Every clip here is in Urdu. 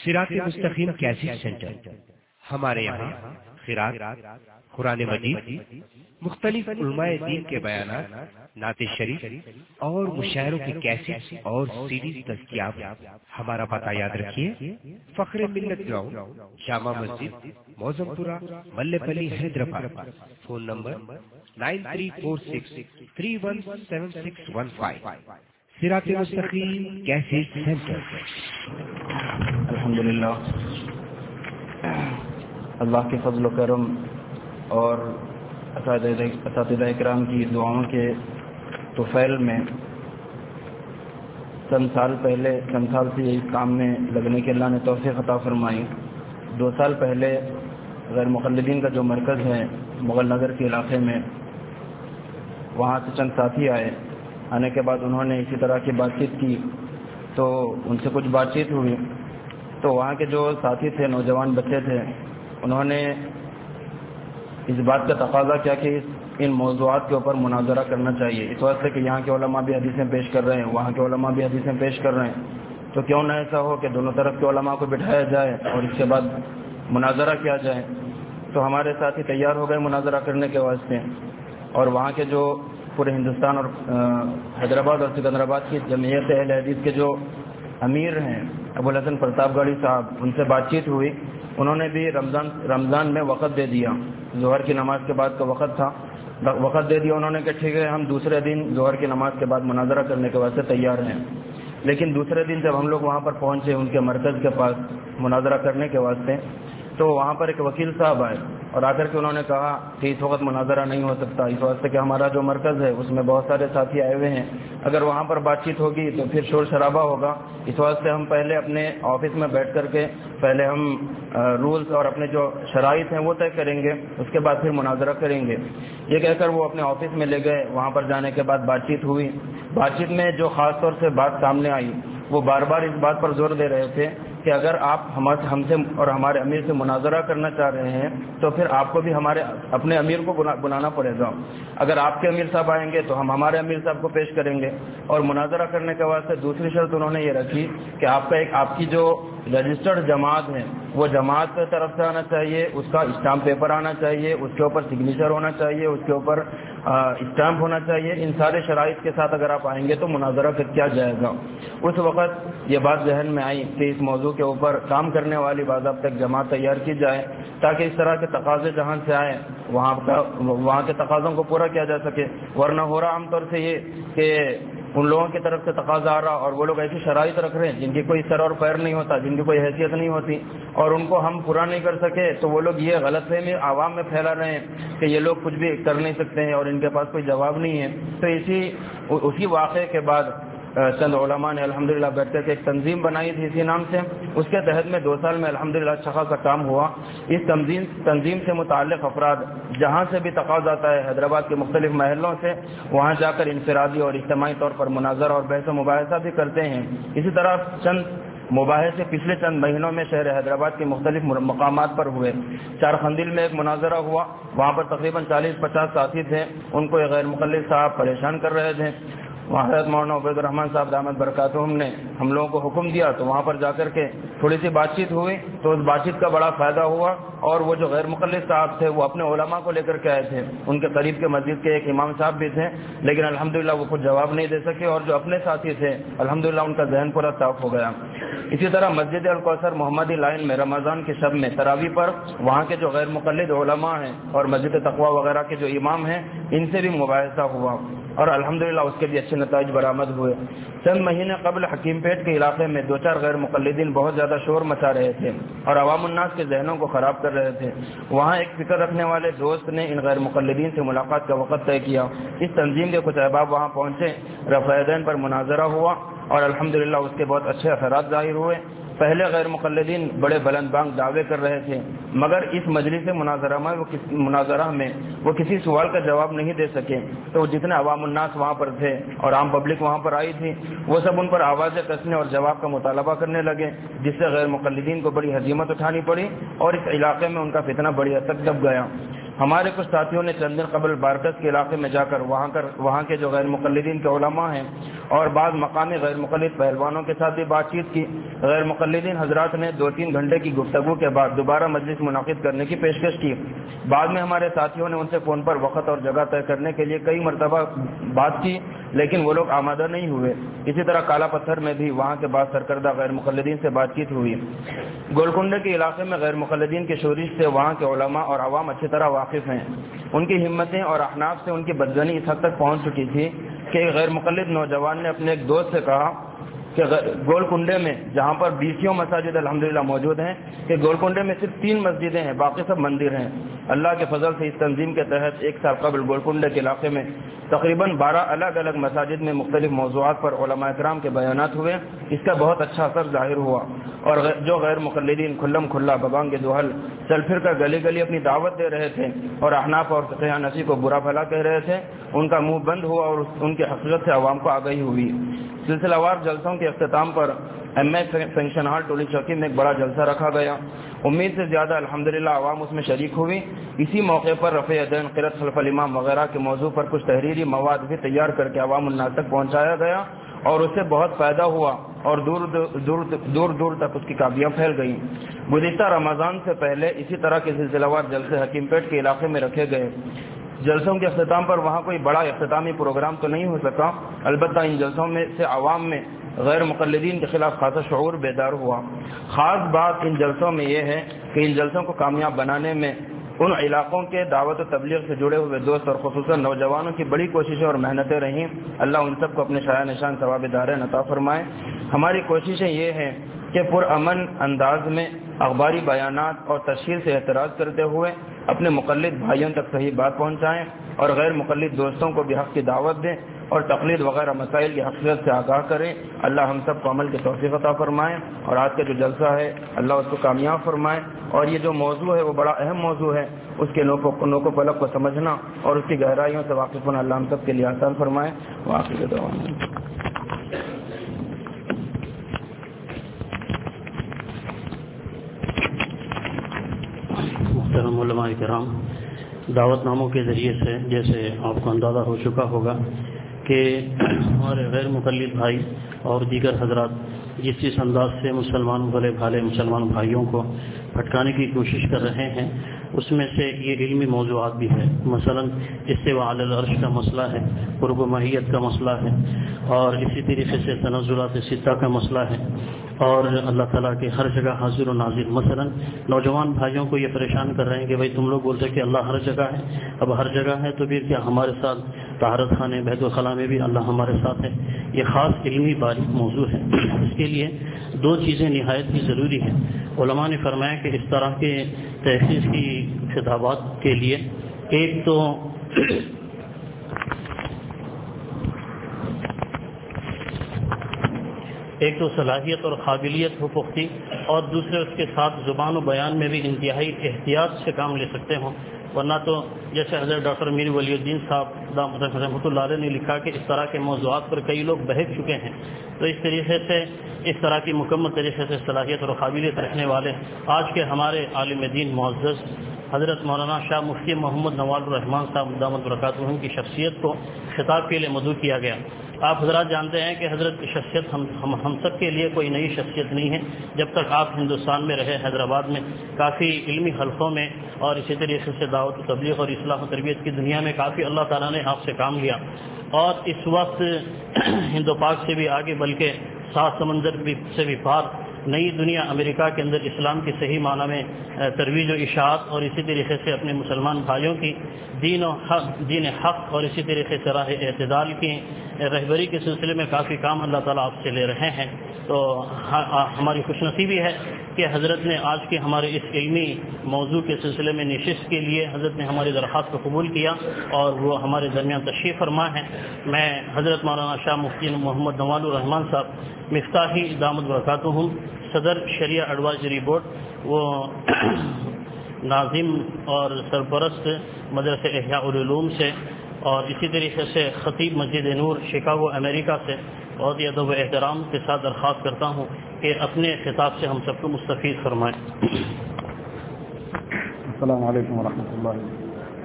صراط مستقیم کیسٹ سینٹر۔ ہمارے یہاں قرات، قرآن مجید، مختلف علماء دین کے بیانات، نعت شریف اور مشاعروں کی کیسٹ اور سیڈیز دستیاب۔ ہمارا پتہ یاد رکھیے، فخر ملت گراؤنڈ، جامع مسجد، موزم پورہ، ملے پلی، حیدرآباد۔ Phone number 9346317615۔ صراط مستقیم کیسٹ سینٹر۔ الحمدللہ، اللہ کے فضل و کرم اور اساتذہ اکرام کی دعاؤں کے طفیل میں چند سال سے اس کام میں لگنے کے اللہ نے توفیق عطا فرمائی۔ 2 سال پہلے غیر مقلدین کا جو مرکز ہے مغل نگر کے علاقے میں، وہاں سے چند ساتھی آنے کے بعد انہوں نے اسی طرح کی بات چیت کی، تو ان سے کچھ بات چیت ہوئی، تو وہاں کے جو ساتھی تھے، نوجوان بچے تھے، انہوں نے اس بات کا تقاضا کیا کہ ان موضوعات کے اوپر مناظرہ کرنا چاہیے، اس واسطے کہ یہاں کے علماء بھی حدیثیں پیش کر رہے ہیں، وہاں کے علماء بھی حدیثیں پیش کر رہے ہیں، تو کیوں نہ ایسا ہو کہ دونوں طرف کے علماء کو بٹھایا جائے اور اس کے بعد مناظرہ کیا جائے۔ تو ہمارے ساتھی تیار ہو گئے مناظرہ کرنے کے واسطے، اور وہاں کے جو پورے ہندوستان اور حیدرآباد اور سکندرآباد کی جمعیت اہل حدیث کے جو امیر ہیں ابوالحسن پرتاپ گاڑی صاحب، ان سے بات چیت ہوئی۔ انہوں نے بھی رمضان میں وقت دے دیا، ظہر کی نماز کے بعد کا وقت تھا، وقت دے دیا۔ انہوں نے کہ ٹھیک ہے، ہم دوسرے دن ظہر کی نماز کے بعد مناظرہ کرنے کے واسطے تیار ہیں۔ لیکن دوسرے دن جب ہم لوگ وہاں پر پہنچے ان کے مرکز کے پاس مناظرہ کرنے کے واسطے، تو وہاں پر ایک وکیل صاحب آئے اور آ کر کے انہوں نے کہا کہ اس وقت مناظرہ نہیں ہو سکتا، اس واسطے کہ ہمارا جو مرکز ہے اس میں بہت سارے ساتھی آئے ہوئے ہیں، اگر وہاں پر بات چیت ہوگی تو پھر شور شرابہ ہوگا، اس واسطے ہم پہلے اپنے آفس میں بیٹھ کر کے پہلے ہم رولز اور اپنے جو شرائط ہیں وہ طے کریں گے، اس کے بعد پھر مناظرہ کریں گے۔ یہ کہہ کر وہ اپنے آفس میں لے گئے۔ وہاں پر جانے کے بعد بات چیت ہوئی۔ بات چیت میں جو خاص طور سے بات سامنے آئی، وہ بار بار اس بات پر زور دے رہے تھے کہ اگر آپ ہم سے اور ہمارے امیر سے مناظرہ کرنا چاہ رہے ہیں تو پھر آپ کو بھی اپنے امیر کو بلانا پڑے گا۔ اگر آپ کے امیر صاحب آئیں گے تو ہم ہمارے امیر صاحب کو پیش کریں گے۔ اور مناظرہ کرنے کے واسطے دوسری شرط انہوں نے یہ رکھی کہ آپ کی جو رجسٹرڈ جماعت ہے وہ جماعت کی طرف سے آنا چاہیے، اس کا اسٹامپ پیپر آنا چاہیے، اس کے اوپر سگنیچر ہونا چاہیے، اس کے اوپر اسٹامپ ہونا چاہیے۔ ان سارے شرائط کے ساتھ اگر آپ آئیں گے تو مناظرہ کیا جائے گا۔ اس وقت یہ بات ذہن میں آئی کہ اس موضوع کے اوپر کام کرنے والی باضابطہ ایک جماعت تیار کی جائے، تاکہ اس طرح کے تقاضے جہاں سے آئے وہاں کے تقاضوں کو پورا کیا جا سکے۔ ورنہ ہو رہا عام طور سے یہ کہ ان لوگوں کی طرف سے تقاضا آ رہا اور وہ لوگ ایسی شرائط رکھ رہے ہیں جن کی کوئی سر اور پیر نہیں ہوتا، جن کی کوئی حیثیت نہیں ہوتی، اور ان کو ہم پورا نہیں کر سکے تو وہ لوگ یہ غلط فہمی عوام میں پھیلا رہے ہیں کہ یہ لوگ کچھ بھی کر نہیں سکتے ہیں اور ان کے پاس کوئی جواب نہیں ہے۔ تو اسی واقعے کے بعد چند علماء نے الحمدللہ بیٹھ کر کے ایک تنظیم بنائی تھی اسی نام سے۔ اس کے تحت میں 2 سال میں الحمدللہ اچھا خاصا کام ہوا۔ اس تنظیم سے متعلق افراد جہاں سے بھی تقاضا آتا ہے حیدرآباد کے مختلف محلوں سے، وہاں جا کر انفرادی اور اجتماعی طور پر مناظرہ اور بحث و مباحثہ بھی کرتے ہیں۔ اسی طرح چند مباحثے پچھلے چند مہینوں میں شہر حیدرآباد کے مختلف مقامات پر ہوئے۔ چارخندل میں ایک مناظرہ ہوا، وہاں پر تقریباً 40-50 ساتھی تھے، ان کو یہ غیر مقلد صاحب پریشان کر رہے تھے۔ وہاں حضرت مولانا عبید الرحمان صاحب دامت برکاتہم نے ہم لوگوں کو حکم دیا، تو وہاں پر جا کر کے تھوڑی سی بات چیت ہوئی، تو اس بات چیت کا بڑا فائدہ ہوا، اور وہ جو غیر مقلد صاحب تھے وہ اپنے علماء کو لے کر کے آئے تھے۔ ان کے قریب کے مسجد کے ایک امام صاحب بھی تھے، لیکن الحمدللہ وہ کچھ جواب نہیں دے سکے، اور جو اپنے ساتھی تھے الحمدللہ ان کا ذہن پورا صاف ہو گیا۔ اسی طرح مسجد الکوثر محمدی لائن میں رمضان کی شب میں تراویح پر وہاں کے جو غیر مقلد علماء ہیں اور مسجد تقویٰ وغیرہ کے جو امام ہیں، ان سے بھی مباحثہ ہوا، اور الحمدللہ اس کے بھی اچھے نتائج برآمد ہوئے۔ چند مہینے قبل حکیم پیٹ کے علاقے میں 2-4 غیر مقلدین بہت زیادہ شور مچا رہے تھے اور عوام الناس کے ذہنوں کو خراب کر رہے تھے۔ وہاں ایک فکر رکھنے والے دوست نے ان غیر مقلدین سے ملاقات کا وقت طے کیا۔ اس تنظیم کے کچھ احباب وہاں پہنچے، رفع یدین پر مناظرہ ہوا، اور الحمدللہ اس کے بہت اچھے اثرات ظاہر ہوئے۔ پہلے غیر مقلدین بڑے بلند بانگ دعوے کر رہے تھے، مگر اس مجلس مناظرہ میں وہ کسی سوال کا جواب نہیں دے سکے، تو جتنے عوام الناس وہاں پر تھے اور عام پبلک وہاں پر آئی تھی، وہ سب ان پر آوازیں کسنے اور جواب کا مطالبہ کرنے لگے، جس سے غیر مقلدین کو بڑی ہزیمت اٹھانی پڑی، اور اس علاقے میں ان کا فتنہ بڑی حد تک دب گیا۔ ہمارے کچھ ساتھیوں نے چند دن قبل بارکس کے علاقے میں جا کر وہاں کے جو غیر مقلدین کے علماء ہیں اور بعض مقامی غیر مقلد پہلوانوں کے ساتھ بھی بات چیت کی۔ غیر مقلدین حضرات نے 2-3 گھنٹے کی گفتگو کے بعد دوبارہ مجلس منعقد کرنے کی پیشکش کی۔ بعد میں ہمارے ساتھیوں نے ان سے فون پر وقت اور جگہ طے کرنے کے لیے کئی مرتبہ بات کی، لیکن وہ لوگ آمادہ نہیں ہوئے۔ اسی طرح کالا پتھر میں بھی وہاں کے بعض سرکردہ غیر مقلدین سے بات چیت ہوئی۔ گولکنڈے کے علاقے میں غیر مقلدین کی شورش سے وہاں کے علماء اور عوام اچھی طرح واقف ہیں۔ ان کی ہمتیں اور احناف سے ان کی بدزنی اس حد تک پہنچ چکی تھی کہ ایک غیر مقلد نوجوان نے اپنے ایک دوست سے کہا کہ گولکنڈے میں جہاں پر 20 مساجد الحمدللہ موجود ہیں کہ گولکنڈے میں صرف 3 مسجدیں ہیں، باقی سب مندر ہیں۔ اللہ کے فضل سے اس تنظیم کے تحت 1 سال قبل گولکنڈے کے علاقے میں تقریباً 12 الگ الگ مساجد میں مختلف موضوعات پر علماء کرام کے بیانات ہوئے۔ اس کا بہت اچھا اثر ظاہر ہوا اور جو غیر مقلدین کھلم کھلا ببانگ دوحل چل پھر کر گلی گلی اپنی دعوت دے رہے تھے اور احناف اور فقہ حنفی کو برا بھلا کہہ رہے تھے، ان کا منہ بند ہوا اور ان کی حقیقت سے عوام کو آگاہی ہوئی۔ سلسلہ وار جلسوں کے اختتام پر M A function hall Toli Chowki میں ایک بڑا جلسہ رکھا گیا۔ امید سے زیادہ الحمدللہ عوام اس میں شریک ہوئی۔ اسی موقع پر رفع یدین، قرأت خلف الامام وغیرہ کے موضوع پر کچھ تحریری مواد بھی تیار کر کے عوام الناس تک پہنچایا گیا اور اس سے بہت فائدہ ہوا اور دور دور تک اس کی کاپیاں پھیل گئیں۔ گزشتہ رمضان سے پہلے اسی طرح کے سلسلہ وار جلسے حکیم پیٹ کے علاقے میں رکھے گئے۔ جلسوں کے اختتام پر وہاں کوئی بڑا اختتامی پروگرام تو نہیں ہو سکا، البتہ ان جلسوں میں سے عوام میں غیر مقلدین کے خلاف خاصا شعور بیدار ہوا۔ خاص بات ان جلسوں میں یہ ہے کہ ان جلسوں کو کامیاب بنانے میں ان علاقوں کے دعوت و تبلیغ سے جڑے ہوئے دوست اور خصوصاً نوجوانوں کی بڑی کوششیں اور محنتیں رہیں۔ اللہ ان سب کو اپنے شایع نشان ثواب دارین عطا فرمائے۔ ہماری کوششیں یہ ہیں کہ پرامن انداز میں اخباری بیانات اور تشہیر سے اعتراض کرتے ہوئے اپنے مقلد بھائیوں تک صحیح بات پہنچائیں اور غیر مقلد دوستوں کو بھی حق کی دعوت دیں اور تقلید وغیرہ مسائل کی حقیقت سے آگاہ کریں۔ اللہ ہم سب کو عمل کی توفیق عطا فرمائے اور آج کا جو جلسہ ہے اللہ اس کو کامیاب فرمائے۔ اور یہ جو موضوع ہے وہ بڑا اہم موضوع ہے، اس کے نوک و پلک کو سمجھنا اور اس کی گہرائیوں سے واقف ہونا اللہ ہم سب کے لیے آسان فرمائے۔ وآخر دعوانا محترم علماء کرام، دعوت ناموں کے ذریعے سے جیسے آپ کو اندازہ ہو چکا ہوگا کہ ہمارے غیر مقلد بھائی اور دیگر حضرات جس انداز سے مسلمان بھلے بھالے مسلمان بھائیوں کو بھٹکانے کی کوشش کر رہے ہیں، اس میں سے یہ علمی موضوعات بھی ہے۔ مثلا استواء علی العرش کا مسئلہ ہے، قرب و ماہیت کا مسئلہ ہے، اور اسی طریقے سے تنزلات ستہ کا مسئلہ ہے، اور اللہ تعالیٰ کے ہر جگہ حاضر و ناظر۔ مثلا نوجوان بھائیوں کو یہ پریشان کر رہے ہیں کہ بھائی تم لوگ بولتے کہ اللہ ہر جگہ ہے، اب ہر جگہ ہے تو پھر کیا ہمارے ساتھ طہارت خانے بیت الخلاء میں بھی اللہ ہمارے ساتھ ہے؟ یہ خاص علمی باریک موضوع ہے۔ اس کے لیے 2 چیزیں نہایت ہی ضروری ہیں۔ علماء نے فرمایا کہ اس طرح کے تحقیق کی خطابات کے لیے ایک تو صلاحیت اور قابلیت ہو پختی، اور دوسرے اس کے ساتھ زبان و بیان میں بھی انتہائی احتیاط سے کام لے سکتے ہوں، ورنہ تو جیسے حضرت ڈاکٹر میر ولی الدین صاحب رحمۃ اللہ علیہ نے لکھا کہ اس طرح کے موضوعات پر کئی لوگ بہک چکے ہیں، تو اس طریقے سے اس طرح کی مکمل طریقے سے صلاحیت اور قابلیت رکھنے والے آج کے ہمارے عالم دین معزز حضرت مولانا شاہ مفتی محمد نوال الرحمان صاحب دامت برکاتہم کی شخصیت کو خطاب کے لیے مدعو کیا گیا۔ آپ حضرات جانتے ہیں کہ حضرت کی شخصیت ہم سب کے لیے کوئی نئی شخصیت نہیں ہے۔ جب تک آپ ہندوستان میں رہے، حیدرآباد میں کافی علمی حلقوں میں اور اسی طریقے سے دعوت و تبلیغ اور اصلاح و تربیت کی دنیا میں کافی اللہ تعالیٰ نے آپ سے کام لیا، اور اس وقت ہند و پاک سے بھی آگے بلکہ 7 سمندر سے بھی پار نئی دنیا امریکہ کے اندر اسلام کی صحیح معنی میں ترویج و اشاعت اور اسی طریقے سے اپنے مسلمان بھائیوں کی دین حق اور اسی طریقے سے راہ اعتدال کی رہبری کے سلسلے میں کافی کام اللہ تعالیٰ آپ سے لے رہے ہیں۔ تو ہماری خوش نصیبی ہے کہ حضرت نے آج کے ہمارے اس علمی موضوع کے سلسلے میں نشست کے لیے حضرت نے ہماری درخواست کو قبول کیا اور وہ ہمارے درمیان تشریف فرما ہے۔ میں حضرت مولانا شاہ مفتی محمد نوال الرحمان صاحب مفتاحی دامت برکاتہم، صدر شریعہ ایڈوائزری بورڈ، وہ ناظم اور سرپرست مدرسہ احیاء العلوم سے، اور اسی طریقے سے خطیب مسجد نور شکاگو امریکہ سے بہت ہی ادب و احترام کے ساتھ درخواست کرتا ہوں کہ اپنے خطاب سے ہم سب کو مستفید فرمائیں۔ السلام علیکم ورحمۃ اللہ۔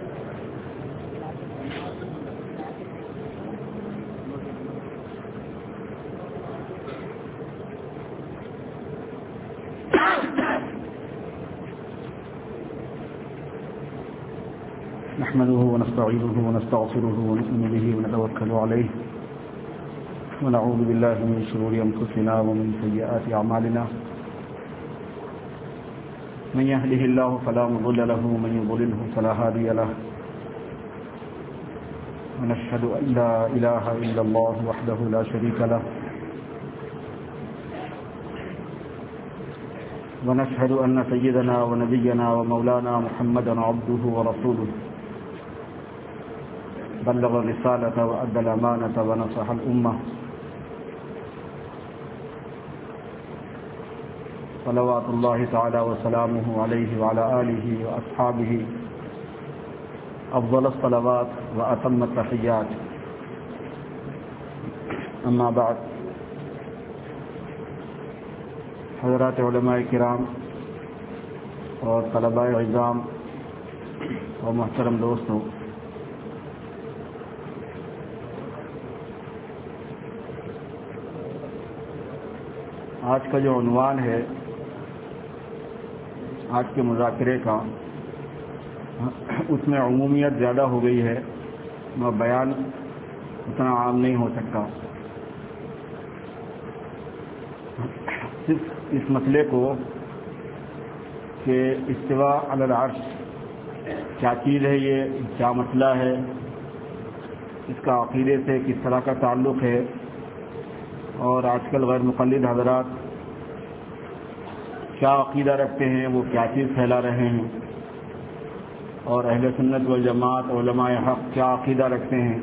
نحمده ونستعينه ونستغفره ونؤمن به ونتوكل عليه ونعوذ بالله من شرور أنفسنا ومن سيئات أعمالنا من يهده الله فلا مضل له ومن يضلله فلا هادي له ونشهد أن لا إله إلا الله وحده لا شريك له ونشهد أن سيدنا ونبينا ومولانا محمدا عبده ورسوله بلغ الرسالة وأدى الأمانة ونصح الأمة صلوات الله تعالى وسلامه عليه وعلى آله وأصحابه أفضل الصلوات وأتم التحيات أما بعد حضرات علماء کرام اور طلباء عظام اور محترم دوستوں، آج کا جو عنوان ہے آج کے مذاکرے کا، اس میں عمومیت زیادہ ہو گئی ہے اور بیان اتنا عام نہیں ہو سکتا۔ صرف اس مسئلے کو کہ استوا علی العرش کیا چیز ہے، یہ کیا مسئلہ ہے، اس کا عقیدے سے کس طرح کا تعلق ہے، اور آج کل غیر مقلد حضرات کیا عقیدہ رکھتے ہیں، وہ کیا چیز پھیلا رہے ہیں، اور اہل سنت والجماعت علماء حق کیا عقیدہ رکھتے ہیں،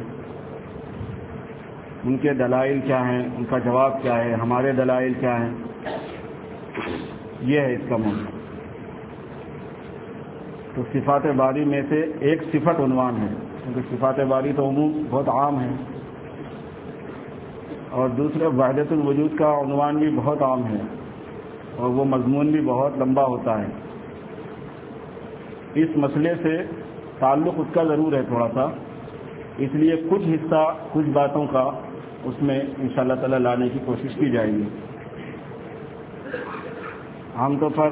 ان کے دلائل کیا ہیں، ان کا جواب کیا ہے، ہمارے دلائل کیا ہیں، یہ ہے اس کا موضوع۔ تو صفات باری میں سے ایک صفت عنوان ہے، کیونکہ صفات باری تو عموم بہت عام ہے، اور دوسرے وحدت الوجود کا عنوان بھی بہت عام ہے، اور وہ مضمون بھی بہت لمبا ہوتا ہے۔ اس مسئلے سے تعلق اس کا ضرور ہے تھوڑا سا، اس لیے کچھ حصہ کچھ باتوں کا اس میں انشاءاللہ تعالی لانے کی کوشش کی جائے گی۔ عام طور پر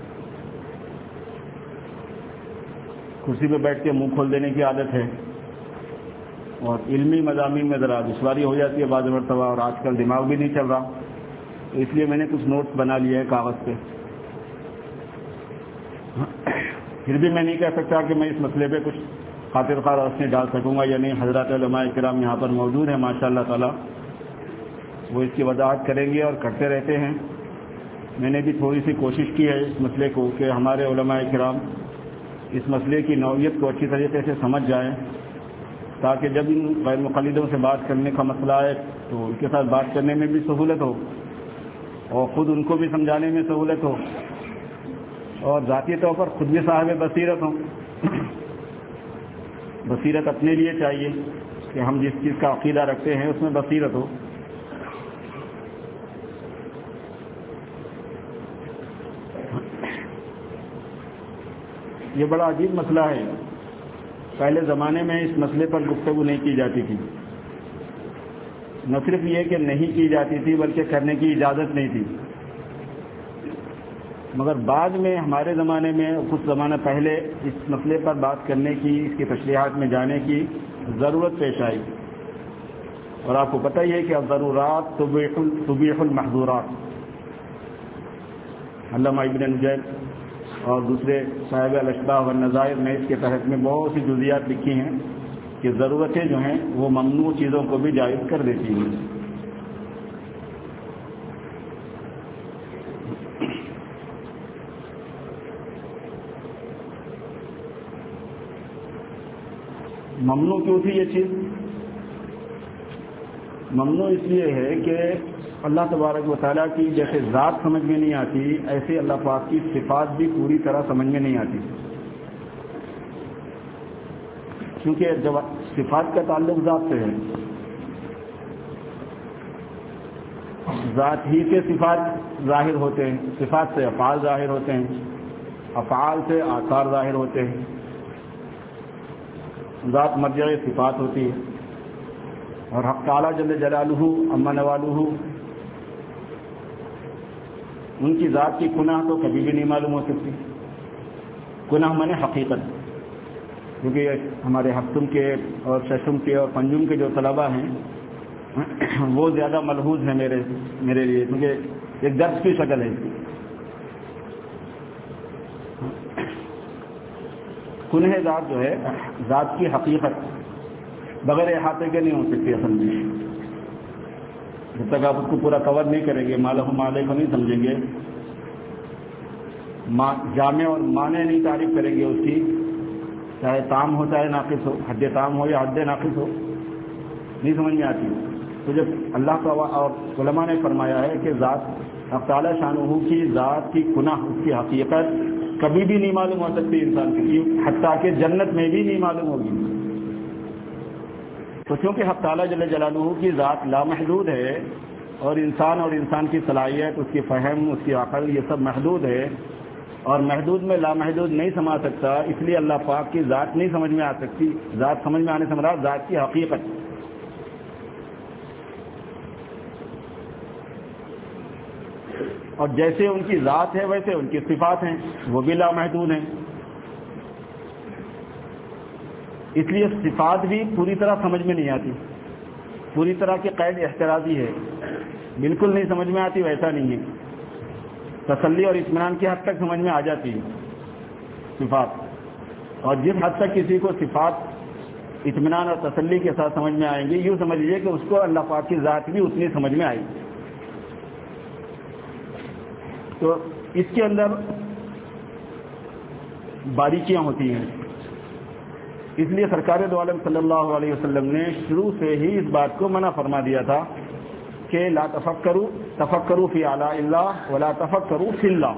کرسی پہ بیٹھ کے منہ کھول دینے کی عادت ہے، اور علمی مضامین میں ذرا دشواری ہو جاتی ہے بعض مرتبہ، اور آج کل دماغ بھی نہیں چل رہا، اس لیے میں نے کچھ نوٹس بنا لیے ہیں کاغذ پہ۔ پھر بھی میں نہیں کہہ سکتا کہ میں اس مسئلے پہ کچھ خاطر خواہ روشنی ڈال سکوں گا یا نہیں۔ حضرات علماء کرام یہاں پر موجود ہیں ماشاء اللہ تعالیٰ، وہ اس کی وضاحت کریں گے اور کرتے رہتے ہیں۔ میں نے بھی تھوڑی سی کوشش کی ہے اس مسئلے کو کہ ہمارے علماء کرام اس مسئلے کی نوعیت کو اچھی طریقے سے سمجھ جائیں، تاکہ جب ان غیر مقلدوں سے بات کرنے کا مسئلہ آئے تو ان کے ساتھ بات کرنے میں بھی سہولت ہو، اور خود ان کو بھی سمجھانے میں سہولت ہو، اور ذاتی طور پر خود بھی صاحب بصیرت ہوں۔ بصیرت اپنے لیے چاہیے کہ ہم جس چیز کا عقیدہ رکھتے ہیں اس میں بصیرت ہو۔ یہ بڑا عجیب مسئلہ ہے، پہلے زمانے میں اس مسئلے پر گفتگو نہیں کی جاتی تھی، نہ صرف یہ کہ نہیں کی جاتی تھی بلکہ کرنے کی اجازت نہیں تھی، مگر بعد میں ہمارے زمانے میں کچھ زمانہ پہلے اس مسئلے پر بات کرنے کی، اس کی تشریحات میں جانے کی ضرورت پیش آئی۔ اور آپ کو پتہ ہی ہے کہ الضرورات تبیح المحظورات، علامہ ابن نجیب اور دوسرے صاحب الاشباح والنظائر نے اس کے تحت میں بہت سی جزیات لکھی ہیں کہ ضرورتیں جو ہیں وہ ممنوع چیزوں کو بھی جائز کر دیتی ہیں۔ ممنوع کیوں تھی یہ چیز؟ ممنوع اس لیے ہے کہ اللہ تبارک و تعالیٰ کی جیسے ذات سمجھ میں نہیں آتی، ایسے اللہ پاک کی صفات بھی پوری طرح سمجھ میں نہیں آتی، کیونکہ جب صفات کا تعلق ذات سے ہے، ذات ہی سے صفات ظاہر ہوتے ہیں، صفات سے افعال ظاہر ہوتے ہیں، افعال سے آثار ظاہر ہوتے ہیں، ذات مرجع صفات ہوتی ہے، اور حق تعالیٰ جل جلالہ عما نوالہ ان کی ذات کی کنہ تو کبھی بھی نہیں معلوم ہو سکتی۔ کنہ مانے حقیقت، کیونکہ ہمارے ہفتم کے اور ششم کے اور پنجم کے جو طلباء ہیں وہ زیادہ ملحوظ ہیں میرے لیے، کیونکہ ایک درس کی شکل ہے اس کی۔ کنہ ذات جو ہے، ذات کی حقیقت بغیر احاطے کے نہیں ہو سکتی اصل میں۔ جب تک آپ اس کو پورا کور نہیں کریں گے، مالہ مالے کو نہیں سمجھیں گے، جامع اور معنی نہیں تعریف کریں گے اس کی، چاہے تام ہو چاہے ناقص ہو، حد تام ہو یا حد ناقص ہو، نہیں سمجھ میں آتی۔ تو جب اللہ کا اور علماء نے فرمایا ہے کہ ذات اللہ تعالیٰ شانہ کی ذات کی کنہ، اس کی حقیقت کبھی بھی نہیں معلوم ہو سکتی انسان کی، حتیٰ کہ جنت میں بھی نہیں معلوم ہوگی۔ تو چونکہ حق تعالیٰ جل جلالہ کی ذات لامحدود ہے، اور انسان کی صلاحیت، اس کی فہم، اس کی عقل، یہ سب محدود ہے، اور محدود میں لامحدود نہیں سما سکتا، اس لیے اللہ پاک کی ذات نہیں سمجھ میں آ سکتی۔ ذات سمجھ میں آنے سے مراد ذات کی حقیقت۔ اور جیسے ان کی ذات ہے ویسے ان کی صفات ہیں، وہ بھی لامحدود ہیں، اس لیے صفات بھی پوری طرح سمجھ میں نہیں آتی، پوری طرح کی قید احترازی ہے، بالکل نہیں سمجھ میں آتی ویسا نہیں ہے، تسلی اور اطمینان کی حد تک سمجھ میں آ جاتی ہے صفات، اور جس حد تک کسی کو صفات اطمینان اور تسلی کے ساتھ سمجھ میں آئیں گی، یوں سمجھ لیجیے کہ اس کو اللہ پاک کی ذات بھی اتنی سمجھ میں آئی۔ تو اس کے اندر باریکیاں ہوتی ہیں، اس لیے سرکار دو عالم صلی اللہ علیہ وسلم نے شروع سے ہی اس بات کو منع فرما دیا تھا کہ لا تفکروا فی آلاء اللہ ولا تفکروا فی اللہ،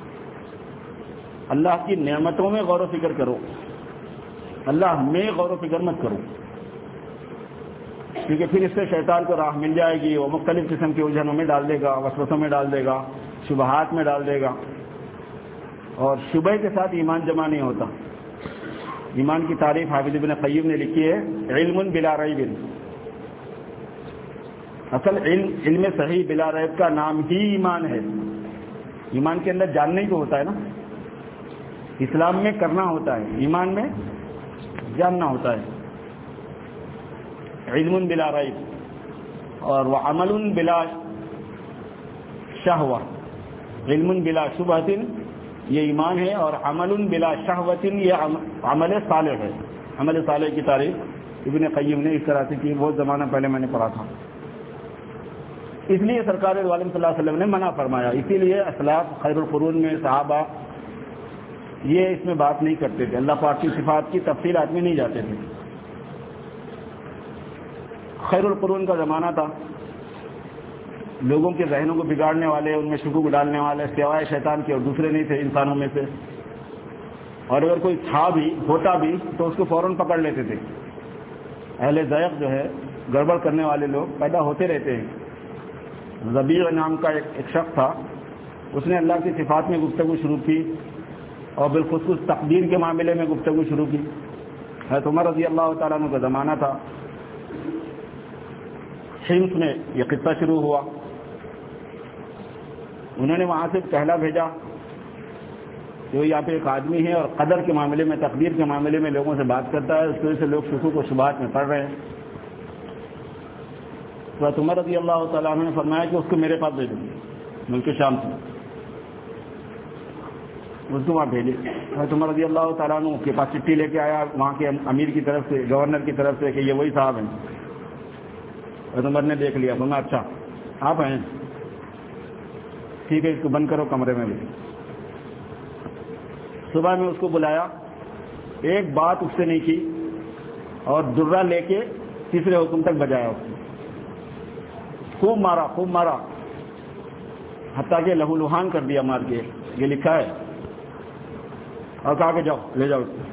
اللہ کی نعمتوں میں غور و فکر کرو، اللہ میں غور و فکر مت کرو، کیونکہ پھر اس سے شیطان کو راہ مل جائے گی، وہ مختلف قسم کے الجھنوں میں ڈال دے گا، وسوسوں میں ڈال دے گا، شبہات میں ڈال دے گا، اور شبہ کے ساتھ ایمان جمع نہیں ہوتا۔ ایمان کی تعریف حافظ ابن قیم نے لکھی ہے، علم بلا ریب، اصل علم صحیح بلا ریب کا نام ہی ایمان ہے۔ ایمان کے اندر جاننے کو ہوتا ہے نا، اسلام میں کرنا ہوتا ہے، ایمان میں جاننا ہوتا ہے۔ علم بلا ریب اور وعمل بلا شہوہ، علم بلا شبہۃ یہ ایمان ہے، اور عمل بلا شہوۃ یہ عمل صالح ہے۔ عمل صالح کی تعریف ابن قیم نے اس طرح سے کی، بہت زمانہ پہلے میں نے پڑھا تھا۔ اس لیے سرکار دو عالم صلی اللہ علیہ وسلم نے منع فرمایا، اسی لیے اسلاف خیر القرون میں صحابہ یہ اس میں بات نہیں کرتے تھے، اللہ پاک کی صفات کی تفصیلات میں نہیں جاتے تھے۔ خیر القرون کا زمانہ تھا، لوگوں کے ذہنوں کو بگاڑنے والے، ان میں شکوک ڈالنے والے سوائے شیطان کے اور دوسرے نہیں تھے انسانوں میں سے، اور اگر کوئی ہوتا بھی تو اس کو فوراً پکڑ لیتے تھے۔ اہل ذائق جو ہے، گڑبڑ کرنے والے لوگ پیدا ہوتے رہتے ہیں۔ ربیع نام کا ایک شخص تھا، اس نے اللہ کی صفات میں گفتگو شروع کی اور بالخصوص تقدیر کے معاملے میں گفتگو شروع کی۔ حضرت عمر رضی اللہ تعالیٰ عنہ کا زمانہ تھا، حمص میں یہ قصہ شروع ہوا، انہوں نے وہاں سے پہلا بھیجا جو یہاں پہ ایک آدمی ہے اور قدر کے معاملے میں، تقدیر کے معاملے میں لوگوں سے بات کرتا ہے، اس وجہ سے لوگ شکوک و شبہات میں پڑ رہے ہیں۔ تو حضرت عمر رضی اللہ تعالیٰ عنہ نے فرمایا کہ اس کو میرے پاس بھیجو، ملک شام سے، اس کو وہاں بھیجے۔ حضرت عمر رضی اللہ تعالیٰ عنہ کے پاس چٹھی لے کے آیا وہاں کے امیر کی طرف سے، گورنر کی طرف سے، کہ یہ وہی صاحب ہیں۔ حضرت عمر نے دیکھ لیا، فرمایا اچھا آپ ہیں، ٹھیک ہے، اس کو بند کرو کمرے میں بھی۔ صبح میں اس کو بلایا، ایک بات اس سے نہیں کی، اور درہ لے کے تیسرے حکم تک بجایا اس کو، خوب مارا، حتیٰ کہ لہو لہان کر دیا مار کے، یہ لکھا ہے، اور کہا کہ جاؤ لے جاؤ اس کو۔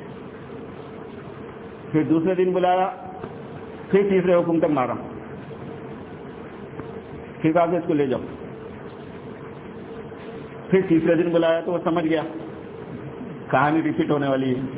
پھر دوسرے دن بلایا، پھر تیسرے حکم تک مارا، پھر کہا کہ اس کو لے جاؤ۔ پھر تیسرے دن بلایا تو وہ سمجھ گیا کہانی ریپیٹ ہونے والی ہے۔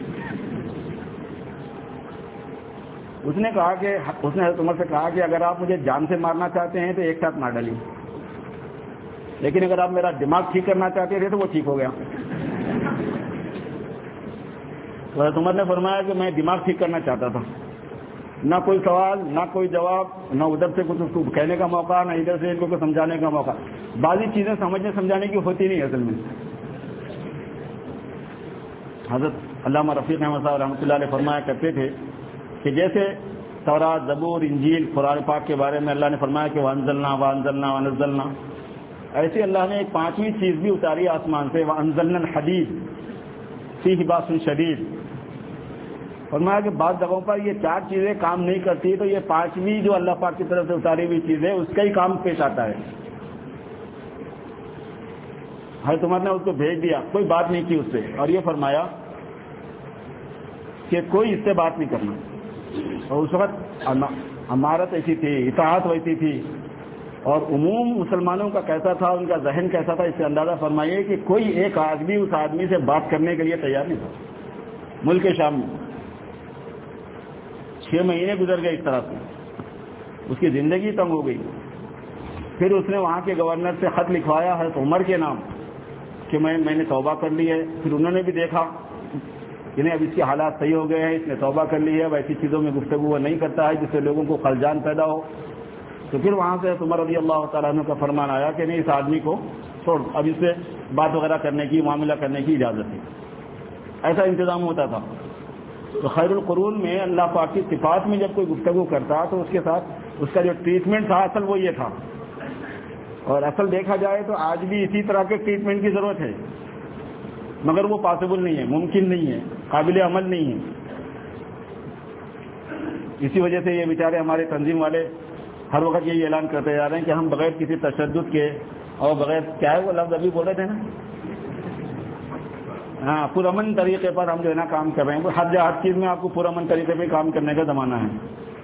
اس نے حضرت عمر سے کہا کہ اگر آپ مجھے جان سے مارنا چاہتے ہیں تو ایک ساتھ مار ڈالیے، لیکن اگر آپ میرا دماغ ٹھیک کرنا چاہتے تھے تو وہ ٹھیک ہو گیا۔ تو حضرت عمر نے فرمایا کہ میں دماغ ٹھیک کرنا چاہتا تھا، نہ کوئی سوال نہ کوئی جواب، نہ ادھر سے کچھ اس کو کہنے کا موقع، نہ ادھر سے ان کو سمجھانے کا موقع. بعضی چیزیں سمجھنے سمجھانے کی ہوتی نہیں اصل میں. حضرت علامہ رفیق احمد صاحب رحمۃ اللہ علیہ فرمایا کرتے تھے کہ جیسے تورات، زبور، انجیل، قرآن پاک کے بارے میں اللہ نے فرمایا کہ وَأَنزَلْنَا، ایسے اللہ نے ایک پانچویں چیز بھی اتاری آسمان سے، وَأَنزَلْنَا الْحَدِيدَ فِيهِ بَأْسٌ شَدِيدٌ. فرمایا کہ بعض جگہوں پر یہ چار چیزیں کام نہیں کرتی تو یہ پانچویں جو اللہ پاک کی طرف سے اتاری ہوئی چیز ہے اس کا ہی کام پیش آتا ہے. حضرت عمر نے اس کو بھیج دیا، کوئی بات نہیں کی اس سے، اور یہ فرمایا کہ کوئی اس سے بات نہیں کرنا. اور اس وقت امارت ایسی تھی، اطاعت ویسی تھی، اور عموم مسلمانوں کا کیسا تھا، ان کا ذہن کیسا تھا، اس سے اندازہ فرمائیے کہ کوئی ایک آدمی اس آدمی سے بات کرنے کے لیے تیار نہیں تھا. ملک شام میں 6 مہینے گزر گئے اس طرح سے، اس کی زندگی تنگ ہو گئی. پھر اس نے وہاں کے گورنر سے خط لکھوایا حضرت عمر کے نام کہ میں نے توبہ کر لی ہے. پھر انہوں نے بھی دیکھا کہ نہیں اب اس کے حالات صحیح ہو گئے ہیں، اس نے توبہ کر لی ہے، ویسی چیزوں میں گفتگو وہ نہیں کرتا ہے جس سے لوگوں کو خلجان پیدا ہو. تو پھر وہاں سے عمر رضی اللہ تعالیٰ عنہ کا فرمان آیا کہ نہیں اس آدمی کو چھوڑ، اب اس سے بات وغیرہ کرنے کی، معاملہ کرنے کی اجازت ہے. ایسا انتظام ہوتا تھا. تو خیر القرون میں اللہ پاک کی صفات میں جب کوئی گفتگو کرتا تو اس کے ساتھ اس کا جو ٹریٹمنٹ تھا اصل وہ یہ تھا. اور اصل دیکھا جائے تو آج بھی اسی طرح کے ٹریٹمنٹ کی ضرورت ہے، مگر وہ پاسبل نہیں ہے، ممکن نہیں ہے، قابل عمل نہیں ہے. اسی وجہ سے یہ بیچارے ہمارے تنظیم والے ہر وقت یہی اعلان کرتے جا رہے ہیں کہ ہم بغیر کسی تشدد کے اور بغیر کیا ہے وہ لفظ ابھی بول رہے تھے نا، ہاں پرامن طریقے پر ہم جو ہے نا کام کر رہے ہیں. ہر چیز میں آپ کو پرامن طریقے پہ کام کرنے کا زمانہ ہے.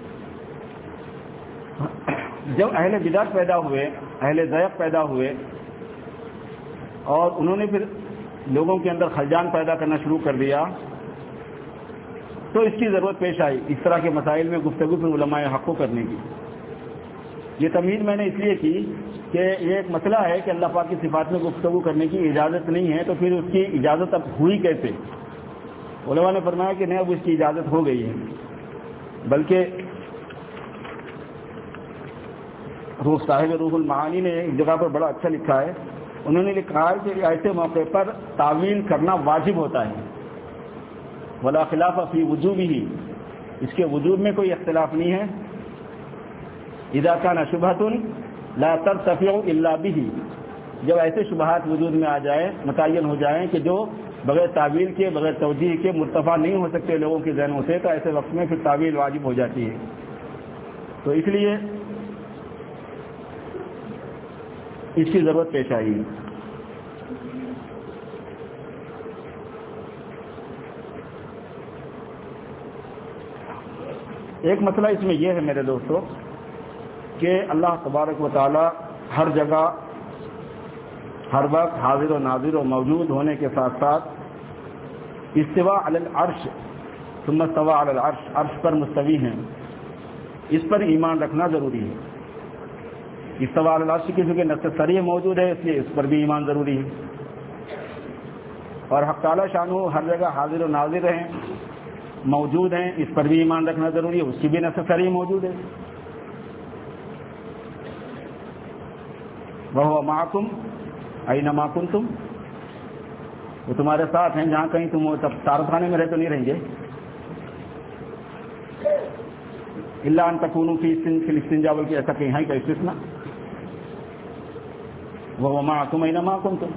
جب اہل بدعت پیدا ہوئے، اہل ذیق پیدا ہوئے، اور انہوں نے پھر لوگوں کے اندر خلجان پیدا کرنا شروع کر دیا تو اس کی ضرورت پیش آئی اس طرح کے مسائل میں گفتگو پھر علماء حق کو کرنے کی. یہ تمہید میں نے اس لیے کی کہ یہ ایک مسئلہ ہے کہ اللہ پاک کی صفات میں گفتگو کرنے کی اجازت نہیں ہے، تو پھر اس کی اجازت اب ہوئی کیسے؟ علماء نے فرمایا کہ نہیں اب اس کی اجازت ہو گئی ہے. بلکہ صاحب روح المعانی نے ایک جگہ پر بڑا اچھا لکھا ہے. انہوں نے لکھا ہے کہ ایسے موقع پر تعویل کرنا واجب ہوتا ہے. ولا خلاف فی وجوبہ، اس کے وجوب میں کوئی اختلاف نہیں ہے. اذا کان شبہۃ لا ترتفع الا بہ، جب ایسے شبہات وجود میں آ جائیں، متعین ہو جائیں کہ جو بغیر تعویل کے، بغیر توجیہ کے مرتفع نہیں ہو سکتے لوگوں کے ذہنوں سے، تو ایسے وقت میں پھر تعویل واجب ہو جاتی ہے. تو اس لیے اس کی ضرورت پیش آئی ہے. ایک مسئلہ اس میں یہ ہے میرے دوستو کہ اللہ تبارک و تعالی ہر جگہ ہر وقت حاضر و ناظر و موجود ہونے کے ساتھ ساتھ استوا علی العرش ثم استوى علی العرش، عرش پر مستوی ہیں، اس پر ایمان رکھنا ضروری ہے. استوا علی العرش کی چونکہ نص صریح موجود ہے اس لیے اس پر بھی ایمان ضروری ہے. اور حق تعالی شانہ ہر جگہ حاضر و ناظر ہیں، موجود ہیں، اس پر بھی ایمان رکھنا ضروری ہے، اس کی بھی نص صریح موجود ہے. وَهُوَ مَعَكُمْ أَيْنَمَا كُنْتُمْ، وہ تمہارے ساتھ ہیں جہاں کہیں تم تارت خانے میں رہ تو نہیں رہیں گے. إِلَّا أَن تَكُونُوا فِي الاستنجاء، بلکہ ایسا کہیں ہے کہ استثناء. وَهُوَ مَعَكُمْ أَيْنَمَا كُنْتُمْ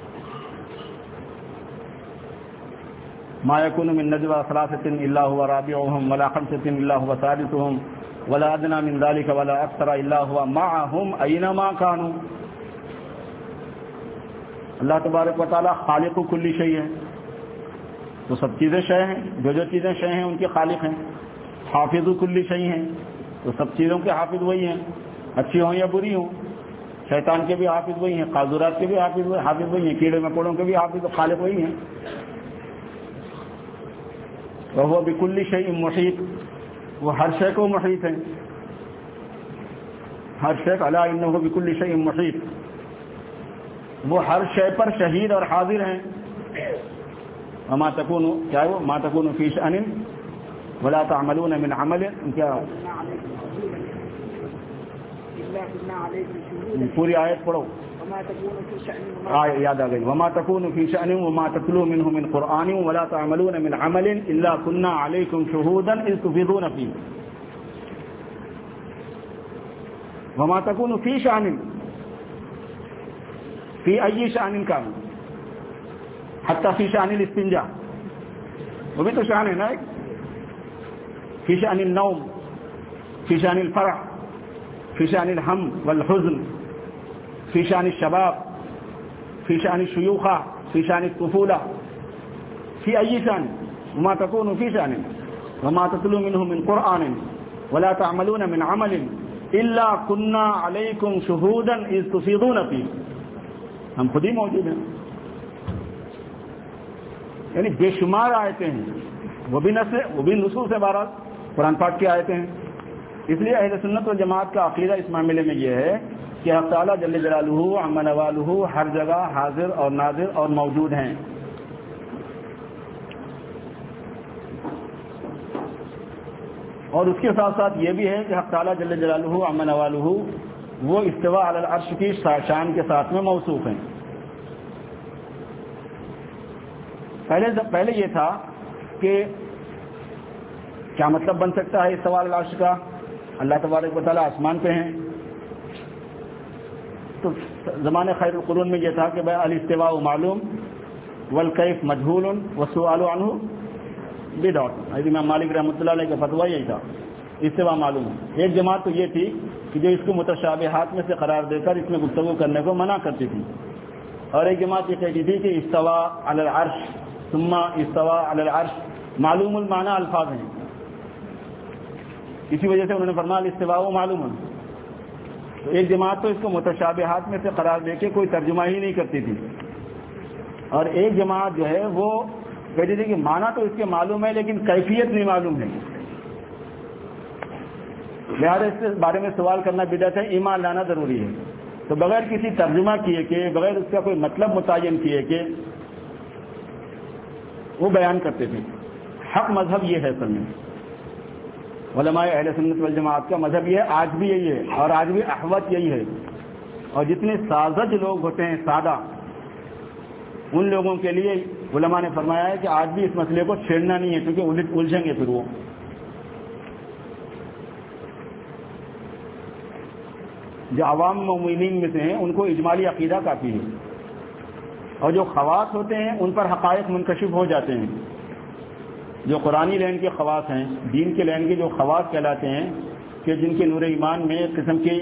مَا يَكُونُ مِن نَجْوَىٰ ثَلَاثَةٍ إِلَّا هُوَ رَابِعُهُمْ وَلَا خَمْسَةٍ إِلَّا هُوَ سَادِسُهُمْ وَلَا أَدْنَىٰ مِن ذَٰلِكَ وَلَا أَكْثَرَ إِلَّا هُوَ مَعَهُمْ أَيْنَمَا كَانُوا. اللہ تبارک و تعالیٰ خالق کل شیء ہے، تو سب چیزیں شے ہیں، جو چیزیں شے ہیں ان کے خالق ہیں. حافظ کل شیء ہیں، تو سب چیزوں کے حافظ وہی ہیں، اچھی ہوں یا بری ہوں. شیطان کے بھی حافظ وہی ہیں، قاذورات کے بھی حافظ وہی ہیں، کیڑے مکوڑوں کے بھی حافظ و خالق وہی ہیں. وَهُوَ بِكُلِّ شَيْءٍ مُحِيطٌ، وہ ہر شے کو محیط ہیں. ہر شے الا انه بكل شيء محیط، وہ ہر شے پر شہید اور حاضر ہیں. وما تكون کیا وہ ما تكون في شأن ولا تعملون من عمل کیا پوری آیت پڑھو یاد آ گئی وما تكون في شأن وما تتلو منه من قرآن ولا تعملون من عمل إلا كنا عليكم شهودا إذ تفيضون فيه وما تكون في شأن في أي شأن كان حتى في شأن الاستنجاء وہ بھی تو شأن ہے نا في شأن النوم في شأن الفرح في شأن الهم والحزن في شأن الشباب في شأن الشيوخة في شأن الطفولة في أي شأن وما تكون في شأن وما تتلو منه من قرآن ولا تعملون من عمل إلا كنا عليكم شهودا إذ تفيضون فيه ہم خود ہی موجود ہیں. یعنی بے شمار آیتیں ہیں وہ بھی نصوص سے بہرحال قرآن پاک کی آیتیں ہیں. اس لیے اہل سنت والجماعت کا عقیدہ اس معاملے میں یہ ہے کہ اللہ تعالیٰ جل جلالہ عم نوالہ ہر جگہ حاضر اور ناظر اور موجود ہیں. اور اس کے ساتھ ساتھ یہ بھی ہے کہ حق تعالیٰ جل جلالہ عم نوالہ وہ استواء علی العرش کی شان کے ساتھ میں موصوف ہیں. پہلے یہ تھا کہ کیا مطلب بن سکتا ہے استواء علی العرش کا, اللہ تبارک و تعالیٰ آسمان پہ ہیں. تو زمانے خیر القرون میں یہ تھا کہ بھائی الاستواء معلوم والکیف مجہول والسؤال عنہ بدعہ. امام مالک رحمۃ اللہ علیہ کا فتویٰ یہی تھا, استواء معلوم ہے. ایک جماعت تو یہ تھی کہ جو اس کو متشابہات میں سے قرار دے کر اس میں گفتگو کرنے کو منع کرتی تھی, اور ایک جماعت یہ کہتی تھی کہ استواء علی العرش ثم استواء علی العرش معلوم المعنی الفاظ ہیں, اسی وجہ سے انہوں نے فرمایا الاستواء معلوم. تو ایک جماعت تو اس کو متشابہات میں سے قرار دے کے کوئی ترجمہ ہی نہیں کرتی تھی, اور ایک جماعت جو ہے وہ کہتی تھی کہ معنی تو اس کے معلوم ہے لیکن کیفیت نہیں معلوم ہے. لہٰذا اس کے بارے میں سوال کرنا بدعت ہے, ایمان لانا ضروری ہے. تو بغیر کسی ترجمہ کیے کہ بغیر اس کا کوئی مطلب متعین کیے کہ وہ بیان کرتے تھے. حق مذہب یہ ہے اصل میں, علماء اہل سنت والجماعت کا مذہب یہ ہے, آج بھی یہی ہے اور آج بھی احوت یہی ہے. اور جتنے ساذج لوگ ہوتے ہیں سادہ, ان لوگوں کے لیے علماء نے فرمایا ہے کہ آج بھی اس مسئلے کو چھیڑنا نہیں ہے کیونکہ الجھیں گے پھر وہ. جو عوام مومنین میں سے ہیں ان کو اجمالی عقیدہ کافی ہے, اور جو خواص ہوتے ہیں ان پر حقائق منکشف ہو جاتے ہیں. جو قرآنی لین کے خواص ہیں, دین کے لین کے جو خواص کہلاتے ہیں کہ جن کے نور ایمان میں ایک قسم کی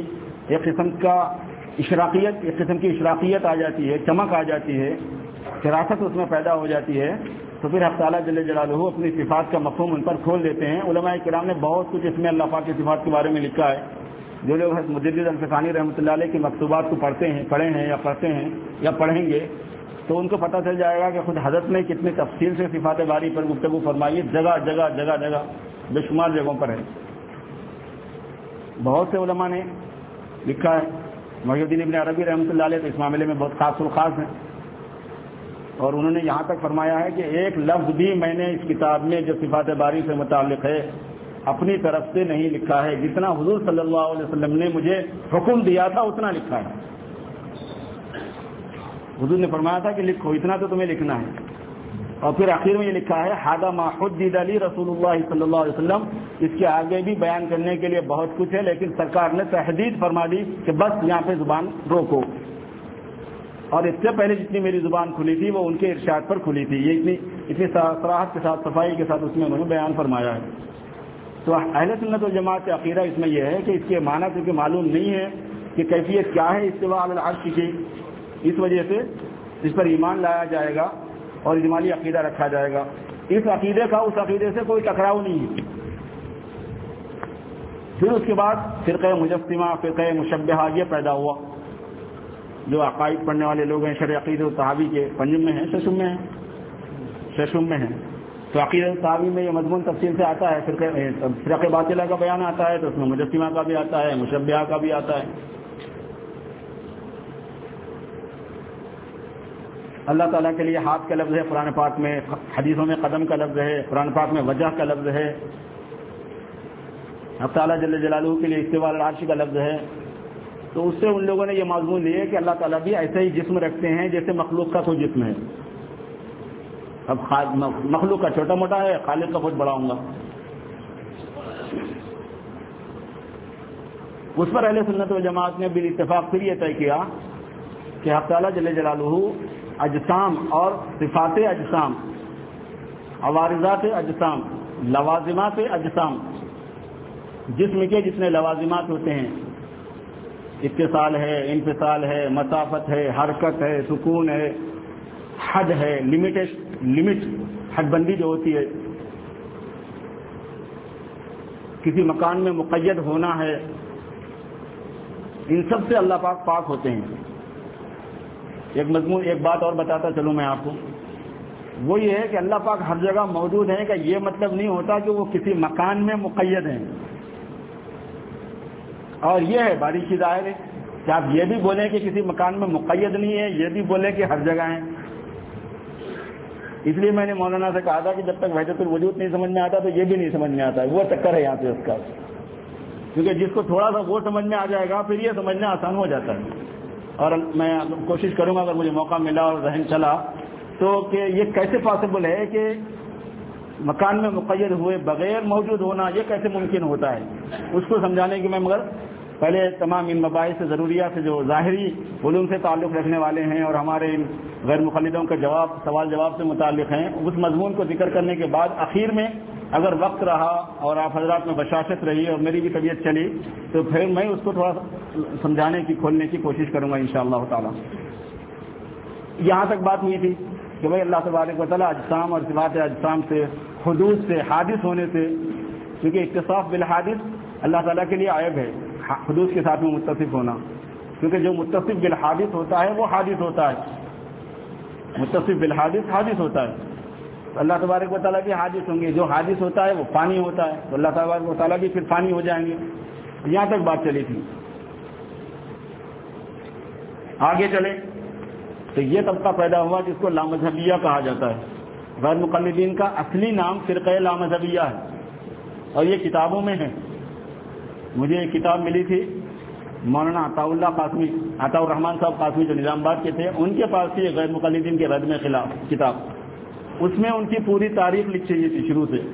اشراقیت آ جاتی ہے, چمک آ جاتی ہے, فراست اس میں پیدا ہو جاتی ہے, تو پھر حق تعالیٰ جل جلالہ اپنی صفات کا مفہوم ان پر کھول دیتے ہیں. علماء کرام نے بہت کچھ اس میں اللہ پاک کی صفات کے بارے میں لکھا ہے. جو لوگ مجدد الفسانی رحمۃ اللہ علیہ کی مکتوبات کو پڑھے ہیں یا پڑھتے ہیں یا پڑھیں گے تو ان کو پتہ چل جائے گا کہ خود حضرت نے کتنے تفصیل سے صفات باری پر گفتگو فرمائی ہے. جگہ جگہ جگہ جگہ بے شمار جگہوں پر ہے. بہت سے علماء نے لکھا ہے. محی الدین ابن عربی رحمۃ اللہ علیہ تو اس معاملے میں بہت خاص الخاص ہیں, اور انہوں نے یہاں تک فرمایا ہے کہ ایک لفظ بھی میں نے اس کتاب میں جو صفات باری سے متعلق ہے اپنی طرف سے نہیں لکھا ہے, جتنا حضور صلی اللہ علیہ وسلم نے مجھے حکم دیا تھا اتنا لکھا ہے. حضور نے فرمایا تھا کہ لکھو, اتنا تو تمہیں لکھنا ہے. اور پھر آخر میں یہ لکھا ہے ھذا ما حدد لی رسول اللہ صلی اللہ علیہ وسلم. اس کے آگے بھی بیان کرنے کے لیے بہت کچھ ہے, لیکن سرکار نے تحدید فرما دی کہ بس یہاں پہ زبان روکو. اور اس سے پہلے جتنی میری زبان کھلی تھی وہ ان کے ارشاد پر کھلی تھی. یہ اتنی صراحت کے ساتھ, صفائی کے ساتھ اس میں انہوں نے بیان فرمایا ہے. تو اہل سنت والجماعت کا عقیدہ اس میں یہ ہے کہ اس کے معنی کیونکہ معلوم نہیں ہے کہ کیفیت کیا ہے استواء علی العرش کی, اس وجہ سے اس پر ایمان لایا جائے گا اور اجمالی عقیدہ رکھا جائے گا. اس عقیدے کا اس عقیدے سے کوئی ٹکراؤ نہیں ہے. پھر اس کے بعد فرقہ مجسمہ, فرقہ مشبہہ یہ پیدا ہوا. جو عقائد پڑھنے والے لوگ ہیں شرع عقیدہ صحابی کے پنجم میں ہیں, ششم میں ہیں. تو عقیدہ صحابی میں یہ مضمون تفصیل سے آتا ہے. فرقہ باطلہ کا بیان آتا ہے تو اس میں مجسمہ کا بھی آتا ہے, مشبہہ کا بھی آتا ہے. اللہ تعالیٰ کے لیے ہاتھ کا لفظ ہے قرآن پاک میں، حدیثوں میں قدم کا لفظ ہے، قرآن پاک میں وجہ کا لفظ ہے، اللہ تعالیٰ جل جلالہ کے لیے استواء علی العرش کا لفظ ہے. تو اس سے ان لوگوں نے یہ مضمون لیے کہ اللہ تعالیٰ بھی ایسے ہی جسم رکھتے ہیں جیسے مخلوق کا کوئی جسم ہے. اب مخلوق کا چھوٹا موٹا ہے، خالق کا بہت بڑا ہوں گا. اس پر اہل سنت والجماعت نے بالاتفاق پھر یہ طے کیا کہ حق تعالیٰ جل جلالہ اجسام اور صفات اجسام، عوارضات اجسام، لوازمات اجسام، جسم کے جتنے لوازمات ہوتے ہیں، اتصال ہے، انفصال ہے، مسافت ہے، حرکت ہے، سکون ہے، حد ہے، لمٹ حد بندی جو ہوتی ہے، کسی مکان میں مقید ہونا ہے، ان سب سے اللہ پاک ہوتے ہیں. ایک بات اور بتاتا چلوں میں آپ کو، وہ یہ ہے کہ اللہ پاک ہر جگہ موجود ہیں کا یہ مطلب نہیں ہوتا کہ وہ کسی مکان میں مقید ہیں. اور یہ ہے باریکی ظاہر ہے کہ آپ یہ بھی بولیں کہ کسی مکان میں مقید نہیں ہے، یہ بھی بولیں کہ ہر جگہ ہیں. اس لیے میں نے مولانا سے کہا تھا کہ جب تک وحدت الوجود نہیں سمجھ میں آتا تو یہ بھی نہیں سمجھ میں آتا. وہ چکر ہے یہاں پہ اس کا، کیونکہ جس کو تھوڑا سا وہ سمجھ میں آ جائے گا پھر یہ سمجھنا آسان ہو جاتا ہے. اور میں کوشش کروں گا اگر مجھے موقع ملا اور ذہن چلا تو کہ یہ کیسے پاسبل ہے کہ مکان میں مقید ہوئے بغیر موجود ہونا یہ کیسے ممکن ہوتا ہے. اس کو سمجھانے کی میں مگر پہلے تمام ان مباحث سے ضروریات سے جو ظاہری علوم سے تعلق رکھنے والے ہیں اور ہمارے ان غیر مقلدوں کے سوال جواب سے متعلق ہیں، اس مضمون کو ذکر کرنے کے بعد آخر میں اگر وقت رہا اور آپ حضرات میں بشاشت رہی اور میری بھی طبیعت چلی تو پھر میں اس کو تھوڑا سمجھانے کی کھولنے کی کوشش کروں گا انشاءاللہ تعالی. یہاں تک بات ہوئی تھی کہ بھائی اللہ تبارک و تعالیٰ اجسام اور صفات اجسام سے، حدوث سے، حادث ہونے سے، کیونکہ اتصاف بالحادث اللہ تعالیٰ کے لیے عیب ہے، حدوث کے ساتھ میں متصف ہونا، کیونکہ جو متصف بالحادث ہوتا ہے وہ حادث ہوتا ہے، متصف بالحادث حادث ہوتا ہے. اللہ تبارک و تعالیٰ بھی حادث ہوں گے، جو حادث ہوتا ہے وہ فانی ہوتا ہے، تو اللہ تبارک و تعالیٰ بھی پھر فانی ہو جائیں گے. یہاں تک بات چلی تھی. آگے چلے تو یہ طبقہ پیدا ہوا جس کو لامذہبیہ کہا جاتا ہے. غیر مقلدین کا اصلی نام فرقہ لامذہبیہ ہے اور یہ کتابوں میں ہے. مجھے ایک کتاب ملی تھی مولانا عطاء الرحمان صاحب قاسمی جو نظام آباد کے تھے، ان کے پاس تھی غیر مقلدین کے رد میں خلاف کتاب. اس میں ان کی پوری تاریخ لکھی ہوئی تھی شروع سے.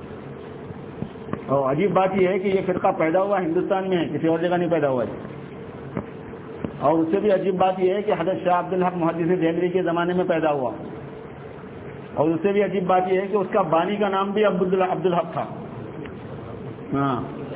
اور عجیب بات یہ ہے کہ یہ فرقہ پیدا ہوا ہندوستان میں ہے، کسی اور جگہ نہیں پیدا ہوا ہے. اور اس سے بھی عجیب بات یہ ہے کہ حضرت شاہ عبدالحق محدث دہلوی کے زمانے میں پیدا ہوا. اور اس سے بھی عجیب بات یہ ہے کہ اس کا بانی کا نام بھی عبدالحق تھا. ہاں،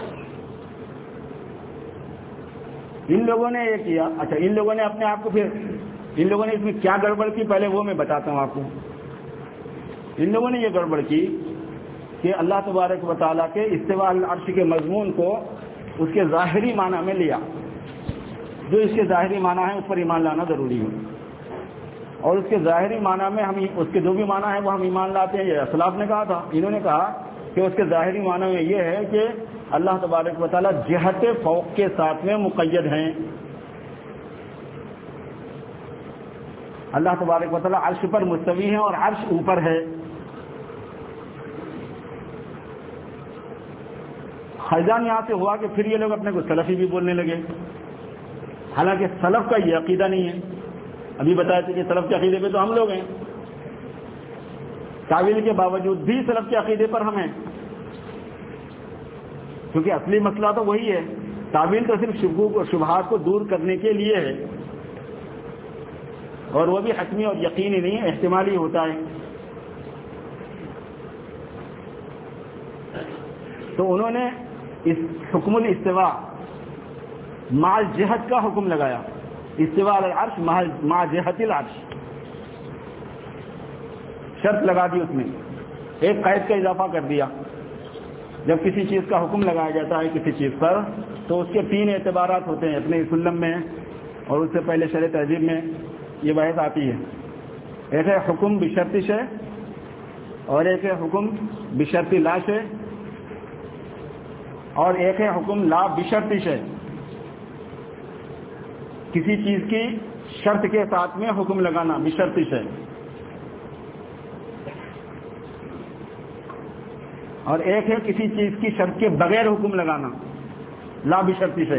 ان لوگوں نے یہ کیا. اچھا، ان لوگوں نے اپنے آپ کو پھر ان لوگوں نے اس میں کیا گڑبڑ کی پہلے وہ میں بتاتا ہوں آپ کو. ان لوگوں نے یہ گڑبڑ کی کہ اللہ تبارک و تعالیٰ کے استواء علی العرش کے مضمون کو اس کے ظاہری معنی میں لیا. جو اس کے ظاہری معنی ہے اس پر ایمان لانا ضروری ہے، اور اس کے ظاہری معنی میں ہم اس کے جو بھی معنی ہے وہ ہم ایمان لاتے ہیں. یہ اسلاف نے کہا تھا، انہوں نے کہا کہ اس کے ظاہری معنی میں یہ ہے کہ اللہ تبارک و تعالیٰ جہت فوق کے ساتھ میں مقید ہیں. اللہ تبارک و تعالیٰ عرش پر مستوی ہیں اور عرش اوپر ہے. خیزان یہاں سے ہوا کہ پھر یہ لوگ اپنے کو سلفی بھی بولنے لگے، حالانکہ سلف کا یہ عقیدہ نہیں ہے. ابھی بتایا تھا کہ سلف کے عقیدے پہ تو ہم لوگ ہیں، تعویل کے باوجود بھی سلف کے عقیدے پر ہم ہیں، کیونکہ اصلی مسئلہ تو وہی ہے. تعویل تو صرف شبہات اور شبہات کو دور کرنے کے لیے ہے، اور وہ بھی حتمی اور یقینی نہیں، احتمالی ہوتا ہے. تو انہوں نے اس حکم الاستواء مع الجہت کا حکم لگایا. استواء علی العرش مع جہت العرش، شرط لگا دی. اس میں ایک قید کا اضافہ کر دیا. جب کسی چیز کا حکم لگایا جاتا ہے کسی چیز پر تو اس کے 3 اعتبارات ہوتے ہیں اپنے سلم میں، اور اس سے پہلے شرح تہذیب میں یہ بحث آتی ہے. ایک ہے حکم بشرط شے، اور ایک ہے حکم بشرط لا شے، اور ایک ہے حکم لا بشرط شے. کسی چیز کی شرط کے ساتھ میں حکم لگانا بشرط شے، اور ایک ہے کسی چیز کی شرط کے بغیر حکم لگانا لا بشرط شے،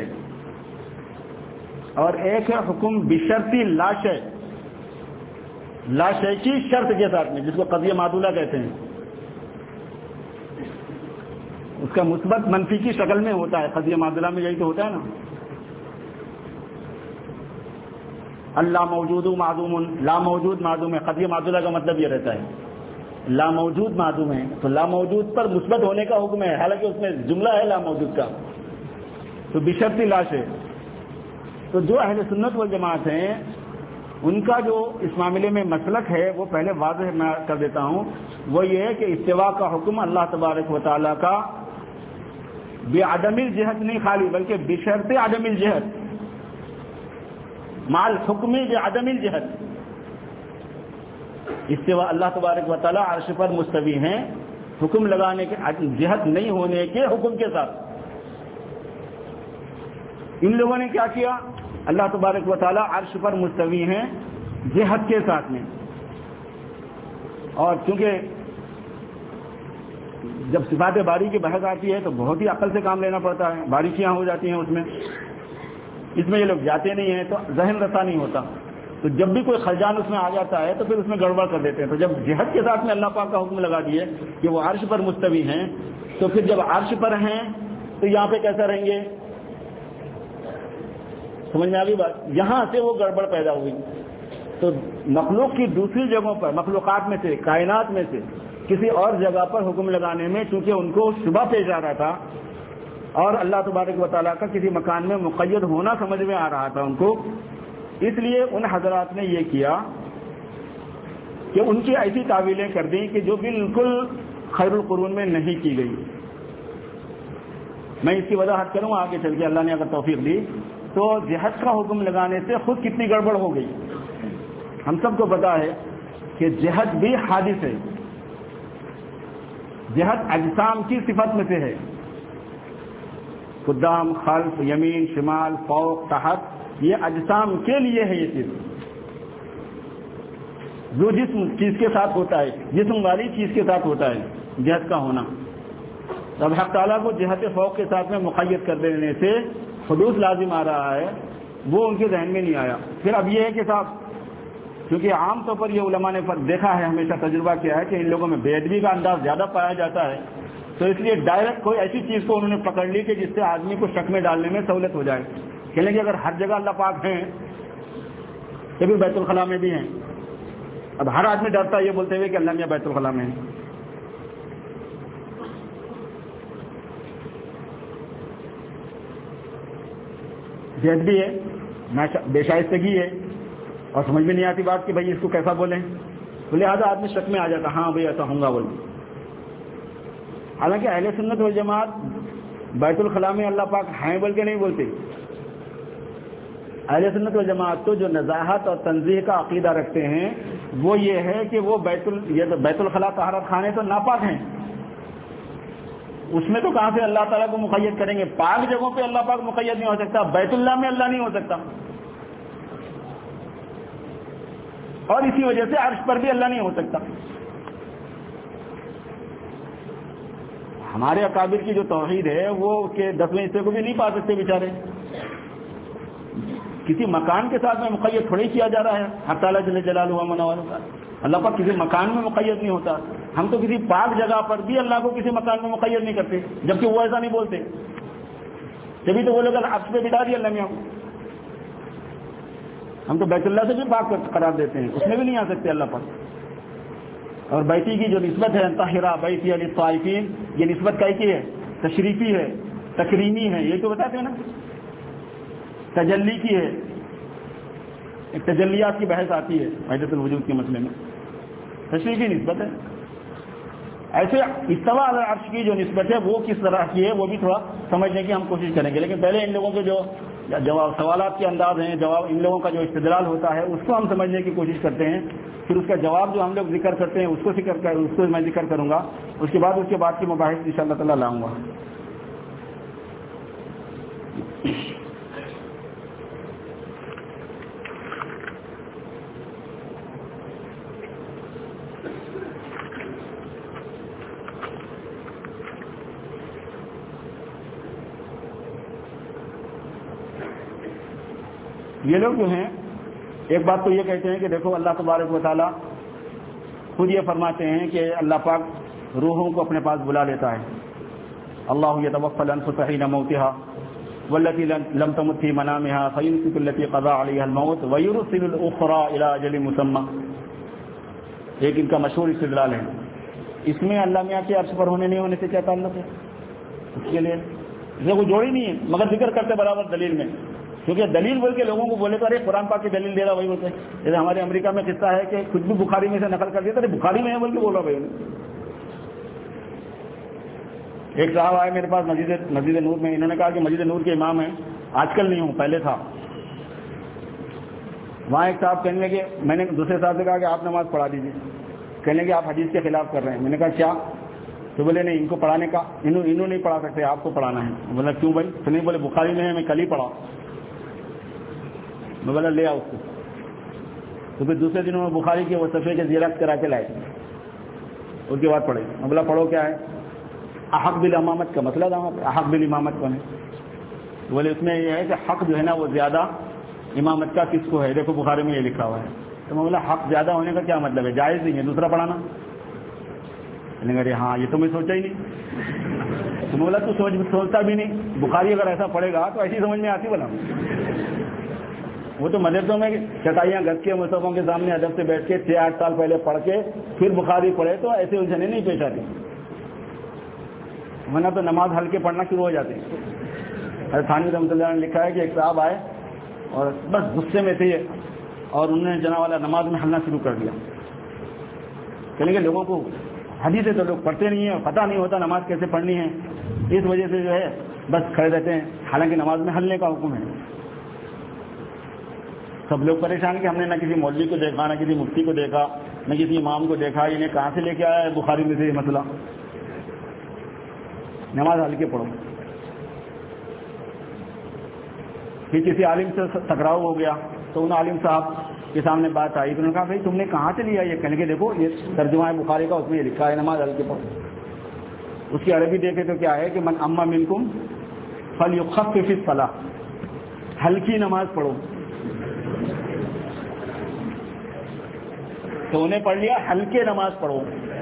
اور ایک ہے حکم بشرطی لا شے، لا شے کی شرط کے ساتھ میں، جس کو قضیہ معدولہ کہتے ہیں. اس کا مثبت منفی کی شکل میں ہوتا ہے. قضیہ معدولہ میں یہی تو ہوتا ہے نا. اللہ موجود معدوم، لا موجود معدوم ہے. قضیہ معدولہ کا مطلب یہ رہتا ہے لا موجود معدوم ہے تو لا موجود پر مثبت ہونے کا حکم ہے، حالانکہ اس میں جملہ ہے لا موجود کا، تو بشرطی لا شے. تو جو اہل سنت والجماعت ہیں ان کا جو اس معاملے میں مسلک ہے وہ پہلے واضح میں کر دیتا ہوں. وہ یہ ہے کہ استوا کا حکم اللہ تبارک و تعالیٰ کا بعدم الجہت نہیں خالی، بلکہ بشرط عدم الجہت، مال حکم بعدم الجہت. استوا اللہ تبارک و تعالیٰ عرش پر مستوی ہیں حکم لگانے کے جہت نہیں ہونے کے حکم کے ساتھ. ان لوگوں نے کیا کیا؟ اللہ تبارک و تعالیٰ عرش پر مستوی ہیں جہت کے ساتھ میں، اور چونکہ جب صفات باری کی بحث آتی ہے تو بہت ہی عقل سے کام لینا پڑتا ہے، باریکیاں ہو جاتی ہیں اس میں یہ لوگ جاتے نہیں ہیں تو ذہن رسا نہیں ہوتا. تو جب بھی کوئی خلجان اس میں آ جاتا ہے تو پھر اس میں گڑبڑ کر دیتے ہیں. تو جب جہت کے ساتھ میں اللہ پاک کا حکم لگا دیے کہ وہ عرش پر مستوی ہیں، تو پھر جب عرش پر ہیں تو یہاں پہ کیسا رہیں گے؟ سمجھ میں آ گئی بات؟ یہاں سے وہ گڑبڑ پیدا ہوئی. تو مخلوق کی دوسری جگہوں پر، مخلوقات میں سے، کائنات میں سے کسی اور جگہ پر حکم لگانے میں چونکہ ان کو شبہ پیش آ رہا تھا اور اللہ تبارک و تعالیٰ کا کسی مکان میں مقید ہونا سمجھ میں آ رہا تھا ان کو، اس لیے ان حضرات نے یہ کیا کہ ان کی ایسی تعویلیں کر دیں کہ جو بالکل خیر القرون میں نہیں کی گئی. میں اس کی وضاحت کروں آگے چل کے، اللہ نے اگر توفیق دی تو. جہت کا حکم لگانے سے خود کتنی گڑبڑ ہو گئی. ہم سب کو پتا ہے کہ جہت بھی حادث ہے، جہت اجسام کی صفت میں سے ہے. قدام، خلف، یمین، شمال، فوق، تحت، یہ اجسام کے لیے ہے. یہ چیز جو جسم چیز کے ساتھ ہوتا ہے، جسم والی چیز کے ساتھ ہوتا ہے جہت کا ہونا. اب حق تعالیٰ کو جہت فوق کے ساتھ میں مقید کر دینے سے حدوث لازم آ رہا ہے، وہ ان کے ذہن میں نہیں آیا. پھر اب یہ ہے کہ صاحب کیونکہ عام طور پر یہ علماء نے دیکھا ہے، ہمیشہ تجربہ کیا ہے کہ ان لوگوں میں بے ادبی کا انداز زیادہ پایا جاتا ہے، تو اس لیے ڈائریکٹ کوئی ایسی چیز کو انہوں نے پکڑ لی کہ جس سے آدمی کو شک میں ڈالنے میں سہولت ہو جائے. کہنے کہ اگر ہر جگہ اللہ پاک ہیں تو بھی بیت الخلاء میں بھی ہیں. اب ہر آدمی ڈرتا ہے یہ بولتے ہوئے کہ اللہ میاں بیت الخلاء میں ہیں. بے ادبی ہے، بے شائستگی ہے، اور سمجھ میں نہیں آتی بات کہ بھائی اس کو کیسا بولیں، تو لہٰذا آدمی شک میں آ جاتا، ہاں بھائی ایسا ہوں گا بولیں. حالانکہ اہل سنت والجماعت بیت الخلاء میں اللہ پاک ہیں بول کے نہیں بولتے. اہل سنت والجماعت تو جو نزاہت اور تنزیہ کا عقیدہ رکھتے ہیں وہ یہ ہے کہ وہ بیت الخلاء طہارت خانے تو ناپاک ہیں، اس میں تو کہاں سے اللہ تعالیٰ کو مقید کریں گے؟ پاک جگہوں پہ اللہ پاک مقید نہیں ہو سکتا، بیت اللہ میں اللہ نہیں ہو سکتا، اور اسی وجہ سے عرش پر بھی اللہ نہیں ہو سکتا. ہمارے اکابر کی جو توحید ہے وہ اس کے 10ویں حصے کو بھی نہیں پا سکتے بیچارے. کسی مکان کے ساتھ میں مقید تھوڑی کیا جا رہا ہے. حق تعالیٰ جل جلالہ و منوالہ کا اللہ پاک کسی مکان میں مقید نہیں ہوتا. ہم تو کسی پاک جگہ پر بھی اللہ کو کسی مکان میں مقید نہیں کرتے، جبکہ وہ ایسا نہیں بولتے. جبھی تو وہ لوگ عرش پہ بٹھا دیا اللہ میاں کو. ہم تو بیت اللہ سے بھی پاک قرار دیتے ہیں، اس میں بھی نہیں آ سکتے اللہ پاک. اور بیتی کی جو نسبت ہے طاہرہ بیتی للطائفین، یہ نسبت کی ہے؟ تشریفی ہے، تکریمی ہے. یہ تو بتاتے ہیں نا، تجلی کی ہے. ایک تجلیات کی بحث آتی ہے وحدت الوجود کے مسئلے میں، تشریفی نسبت ہے. ایسے استوا علی العرش کی جو نسبت ہے وہ کس طرح کی ہے وہ بھی تھوڑا سمجھنے کی ہم کوشش کریں گے. لیکن پہلے ان لوگوں کے جو جواب سوالات کے انداز ہیں، جواب ان لوگوں کا جو استدلال ہوتا ہے اس کو ہم سمجھنے کی کوشش کرتے ہیں. پھر اس کا جواب جو ہم لوگ ذکر کرتے ہیں اس کو میں ذکر کروں گا. اس کے بعد کی مباحث انشاءاللہ تعالی لاؤں گا. یہ لوگ جو ہیں ایک بات تو یہ کہتے ہیں کہ دیکھو اللہ تبارک و تعالیٰ خود یہ فرماتے ہیں کہ اللہ پاک روحوں کو اپنے پاس بلا لیتا ہے. اللہ یتوفی الانفس حین موتها والتي لم تمت في منامها فيمسك التي قضى عليها الموت ويرسل الاخرى الى اجل مسمى. ایک ان کا مشہور استدلال ہے. اس میں اللہ میاں کے عرش پر ہونے نہیں ہونے سے کیا تعلق ہے؟ اس کے لیے کوئی جوڑی نہیں ہے مگر ذکر کرتے برابر دلیل میں, کیونکہ دلیل بول کے لوگوں کو بولے تو ارے قرآن پاک کی دلیل دے رہا وہی بولتے. جیسے ہمارے امریکہ میں قصہ ہے کہ کچھ بھی بخاری میں سے نقل کر دیا تو بخاری میں ہے بول کے بولا بھائی. ایک صاحب آئے میرے پاس مسجد نور میں, انہوں نے کہا کہ مسجد نور کے امام ہیں, آج کل نہیں ہوں پہلے تھا. وہاں ایک صاحب کہنے لگے, میں نے دوسرے صاحب سے کہا کہ آپ نماز پڑھا دیجیے. کہنے لگے آپ حدیث کے خلاف کر رہے ہیں. میں نے کہا کیا؟ تو بولے نہیں, ان کو پڑھانے کا انہوں نہیں پڑھا سکتے, آپ کو پڑھانا ہے. بولا کیوں بھائی؟ تو نہیں, بولے بخاری میں ہے, میں کل ہی پڑھا. میں بولا لے آؤ اس کو. تو پھر دوسرے دنوں میں بخاری کے وہ صفحے کے زیرکس کرا کے لائے, اس کے بعد پڑھے. میں بولا پڑھو کیا ہے؟ احق بالامامت کا مسئلہ تھا. احق بالامامت کون ہے؟ بولے اس میں یہ ہے کہ حق جو ہے نا وہ زیادہ امامت کا کس کو ہے, دیکھو بخاری میں یہ لکھا ہوا ہے. تو میں بولا حق زیادہ ہونے کا کیا مطلب ہے؟ جائز نہیں ہے دوسرا پڑھانا؟ ہاں یہ تو میں سوچا ہی نہیں. تو میں بولا تو سوچتا بھی نہیں, بخاری اگر ایسا پڑھے گا تو ایسی سمجھ میں آتی. بولا وہ تو مدرسوں میں چٹائیاں گھس کے مصحفوں کے سامنے ادب سے بیٹھ کے 6-8 سال پہلے پڑھ کے پھر بخاری پڑھے تو ایسے الجھنیں نہیں پیش آتی, ورنہ تو نماز ہلکے پڑھنا شروع ہو جاتے ہیں. تھانوی رحمۃ اللہ نے لکھا ہے کہ ایک صاحب آئے اور بس غصے میں تھے اور انہوں نے جناب والا نماز میں ہلنا شروع کر دیا. کہنے کہ لوگوں کو حدیثیں تو لوگ پڑھتے نہیں ہیں, پتہ نہیں ہوتا نماز کیسے پڑھنی ہے, اس وجہ سے جو ہے بس کھڑے رہتے ہیں, حالانکہ نماز میں ہلنے کا حکم ہے. سب لوگ پریشان کہ ہم نے نہ کسی مولوی کو دیکھا, نہ کسی مفتی کو دیکھا, نہ کسی امام کو دیکھا, انہیں کہاں سے لے کے آیا ہے بخاری میں سے یہ مسئلہ. نماز ہلکے پڑھو. پھر کسی عالم سے ٹکراؤ ہو گیا تو ان عالم صاحب کے سامنے بات آئی تو انہوں نے کہا بھائی تم نے کہاں سے لیا یہ؟ کہنے کے دیکھو یہ ترجمہ ہے بخاری کا, اس میں یہ لکھا ہے نماز ہلکے پڑھو. اس کی عربی دیکھے تو کیا ہے کہ من اما منکم فلیخفف الصلاۃ, ہلکی نماز پڑھو. تو انہیں پڑھ لیا ہلکے نماز پڑھو.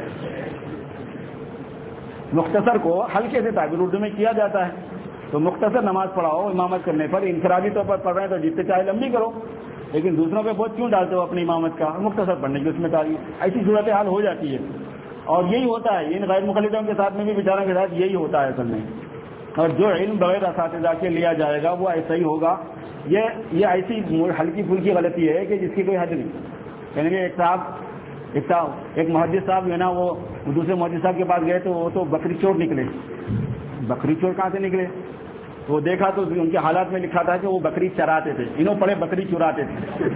مختصر کو ہلکے سے تعبیر اردو میں کیا جاتا ہے. تو مختصر نماز پڑھاؤ امامت کرنے پر. انفرادی طور پر پڑھ رہے ہیں تو جتنے چاہے لمبی کرو, لیکن دوسروں پہ بہت کیوں ڈالتے ہو اپنی امامت کا؟ مختصر پڑھنے کی اس میں تعریف. ایسی صورتحال ہو جاتی ہے اور یہی ہوتا ہے ان غیر مقلدوں کے ساتھ میں بھی بیچاروں کے ساتھ یہی ہوتا ہے اصل میں. اور جو علم بغیر اساتذہ کے لیا جائے گا وہ ایسا ہی ہوگا. یہ ایسی ہلکی پھلکی غلطی ہے کہ جس کی کوئی حد نہیں. یعنی کہ ایک محدث صاحب جو ہے نا وہ دوسرے محدث صاحب کے پاس گئے تو وہ تو بکری چور نکلے. بکری چور کہاں سے نکلے؟ وہ دیکھا تو ان کے حالات میں لکھا تھا کہ وہ بکری چراتے تھے. انہوں پڑھے بکری چراتے تھے.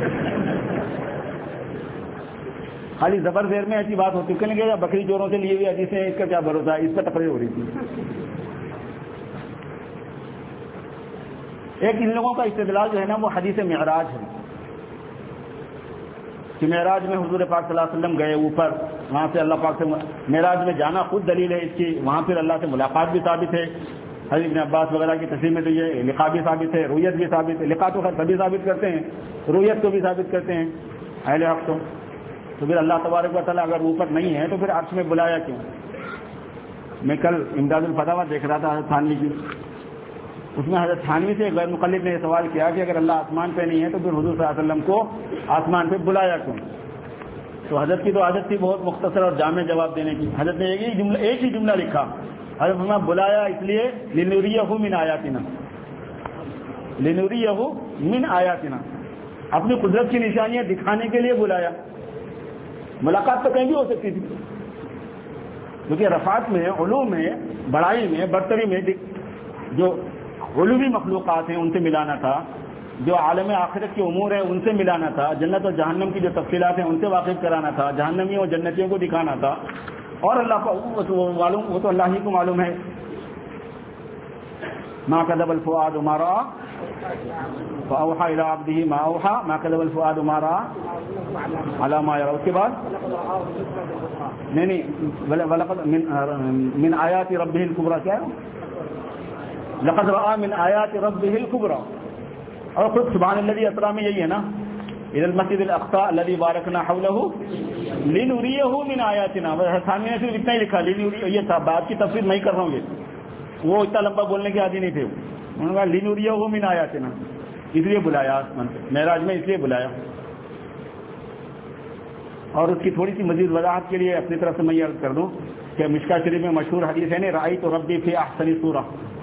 خالی زبر زیر میں ایسی بات ہوتی ہے کہ بکری چوروں سے لیے ہوئی حدیثیں اس کا کیا بھروسہ ہے, اس پر تقریر ہو رہی تھی. ایک ان لوگوں کا استدلال جو ہے نا وہ حدیث معراج ہے کہ معراج میں حضور پاک صلی اللہ علیہ وسلم گئے اوپر, وہاں سے اللہ پاک سے معراج میں جانا خود دلیل ہے اس کی. وہاں پھر اللہ سے ملاقات بھی ثابت ہے. حضرت ابن عباس وغیرہ کی تصویر میں تو یہ لقاء بھی ثابت ہے, رویت بھی ثابت ہے. لقاء تو خیر سبھی ثابت کرتے ہیں, رویت کو بھی ثابت کرتے ہیں اہل حق کو. تو پھر اللہ تبارک و تعالیٰ اگر اوپر نہیں ہے تو پھر عرش میں بلایا کیوں؟ میں کل امداد الفتاویٰ دیکھ رہا تھا حضرت تھانوی کی, اس میں حضرت تھانوی سے غیر مقلد نے یہ سوال کیا کہ اگر اللہ آسمان پہ نہیں ہے تو پھر حضور صلی اللہ علیہ وسلم کو آسمان پہ بلایا کیوں؟ تو حضرت کی تو عادت تھی بہت مختصر اور جامع جواب دینے کی. حضرت نے ایک ہی جملہ لکھا. حضرت نے بلایا اس لیے لنوریہ من آیاتنا, لنوریہ من آیاتنا, اپنی قدرت کی نشانیاں دکھانے کے لیے بلایا. ملاقات تو کہیں بھی ہو سکتی تھی, کیونکہ رفعت میں, علوم میں, بڑائی میں, برتری میں جو علومی مخلوقات ہیں ان سے ملانا تھا, جو عالم آخرت کے امور ہیں ان سے ملانا تھا, جنت اور جہنم کی جو تفصیلات ہیں ان سے واقف کرانا تھا, جہنمیوں اور جنتیوں کو دکھانا تھا. اور اللہ کو معلوم, وہ تو اللہ ہی کو معلوم ہے. ما كذب الفؤاد ما رأى فأوحى إلى عبده ما أوحى ما كذب الفؤاد ما رأى على ما يرى. اس کے بعد نہیں ولقد من آیات ربه الكبرى, کیا ہے؟ لقد رأى من آیات ربه الكبرى. اور خود سبحان الذی اسری میں یہی ہے نا، الی المسجد الاقصی الذی بارکنا حولہ لنریہ من آیاتنا. ثانوی نے صرف اتنا ہی لکھا لنریہ، یہ تھا، بات کی تفسیر نہیں کر رہا ہوں، یہ وہ اتنا لمبا بولنے کے عادی نہیں تھے. انہوں نے کہا لنریہ من آیاتنا، اس لیے بلایا آسمان پہ معراج میں، اس لیے بلایا. اور اس کی تھوڑی سی مزید وضاحت کے لیے اپنی طرف سے میں یہ عرض کر دوں کہ مشکاۃ شریف میں مشہور حدیث ہے نا، رأیت ربی فی احسن صورہ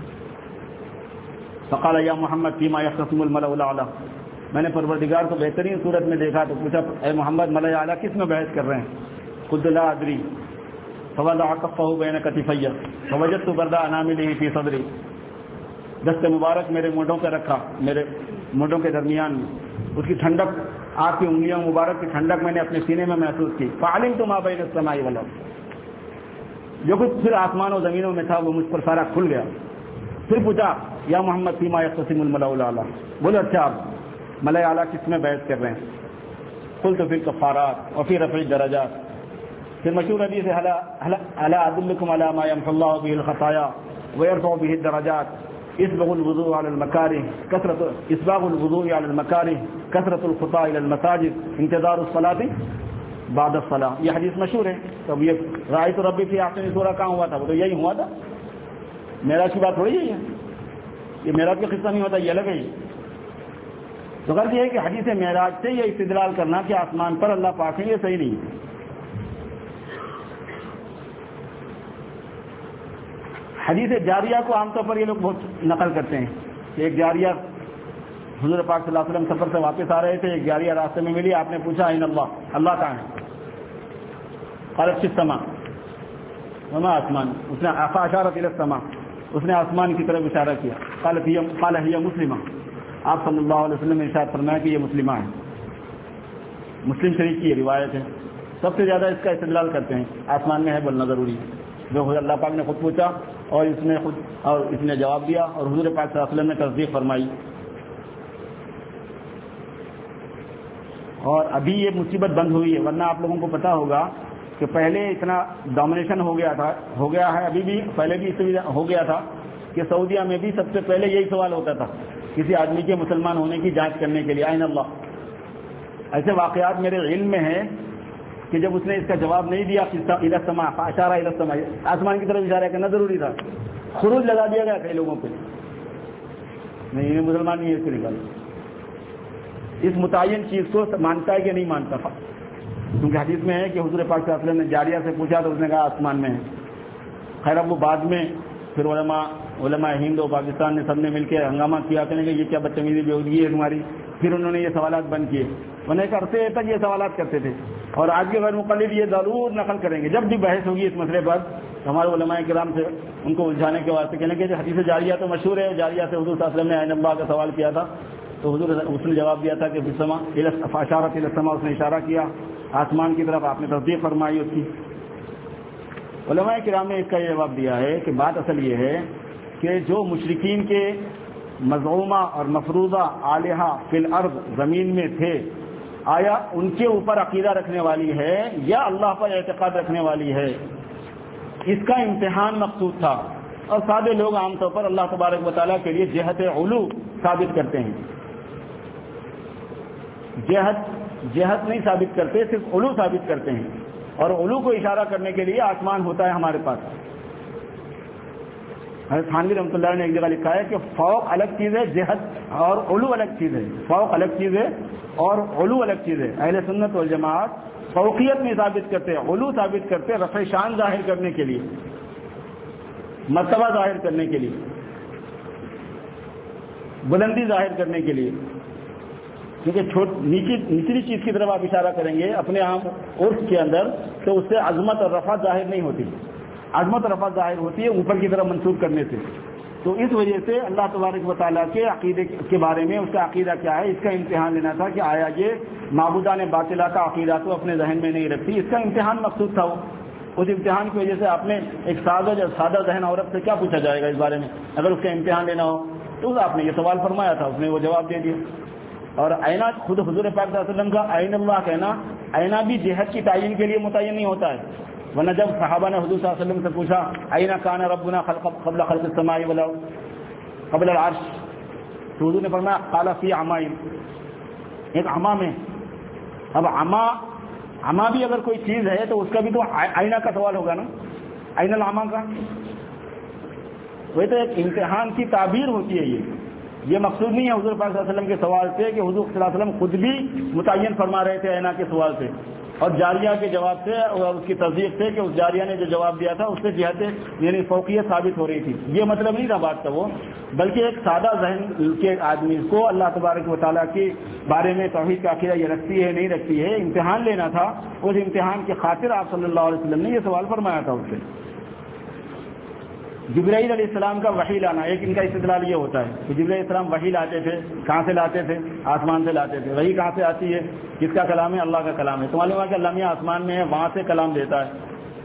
فقال یا محمد فیما یختصم الملأ الاعلی. میں نے پروردگار کو بہترین صورت میں دیکھا تو پوچھا اے محمد ملأ اعلی کس میں بحث کر رہے ہیں؟ قلت لا ادری فوضع کفہ بین کتفی فوجدت برد اناملہ فی صدری. دست مبارک میرے مونڈوں پہ رکھا، میرے مونڈوں کے درمیان میں، اس کی ٹھنڈک، آپ کی انگلیاں مبارک کی ٹھنڈک میں نے اپنے سینے میں محسوس کی. فعلمت ما بین السماء والارض، جو کچھ پھر آسمان و زمینوں میں تھا وہ مجھ پر سارا کھل گیا. پھر پوچھا یا محمد فیما یختصم الملأ الاعلی، بولے اچھا آپ ملأ اعلیٰ کس میں بحث کر رہے ہیں؟ قلت فی الکفارات وفی رفع الدرجات. پھر مشہور حدیث ہے الا ادلکم علی ما یمحو اللہ بہ الخطایا ویرفع بہ الدرجات اسبغ الوضوء علی المکارہ کثرۃ الخطا الی المساجد انتظار الصلاۃ بعد الصلاۃ. یہ حدیث مشہور ہے. تو یہ رأیت ربی فی احسن صورہ کہاں ہوا تھا؟ وہ تو یہی ہوا تھا. معراج کی بات تھوڑی یہی ہے، یہ معراج کا قصہ نہیں ہوتا، یہ الگ ہے. تو غرض یہ ہے کہ حدیث معراج سے یہ استدلال کرنا کہ آسمان پر اللہ پاک ہے، یہ صحیح نہیں ہے. حدیث جاریہ کو عام طور پر یہ لوگ بہت نقل کرتے ہیں کہ ایک جاریہ حضور پاک صلی اللہ علیہ وسلم سفر سے واپس آ رہے تھے، ایک جاریہ راستے میں ملی، آپ نے پوچھا این اللہ، اللہ کہاں ہے؟ قالت فی السماء، وما آسمان، اس نے فاشارت الی السماء، اس نے آسمان کی طرف اشارہ کیا. قال ہی مسلمہ، آپ صلی اللہ علیہ وسلم نے ارشاد فرمایا کہ یہ مسلمہ ہے. مسلم شریف کی یہ روایت ہے. سب سے زیادہ اس کا استدلال کرتے ہیں آسمان میں ہے بولنا ضروری ہے، جو اللہ پاک نے خود پوچھا اور اس نے جواب دیا اور حضور پاک صلی اللہ علیہ وسلم نے تصدیق فرمائی. اور ابھی یہ مصیبت بند ہوئی ہے، ورنہ آپ لوگوں کو پتا ہوگا کہ پہلے اتنا ڈومینیشن ہو گیا ہے، ابھی بھی پہلے بھی اس سے ہو گیا تھا کہ سعودیہ میں بھی سب سے پہلے یہی سوال ہوتا تھا کسی آدمی کے مسلمان ہونے کی جانچ کرنے کے لیے، آئین اللہ. ایسے واقعات میرے علم میں ہیں کہ جب اس نے اس کا جواب نہیں دیا الی السماء اشارہ الی السماء، آسمان کی طرف اشارہ کرنا ضروری تھا، خروج لگا دیا گیا کئی لوگوں پہ، نہیں مسلمان نہیں ہے، اس کو نکال. اس متعین چیز کو مانتا ہے کہ نہیں مانتا؟ کیونکہ حدیث میں ہے کہ حضور پاک صلی اللہ علیہ وسلم نے جاریہ سے پوچھا تو اس نے کہا آسمان میں ہے. خیر اب وہ بعد میں پھر علماء ہند و پاکستان نے سب نے مل کے ہنگامہ کیا، کہنے کہ یہ کیا بدتمیزی بےہودگی ہے تمہاری. پھر انہوں نے یہ سوالات بند کیے، انہوں نے ایک عرصے تک یہ سوالات کرتے تھے. اور آج کے غیر مقلد یہ ضرور نقل کریں گے جب بھی بحث ہوگی اس مسئلے پر، ہمارے علماء کرام سے ان کو الجھانے کے واسطے کہنے کہ حدیث جاریہ تو مشہور ہے، جاریہ سے حضور صلی اللہ علیہ وسلم نے عین اللہ کا سوال کیا تھا تو حضور اس نے جواب دیا تھا کہ اشارت الی السماء، اس نے اشارہ کیا آسمان کی طرف، آپ نے تصدیق فرمائی اس کی. علماء کرام نے اس کا یہ جواب دیا ہے کہ بات اصل یہ ہے کہ جو مشرکین کے مزعومہ اور مفروضہ آلہہ فی الارض زمین میں تھے، آیا ان کے اوپر عقیدہ رکھنے والی ہے یا اللہ پر اعتقاد رکھنے والی ہے؟ اس کا امتحان مقصود تھا. اور سادے لوگ عام طور پر اللہ تبارک و تعالیٰ کے لیے جہت علو ثابت کرتے ہیں، جہت نہیں ثابت کرتے، صرف علو ثابت کرتے ہیں. اور علو کو اشارہ کرنے کے لیے آسمان ہوتا ہے ہمارے پاس. حضرت تھانوی رحمۃ اللہ نے ایک جگہ لکھا ہے کہ فوق الگ چیز ہے، جہت اور علو الگ چیز ہے. فوق الگ چیز ہے اور علو الگ چیز ہے. اہل سنت والجماعت فوقیت نہیں ثابت کرتے، علو ثابت کرتے، رفع شان ظاہر کرنے کے لیے، مرتبہ ظاہر کرنے کے لیے، بلندی ظاہر کرنے کے لیے. کیونکہ نچلی چیز کی طرف آپ اشارہ کریں گے اپنے عام عرف کے اندر تو اس سے عظمت اور رفعت ظاہر نہیں ہوتی. عظمت اور رفعت ظاہر ہوتی ہے اوپر کی طرف منسوب کرنے سے. تو اس وجہ سے اللہ تبارک و تعالیٰ کے عقیدے کے بارے میں اس کا عقیدہ کیا ہے، اس کا امتحان لینا تھا کہ آیا یہ معبودان باطلہ کا عقیدہ تو اپنے ذہن میں نہیں رکھتی. اس کا امتحان مقصود تھا. اس امتحان کی وجہ سے آپ نے ایک سادہ ذہن عورت سے کیا پوچھا جائے گا اس بارے میں، اگر اس کا امتحان لینا ہو تو آپ نے یہ سوال فرمایا تھا، اس نے وہ جواب دے دیا. اور آئینہ خود حضور پاک صلی اللہ علیہ وسلم کا عین اللہ کہنا، آئینہ بھی جہت کی تعین کے لیے متعین نہیں ہوتا ہے. ورنہ جب صحابہ نے حضور صلی اللہ علیہ وسلم سے پوچھا، آئینہ کان ربنا قبل خلق السماء والارض، قبل العرش، قبل العرش، قبل العرش، قبل العرش، قبل العرش، قبل العرش، قبل العرش، قبل العرش، قبل العرش، قبل العرش، قبل العرش، تو حضور نے فرمایا قال فی عمائن، ایک عما میں. اب عما بھی اگر کوئی چیز ہے تو اس کا بھی تو آئینہ کا سوال ہوگا نا، آئین العما کا. وہی تو ایک امتحان کی تعبیر ہوتی ہے. یہ مقصود نہیں ہے حضور پاک صلی اللہ علیہ وسلم کے سوال سے کہ حضور صلی اللہ علیہ وسلم خود بھی متعین فرما رہے تھے آئینہ کے سوال سے اور جاریہ کے جواب سے اور اس کی تصدیق سے کہ اس جاریہ نے جو جواب دیا تھا اس سے جہت یعنی فوقیت ثابت ہو رہی تھی. یہ مطلب نہیں تھا بات کا وہ، بلکہ ایک سادہ ذہن کے آدمی کو اللہ تبارک و تعالیٰ کے بارے میں توحید کا عقیدہ یہ رکھتی ہے نہیں رکھتی ہے امتحان لینا تھا. اس امتحان کی خاطر آپ صلی اللہ علیہ وسلم نے یہ سوال فرمایا تھا اس سے. جبرائیل علیہ السلام کا وحی لانا، ایک ان کا استدلال یہ ہوتا ہے کہ جبرائیل علیہ السلام وحی لاتے تھے. کہاں سے لاتے تھے؟ آسمان سے لاتے تھے. وحی کہاں سے آتی ہے؟ کس کا کلام ہے؟ اللہ کا کلام ہے. تو معلوم ہے کہ اللہ میاں آسمان میں ہے، وہاں سے کلام دیتا ہے.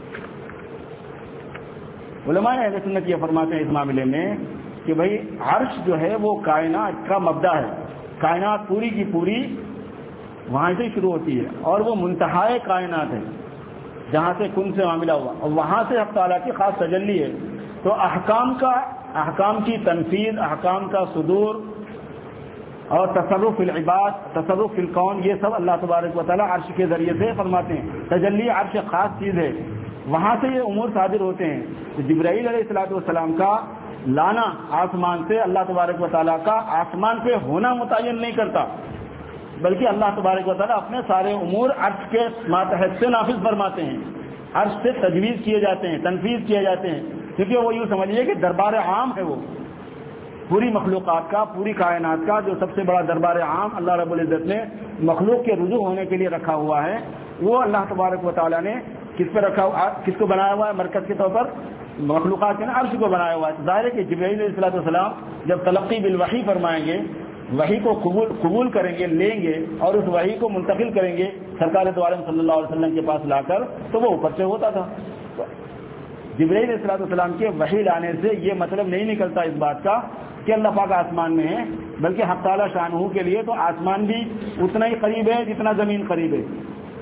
علماء اہل سنت یہ فرماتے ہیں اس معاملے میں کہ بھائی عرش جو ہے وہ کائنات کا مبدا ہے. کائنات پوری کی پوری وہاں سے شروع ہوتی ہے اور وہ منتہائے کائنات ہے جہاں سے کن سے معاملہ ہوا اور وہاں سے حق تعالیٰ کی خاص تجلی ہے. تو احکام کی تنفیذ، احکام کا صدور اور تصرف فی العباد، تصرف فی الکون، یہ سب اللہ تبارک و تعالیٰ عرش کے ذریعے سے فرماتے ہیں. تجلی عرش خاص چیز ہے، وہاں سے یہ امور صادر ہوتے ہیں. تو جبرائیل علیہ السلام کا لانا آسمان سے اللہ تبارک و تعالیٰ کا آسمان پہ ہونا متعین نہیں کرتا، بلکہ اللہ تبارک و تعالیٰ اپنے سارے امور عرش کے ماتحت سے نافذ فرماتے ہیں. عرش سے تجویز کیے جاتے ہیں، تنفیذ کیے جاتے ہیں، کیونکہ وہ یوں سمجھیے کہ دربار عام ہے. وہ پوری مخلوقات کا، پوری کائنات کا جو سب سے بڑا دربار عام اللہ رب العزت نے مخلوق کے رجوع ہونے کے لیے رکھا ہوا ہے، وہ اللہ تبارک و تعالیٰ نے کس پہ رکھا ہوا، کس کو بنایا ہوا ہے مرکز کے طور پر؟ مخلوقات کے نا عرش کو بنایا ہوا ہے. ظاہر ہے کہ جبرائیل علیہ السلام جب تلقی بالوحی فرمائیں گے، وحی کو قبول کریں گے، لیں گے اور اس وحی کو منتقل کریں گے سرکار دو عالم صلی اللہ علیہ وسلم کے پاس لا کر، تو وہ اوپر سے ہوتا تھا. جبرائیل علیہ السلام کے وحی لانے سے یہ مطلب نہیں نکلتا اس بات کا کہ اللہ پاک آسمان میں ہے، بلکہ حق تعالیٰ شانہ کے لیے تو آسمان بھی اتنا ہی قریب ہے جتنا زمین قریب ہے.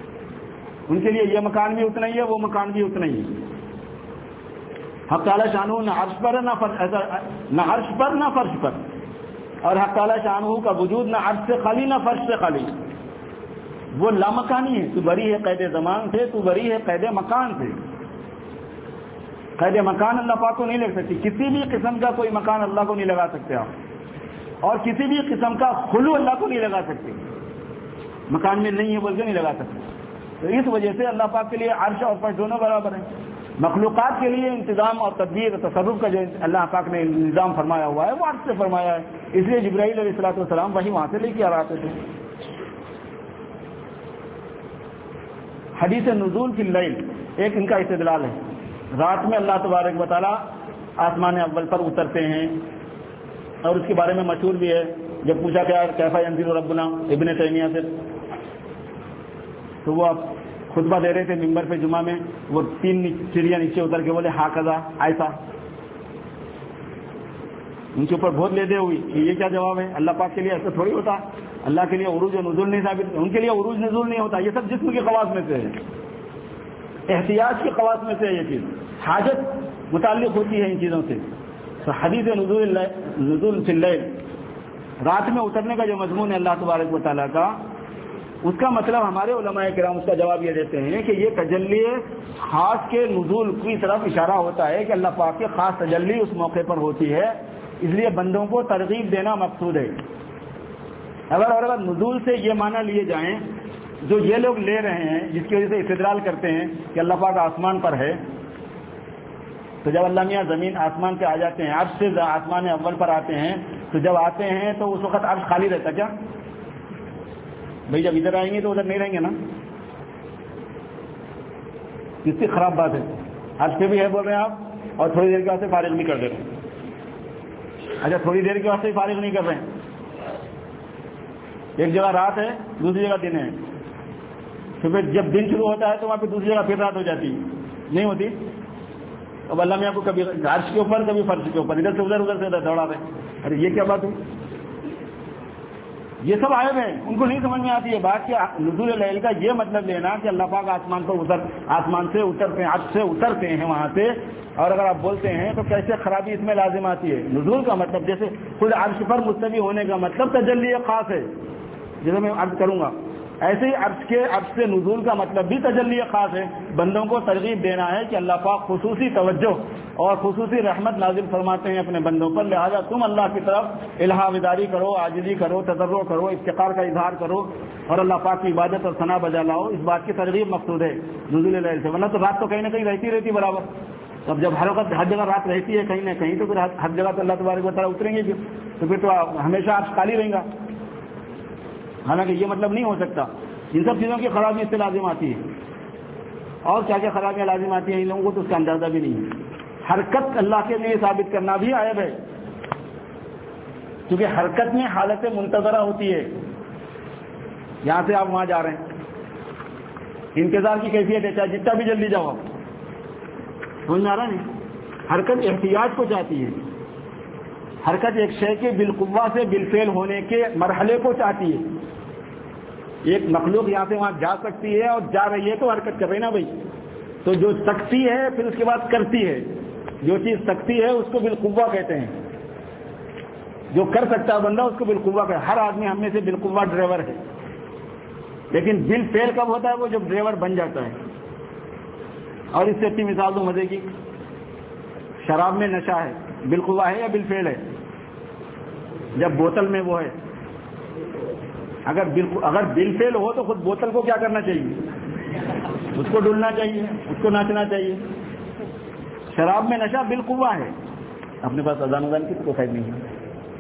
ان کے لیے یہ مکان بھی اتنا ہی ہے، وہ مکان بھی اتنا ہی ہے. حق تعالیٰ شانہ نہ عرش پر نہ عرش پر نہ فرش پر، اور حق تعالیٰ شانہ کا وجود نہ عرش سے خالی نہ فرش سے خالی. وہ لامکانی ہے. تو بری ہے قید زمان سے، تو بری ہے قید مکان سے. قید مکان اللہ پاک کو نہیں لگ سکتی. کسی بھی قسم کا کوئی مکان اللہ کو نہیں لگا سکتے آپ، اور کسی بھی قسم کا خلو اللہ کو نہیں لگا سکتے. مکان میں نہیں ہے بول کے نہیں لگا سکتے. تو اس وجہ سے اللہ پاک کے لیے عرش اور فرش دونوں برابر ہیں. مخلوقات کے لیے انتظام اور تدبیر اور تصرف کا جو اللہ پاک نے نظام فرمایا ہوا ہے وہ عرش سے فرمایا ہے. اس لیے جبرائیل علیہ السلام وہی وہاں سے لے کے آتے تھے. حدیث نزول فی اللیل ایک ان کا استدلال ہے. رات میں اللہ تبارک و تعالیٰ آسمان اول پر اترتے ہیں، اور اس کے بارے میں مشہور بھی ہے. جب پوچھا کہ کیفی ینزل ربنا ابن تیمیہ سے، تو وہ خطبہ دے رہے تھے ممبر پہ جمعہ میں. وہ 3 چڑیاں نیچے اتر کے بولے ہاکذا ایسا. ان کے اوپر بہت لیدے ہوئی کہ یہ کیا جواب ہے؟ اللہ پاک کے لیے ایسا تھوڑی ہوتا. اللہ کے لیے عروج و نزول نہیں ثابت، ان کے لیے عروج نزول نہیں ہوتا. یہ سب جسم کے خواص میں سے ہے، احتیاج کے خواص میں سے ہے. یہ چیز حاجت متعلق ہوتی ہے ان چیزوں سے. تو حدیث نزول فی اللیل، رات میں اترنے کا جو مضمون ہے اللہ تبارک و تعالیٰ کا، اس کا مطلب ہمارے علماء کرام اس کا جواب یہ دیتے ہیں کہ یہ تجلی خاص کے نزول کی طرف اشارہ ہوتا ہے کہ اللہ پاک کی خاص تجلی اس موقع پر ہوتی ہے. اس لیے بندوں کو ترغیب دینا مقصود ہے. اگر نزول سے یہ معنی لیے جائیں جو یہ لوگ لے رہے ہیں، جس کی وجہ سے استدلال کرتے ہیں کہ اللہ پاک آسمان پر ہے، تو جب اللہ میاں زمین آسمان پہ آ جاتے ہیں، عرش سے آسمان اول پر آتے ہیں، تو جب آتے ہیں تو اس وقت عرش خالی رہتا کیا؟ بھائی جب ادھر آئیں گے تو ادھر نہیں رہیں گے نا. کس کی خراب بات ہے؟ عرش پہ بھی ہے بول رہے ہیں آپ، اور تھوڑی دیر کے واسطے فارغ نہیں کر دے رہے. اچھا تھوڑی دیر کے واسطے فارغ نہیں کر رہے ہیں. ایک جگہ رات ہے، دوسری جگہ دن ہے. تو پھر جب دن شروع ہوتا ہے تو وہاں پہ دوسری جگہ پھر رات ہو جاتی نہیں ہوتی. اب اللہ میاں کو کبھی عرش کے اوپر کبھی فرش کے اوپر، ادھر سے ادھر ادھر سے ادھر دوڑا رہے. ارے یہ کیا بات ہوئی؟ یہ سب عیب ہیں، ان کو نہیں سمجھ میں آتی ہے بات کہ نزول لیل کا یہ مطلب لینا کہ اللہ پاک آسمان سے اترتے ہیں، عرش سے اترتے ہیں وہاں سے، اور اگر آپ بولتے ہیں تو کیسے خرابی اس میں لازم آتی ہے۔ نزول کا مطلب جیسے خود عرش پر مستوی ہونے کا مطلب تجلی خاص ہے، جیسے میں عرض کروں گا، ایسے ہی عرش سے نزول کا مطلب بھی تجلی خاص ہے، بندوں کو ترغیب دینا ہے کہ اللہ پاک خصوصی توجہ اور خصوصی رحمت نازل فرماتے ہیں اپنے بندوں پر، لہذا تم اللہ کی طرف الہا وداری کرو، عاجزی کرو، تضرع کرو، افتقار کا اظہار کرو اور اللہ پاک کی عبادت اور ثنا بجا لاؤ۔ اس بات کی ترغیب مقصود ہے نزول لیل سے، ورنہ تو رات تو کہیں نہ کہیں رہتی برابر، اب جب ہر جگہ رات رہتی ہے کہیں نہ کہیں تو پھر ہر جگہ تو اللہ تبارک و تعالیٰ اتریں گے تو پھر تو ہمیشہ عرش خالی رہیں گا، حالانکہ یہ مطلب نہیں ہو سکتا۔ ان سب چیزوں کی خرابی اس سے لازم آتی ہے، اور کیا کیا خرابیاں لازم آتی ہیں ان لوگوں کو تو اس کا اندازہ بھی نہیں ہے۔ حرکت اللہ کے لیے ثابت کرنا بھی عیب ہے، کیونکہ حرکت میں حالت منتظرہ ہوتی ہے، یہاں سے آپ وہاں جا رہے ہیں، انتظار کی کیفیت ہے، چاہے جتنا بھی جلدی جاؤ آپ، سمجھ میں آ رہا ہے نہیں؟ حرکت احتیاط کو چاہتی ہے، حرکت ایک شے کے بالقوہ سے بالفعل ہونے کے مرحلے کو چاہتی ہے۔ ایک مخلوق یہاں سے وہاں جا سکتی ہے اور جا رہی ہے تو حرکت کر رہی نا بھائی، تو جو سکتی ہے پھر اس کے بعد کرتی ہے، جو چیز سکتی ہے اس کو بالقوہ کہتے ہیں، جو کر سکتا ہے بندہ اس کو بالقوہ کہتے ہیں۔ ہر آدمی ہم میں سے بالقوہ ڈرائیور ہے، لیکن بالفعل کب ہوتا ہے؟ وہ جب ڈرائیور بن جاتا ہے۔ اور اس سے اچھی مثال دو مزے کی، شراب میں نشہ ہے، بالقوہ ہے یا بالفعل ہے؟ جب بوتل میں وہ ہے، اگر بالفعل ہو تو خود بوتل کو کیا کرنا چاہیے؟ اس کو ڈولنا چاہیے، اس کو ناچنا چاہیے۔ شراب میں نشہ بالقوہ ہے، اپنے پاس اذان کی تو قید نہیں ہے،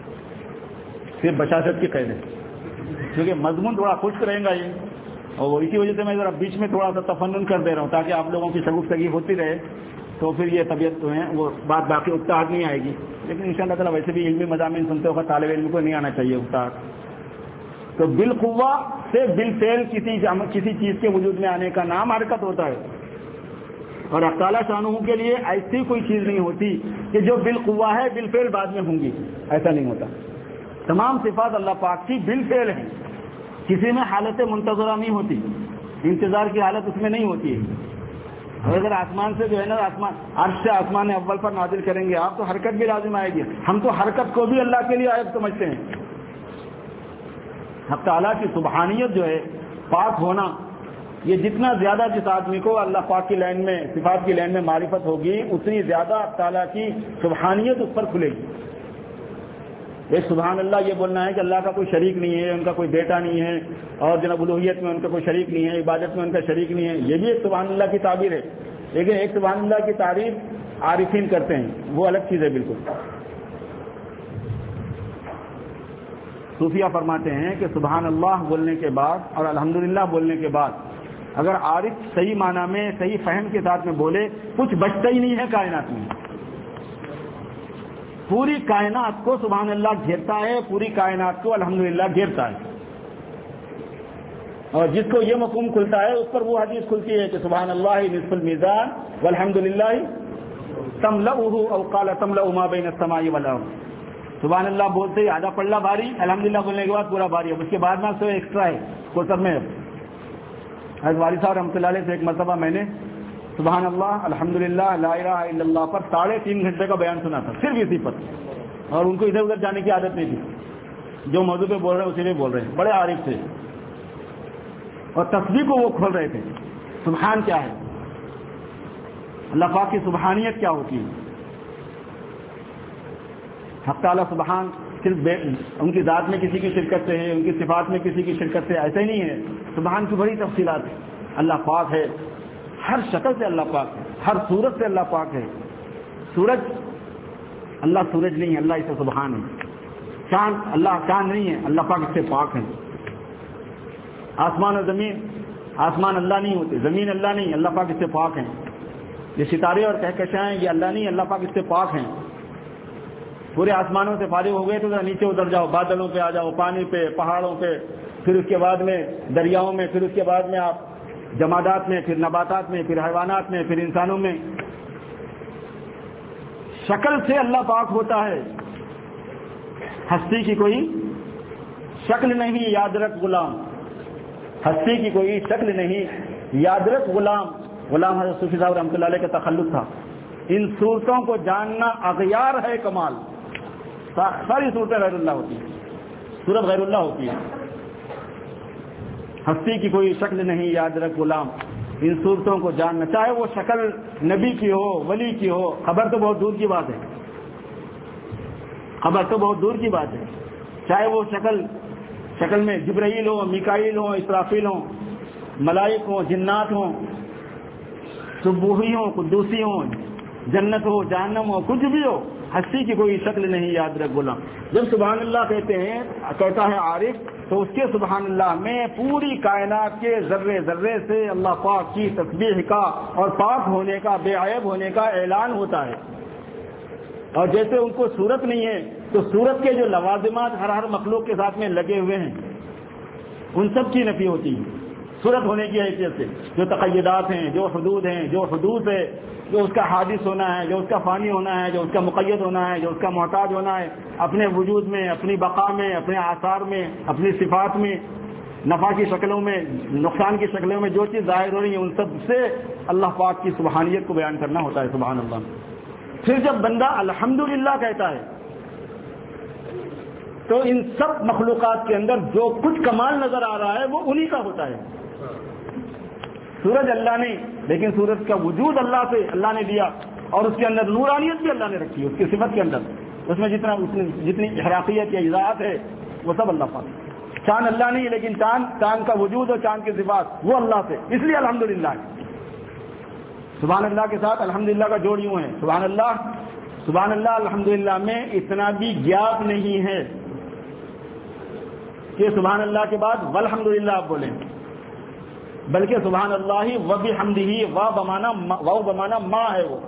صرف بشاشت کی قید ہے، کیونکہ مضمون تھوڑا خشک رہے گا یہ، اور اسی وجہ سے میں ذرا بیچ میں تھوڑا سا تفنن کر دے رہا ہوں تاکہ آپ لوگوں کی شگفتگی ہوتی رہے، تو پھر یہ طبیعت جو ہے وہ بات باقی اکتاہٹ نہیں آئے گی۔ لیکن ان شاء اللہ تعالیٰ ویسے بھی علمی مضامین سنتے ہوگا، طالب علم کو نہیں آنا چاہیے اکتاہٹ۔ تو بالقوہ سے بالفعل کسی چیز کے وجود میں آنے کا نام حرکت ہوتا ہے، اور اللہ تعالیٰ شانہ کے لیے ایسی کوئی چیز نہیں ہوتی کہ جو بالقوہ ہے بالفعل بعد میں ہوں گی، ایسا نہیں ہوتا۔ تمام صفات اللہ پاک کی بالفعل ہیں، کسی میں حالت منتظرہ نہیں ہوتی، انتظار کی حالت اس میں نہیں ہوتی ہے۔ اور اگر آسمان سے جو ہے نا عرش سے آسمان اول پر نازل کریں گے آپ تو حرکت بھی لازم آئے گی۔ ہم تو حرکت کو بھی اللہ کے لیے عیب سمجھتے ہیں۔ حق تعالیٰ کی سبحانیت جو ہے، پاک ہونا، یہ جتنا زیادہ جس آدمی کو اللہ پاک کی لائن میں، صفات کی لائن میں معرفت ہوگی، اتنی زیادہ حق تعالیٰ کی سبحانیت اس پر کھلے گی۔ ایک سبحان اللہ یہ بولنا ہے کہ اللہ کا کوئی شریک نہیں ہے، ان کا کوئی بیٹا نہیں ہے، اور جناب الوہیت میں ان کا کوئی شریک نہیں ہے، عبادت میں ان کا شریک نہیں ہے، یہ بھی ایک سبحان اللہ کی تعبیر ہے۔ لیکن ایک سبحان اللہ کی تعریف عارفین کرتے ہیں، وہ الگ چیز ہے بالکل۔ صوفیہ فرماتے ہیں کہ سبحان اللہ بولنے کے بعد اور الحمدللہ بولنے کے بعد اگر عارف صحیح معنی میں، صحیح فہم کے ساتھ میں بولے، کچھ بچتا ہی نہیں ہے کائنات میں، پوری کائنات کو سبحان اللہ گھیرتا ہے، پوری کائنات کو الحمدللہ گھیرتا ہے۔ اور جس کو یہ مفہوم کھلتا ہے اس پر وہ حدیث کھلتی ہے کہ سبحان اللہ نصف المیزان والحمدللہ تملؤہ او قال تملؤ ما بین السماء والارض۔ سبحان اللہ بولتے ہی آدھا پلہ بھاری، الحمدللہ بولنے کے بعد پورا بھاری ہے، اس کے بعد میں سے ایکسٹرا ہے کوثر میں۔ حضرت والد صاحب رحمۃ اللہ علیہ سے ایک مرتبہ میں نے سبحان اللہ الحمدللہ لا الہ الا اللہ پر 3.5 گھنٹے کا بیان سنا تھا، صرف اسی پر، اور ان کو ادھر ادھر جانے کی عادت نہیں تھی، جو موضوع پہ بول رہے ہیں اسی میں بول رہے ہیں، بڑے عارف تھے، اور تسبیح کو وہ کھول رہے تھے۔ سبحان کیا ہے، اللہ پاک کی سبحانیت کیا ہوتی ہے۔ حق تعالیٰ سبحان صرف ان کی ذات میں کسی کی شرکت سے ہے، ان کی صفات میں کسی کی شرکت سے، ایسا ہی نہیں ہے۔ سبحان کی بڑی تفصیلات ہے، اللہ پاک ہے، ہر شکل سے اللہ پاک ہے، ہر صورت سے اللہ پاک ہے۔ سورج، اللہ سورج نہیں ہے، اللہ اس سے سبحان ہے۔ چاند، اللہ چاند نہیں ہے، اللہ پاک اس سے پاک ہے۔ آسمان اور زمین، آسمان اللہ نہیں ہوتے، زمین اللہ نہیں، اللہ پاک اس سے پاک ہیں۔ یہ ستارے اور کہکشائیں یہ اللہ نہیں، اللہ پاک اس سے پاک ہیں۔ پورے آسمانوں سے فارغ ہو گئے تو ذرا نیچے اتر جاؤ، بادلوں پہ آ جاؤ، پانی پہ، پہاڑوں پہ، پھر اس کے بعد میں دریاؤں میں، پھر اس کے بعد میں آپ جمادات میں، پھر نباتات میں، پھر حیوانات میں، پھر انسانوں میں۔ شکل سے اللہ پاک ہوتا ہے، ہستی کی کوئی شکل نہیں یاد رکھ غلام، ہستی کی کوئی شکل نہیں یاد رکھ غلام. غلام حضرت صوفی صاحب رحمۃ اللہ علیہ کا تخلص تھا. ان صورتوں کو جاننا اغیار ہے کمال. ساری صورتیں غیر اللہ ہوتی ہیں، صورت غیر اللہ ہوتی ہے. ہستی کی کوئی شکل نہیں یاد رکھ غلام، ان صورتوں کو جاننا، چاہے وہ شکل نبی کی ہو، ولی کی ہو. خبر تو بہت دور کی بات ہے، خبر تو بہت دور کی بات ہے. چاہے وہ شکل میں جبرائیل ہو، میکائیل ہو، اسرافیل ہوں، ملائک ہوں، جنات ہوں، سبوحی ہوں، قدوسی ہوں، جنت ہو، جہنم ہو، کچھ بھی ہو، ہستی کی کوئی شکل نہیں یاد رکھ غلام. جب سبحان اللہ کہتا ہے عارف، تو اس کے سبحان اللہ میں پوری کائنات کے ذرے ذرے سے اللہ پاک کی تسبیح کا اور پاک ہونے کا، بے عیب ہونے کا اعلان ہوتا ہے. اور جیسے ان کو صورت نہیں ہے تو صورت کے جو لوازمات ہر مخلوق کے ساتھ میں لگے ہوئے ہیں ان سب کی نفی ہوتی ہے صورت ہونے کی حیثیت سے. جو تقیدات ہیں، جو حدود ہیں، جو حدوث ہے، جو اس کا حادث ہونا ہے، جو اس کا فانی ہونا ہے، جو اس کا مقید ہونا ہے، جو اس کا محتاج ہونا ہے، اپنے وجود میں، اپنی بقا میں، اپنے آثار میں، اپنی صفات میں، نفع کی شکلوں میں، نقصان کی شکلوں میں جو چیز ظاہر ہو رہی ہے ان سب سے اللہ پاک کی سبحانیت کو بیان کرنا ہوتا ہے. سبحان اللہ. پھر جب بندہ الحمدللہ کہتا ہے تو ان سب مخلوقات کے اندر جو کچھ کمال نظر آ رہا ہے وہ انہی کا ہوتا ہے. سورج اللہ نے، لیکن سورج کا وجود اللہ سے اللہ نے دیا، اور اس کے اندر نورانیت بھی اللہ نے رکھی اس کی صفت کے اندر. اس میں جتنی احراقیت یا اضاعت ہے وہ سب اللہ پاک. چاند اللہ نہیں، لیکن چاند کا وجود اور چاند کی صفات وہ اللہ سے، اس لیے الحمدللہ ہے. سبحان اللہ کے ساتھ الحمدللہ کا جوڑ یوں ہے، سبحان اللہ الحمدللہ میں اتنا بھی گیپ نہیں ہے کہ سبحان اللہ کے بعد والحمدللہ آپ بولیں، بلکہ سبحان اللہ و بحمدہ، واو بمانا ما ہے وہ،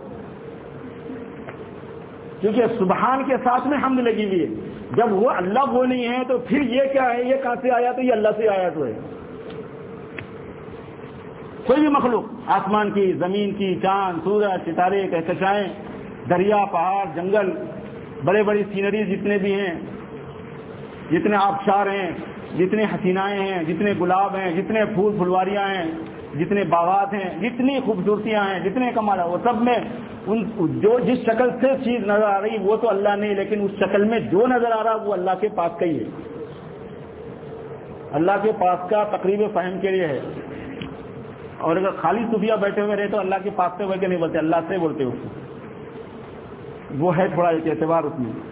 کیونکہ سبحان کے ساتھ میں حمد لگی ہوئی ہے. جب وہ اللہ وہ نہیں ہے تو پھر یہ کیا ہے؟ یہ کہاں سے آیا؟ تو یہ اللہ سے آیا تو ہے. کوئی بھی مخلوق، آسمان کی، زمین کی، چاند، سورج، ستارے، کہکشائیں، دریا، پہاڑ، جنگل، بڑے بڑی سینریز جتنے بھی ہیں، جتنے آبشار ہیں، جتنے حسینائیں ہیں، جتنے گلاب ہیں، جتنے پھول پھلواریاں ہیں، جتنے باغات ہیں، جتنی خوبصورتیاں ہیں، جتنے کمال، وہ سب میں جو جس شکل سے چیز نظر آ رہی وہ تو اللہ نہیں، لیکن اس شکل میں جو نظر آ رہا وہ اللہ کے پاس کا ہی ہے. اللہ کے پاس کا تقریب فہم کے لیے ہے. اور اگر خالی صوفیہ بیٹھے ہوئے رہے تو اللہ کے پاس سے کے نہیں بولتے، اللہ سے بولتے اس کو. وہ ہے تھوڑا ایک اعتبار اس میں.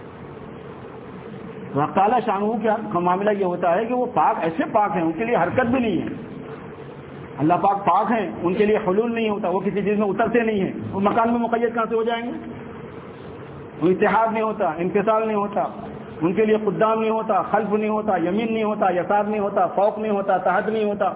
تعالیٰ شانہ کا معاملہ یہ ہوتا ہے کہ وہ پاک، ایسے پاک ہیں ان کے لیے حرکت بھی نہیں ہے. اللہ پاک پاک ہیں، ان کے لیے حلول نہیں ہوتا، وہ کسی چیز میں اترتے نہیں ہیں. وہ مکان میں مقید کہاں سے ہو جائیں گے؟ وہ اتحاد نہیں ہوتا، انفصال نہیں ہوتا، ان کے لیے قدام نہیں ہوتا، خلف نہیں ہوتا، یمین نہیں ہوتا، یسار نہیں ہوتا، فوق نہیں ہوتا، تحت نہیں ہوتا.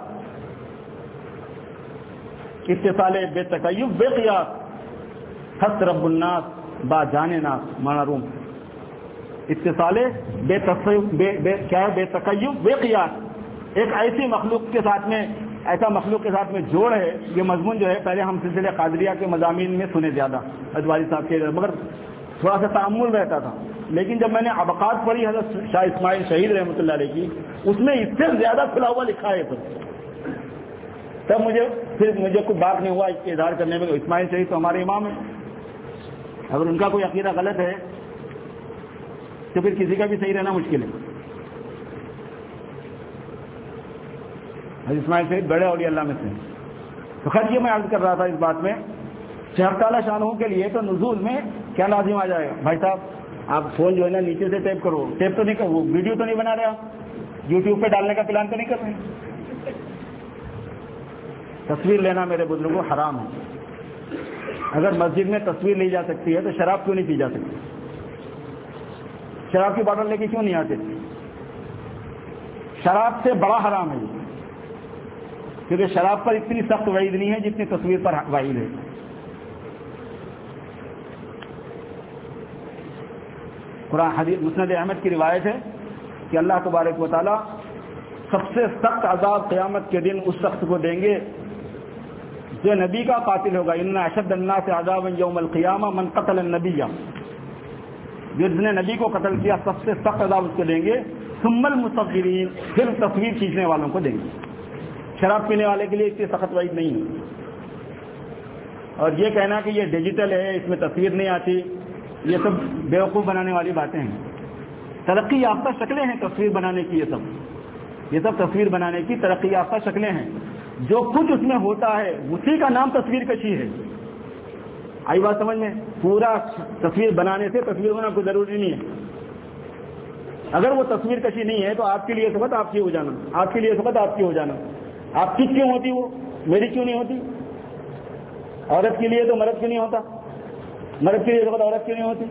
اتصال بے تکیف بے قیاس، حس رب الناس با جان ناس، مانا روم. اتصال بے تکیف بے قیاس، ایک ایسی مخلوق کے ساتھ میں، ایسا مخلوق کے ساتھ میں جوڑ ہے. یہ مضمون جو ہے پہلے ہم سلسلے قادریہ کے مضامین میں سنے زیادہ ادواری صاحب کے، مگر تھوڑا سا تعامل رہتا تھا. لیکن جب میں نے ابقات پڑھی حضرت شاہ اسماعیل شہید رحمۃ اللہ علیہ کی، اس میں اس سے زیادہ کھلا ہوا لکھا ہے. تب مجھے کوئی بات نہیں ہوا اس کے اظہار کرنے میں. اسماعیل شہید تو ہمارے امام ہیں، اگر ان کا کوئی عقیدہ غلط ہے تو پھر کسی کا بھی صحیح رہنا مشکل ہے. اسماعیل شہید بڑے اولیاء اللہ میں سے. تو خیر یہ میں عرض کر رہا تھا اس بات میں کہ ہر تعالیٰ شانہ کے لیے تو نزول میں کیا لازم آ جائے گا؟ بھائی صاحب آپ فون جو ہے نا نیچے سے ٹیپ کرو. ٹیپ تو نہیں کرو، ویڈیو تو نہیں بنا رہے آپ، یوٹیوب پہ ڈالنے کا پلان تو نہیں کر رہے. تصویر لینا میرے بزرگوں حرام ہے. اگر مسجد میں تصویر لی جا سکتی ہے تو شراب کیوں نہیں پی جا سکتی؟ شراب کی باٹل لے کے کیوں نہیں آتے؟ شراب سے بڑا حرام ہے یہ، کیونکہ شراب پر اتنی سخت وعید نہیں ہے جتنی تصویر پر وعید ہے. قرآن حدیث مسند احمد کی روایت ہے کہ اللہ تبارک و تعالی سب سے سخت عذاب قیامت کے دن اس شخص کو دیں گے جو نبی کا قاتل ہوگا. ان اشد الناس عذابا یوم القیامہ من قتل النبی، جس نے نبی کو قتل کیا سب سے سخت عذاب اس کو دیں گے ثم المصورین، پھر تصویر کھینچنے والوں کو دیں گے. شراب پینے والے کے لیے اس کی سخت وعید نہیں ہے. اور یہ کہنا کہ یہ ڈیجیٹل ہے، اس میں تصویر نہیں آتی، یہ سب بیوقوف بنانے والی باتیں ہیں. ترقی یافتہ شکلیں ہیں تصویر بنانے کی، یہ سب تصویر بنانے کی ترقی یافتہ شکلیں ہیں. جو کچھ اس میں ہوتا ہے اسی کا نام تصویر کشی ہے. آئی بات سمجھ میں؟ پورا تصویر بنانے سے تصویر ہونا کوئی ضروری نہیں ہے. اگر وہ تصویر کشی نہیں ہے تو آپ کے لیے سبت آپ کی ہو جانا، آپ کے لیے سبت آپ کی ہو جانا. آپ کی کیوں ہوتی، وہ میری کیوں نہیں ہوتی؟ عورت کے لیے تو مرد کیوں نہیں ہوتا؟ مرد کے لیے سبت عورت کیوں نہیں ہوتی؟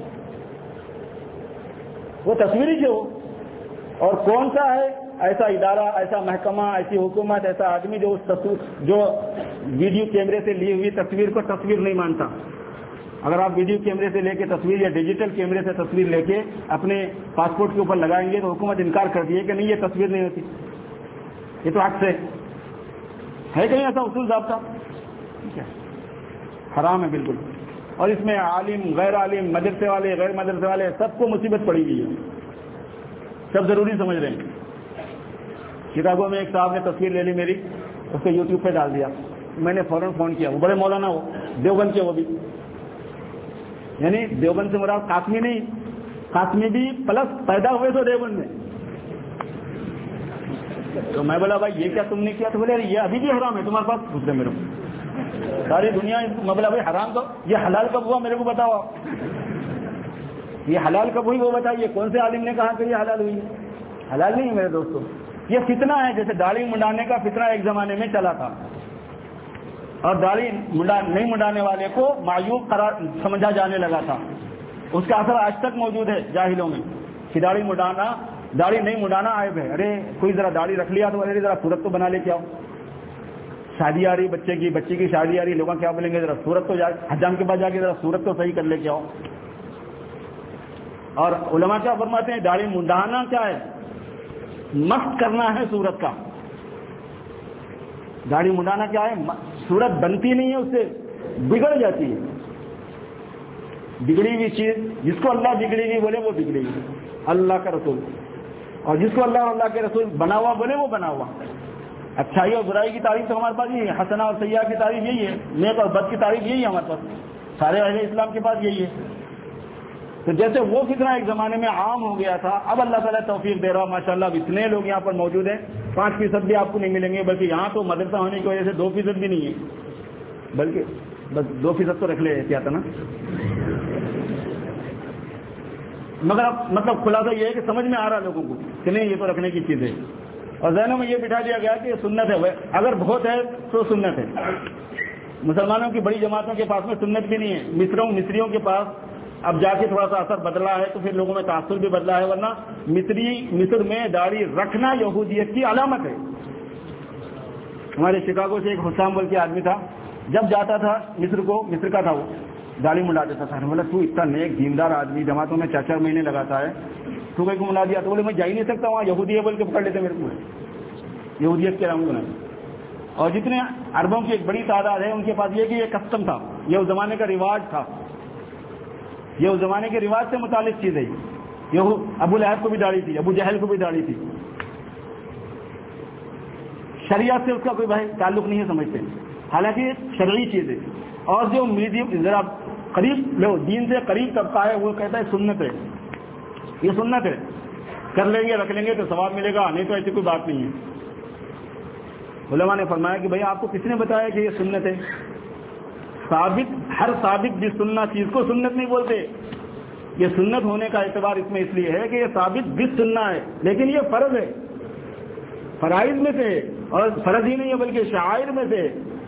وہ تصویری سے ہو. اور کون سا ہے ایسا ادارہ، ایسا محکمہ، ایسی حکومت، ایسا آدمی جو جو ویڈیو کیمرے سے لی ہوئی تصویر کو تصویر نہیں مانتا؟ اگر آپ ویڈیو کیمرے سے لے کے تصویر یا ڈیجیٹل کیمرے سے تصویر لے کے اپنے پاسپورٹ کے اوپر لگائیں گے تو حکومت انکار کرتی ہے کہ نہیں یہ تصویر نہیں ہوتی، یہ تو عکس ہے کہیں ایسا اصول ضابطہ؟ حرام ہے بالکل. اور اس میں عالم، غیر عالم، مدرسے والے، غیر مدرسے والے، سب کو مصیبت پڑی ہوئی ہے. سب ضروری سمجھ رہے ہیں. شکاگو میں ایک صاحب نے تصویر لے لی میری، اس کو یوٹیوب پہ ڈال دیا. میں نے فوراً فون کیا. وہ بڑے مولانا، وہ دیوبند کے، وہ بھی یعنی دیوبند سے مراد قاسمی نہیں، قاسمی بھی پلس پیدا ہوئے تو دیوبند میں. تو میں بولا بھائی یہ کیا تم نے کیا؟ تو بولے یہ ابھی بھی حرام ہے تمہارے پاس. دوسرے میرے کو ساری دنیا، میں بولا بھائی حرام تو یہ حلال کب ہوا میرے کو بتاؤ. یہ حلال کب ہوئی وہ بتائیے. کون سے عالم نے کہا کہ یہ حلال ہوئی ہے؟ حلال نہیں ہے میرے دوستوں. یہ فتنہ ہے. جیسے داڑھی منڈانے کا فتنہ ایک زمانے میں چلا تھا اور داڑھی نہیں منڈانے والے کو معیوب قرار سمجھا جانے لگا تھا. اس کا اثر آج تک موجود ہے جاہلوں میں کہ داڑھی نہیں منڈانا عیب ہے. ارے کوئی ذرا داڑھی رکھ لیا تو ارے ذرا صورت تو بنا لے کے آؤ. شادی آ رہی بچے کی شادی آ رہی، لوگ کیا بولیں گے؟ ذرا صورت تو حجام کے پاس جا کے ذرا صورت تو صحیح کر لے کے آؤ. اور علماء کیا فرماتے ہیں؟ داڑھی منڈانا کیا ہے؟ مست کرنا ہے صورت کا. داڑھی منڈانا کیا ہے؟ صورت بنتی نہیں ہے، اس سے بگڑ جاتی ہے. بگڑی ہوئی چیز، جس کو اللہ بگڑی ہوئی بولے وہ بگڑی ہوئی، اللہ کا رسول. اور جس کو اللہ اور اللہ کے رسول بنا ہوا بولے وہ بنا ہوا. اچھائی اور برائی کی تعریف تو ہمارے پاس یہی ہے، حسنہ اور سیاح کی تعریف یہی ہے، نیک اور بد کی تعریف یہی ہے ہمارے پاس. سارے اہل اسلام کے پاس یہی ہے. تو جیسے وہ فتنہ ایک زمانے میں عام ہو گیا تھا، اب اللہ تعالیٰ توفیق دے رہا ماشاءاللہ. اب اتنے لوگ یہاں پر موجود ہیں، 5% بھی آپ کو نہیں ملیں گے. بلکہ یہاں تو مدرسہ ہونے کی وجہ سے 2% بھی نہیں ہے، بلکہ بس 2% تو رکھ لے احتیاط نا. مگر اب مطلب خلاصہ یہ ہے کہ سمجھ میں آ رہا لوگوں کو کہ نہیں یہ تو رکھنے کی چیز ہے. اور ذہنوں میں یہ بٹھا دیا گیا کہ یہ سنت ہے. اگر بہت ہے تو سنت ہے. مسلمانوں کی بڑی جماعتوں کے پاس میں سنت بھی نہیں ہے. مصریوں کے پاس اب جا کے تھوڑا سا اثر بدلا ہے تو پھر لوگوں میں تاثر بھی بدلا ہے. ورنہ مصر میں داڑھی رکھنا یہودیت کی علامت ہے. ہمارے شکاگو سے ایک حسام بول کے آدمی تھا، جب جاتا تھا مصر کا تھا، وہ داڑھی منڈا دیتا تھا. بولا تو اتنا نیک دیندار آدمی، جماعتوں میں 4 مہینے لگاتا ہے، تو کوئی کو ملا دیا؟ تو بولے میں جا ہی نہیں سکتا وہاں، یہودی ہے بول کے پکڑ لیتے میرے کو، یہودیت کے رنگ بنائے. اور جتنے عربوں کی ایک بڑی تعداد ہے ان کے پاس یہ کہ یہ کسٹم تھا، یہ اس زمانے کا رواج تھا، یہ اس زمانے کے رواج سے متعلق چیز ہے. یہ ابو لہب کو بھی داڑھی تھی، ابو جہل کو بھی داڑھی تھی. شریعت سے اس کا کوئی بھائی تعلق نہیں ہے سمجھتے، حالانکہ شرعی چیز ہے. اور جو میڈیم ذرا قریب لو دین سے قریب طبقہ ہے وہ کہتا ہے سنت ہے، یہ سنت ہے، کر لیں گے رکھ لیں گے تو ثواب ملے گا، نہیں تو ایسی کوئی بات نہیں ہے. علماء نے فرمایا کہ بھائی آپ کو کس نے بتایا کہ یہ سنت ہے؟ ہر ثابت بھی سننا چیز کو سنت نہیں بولتے. یہ سنت ہونے کا اعتبار اس میں اس لیے ہے کہ یہ ثابت بھی سننا ہے، لیکن یہ فرض ہے، فرائض میں سے، اور فرض ہی نہیں ہے بلکہ شعائر میں سے.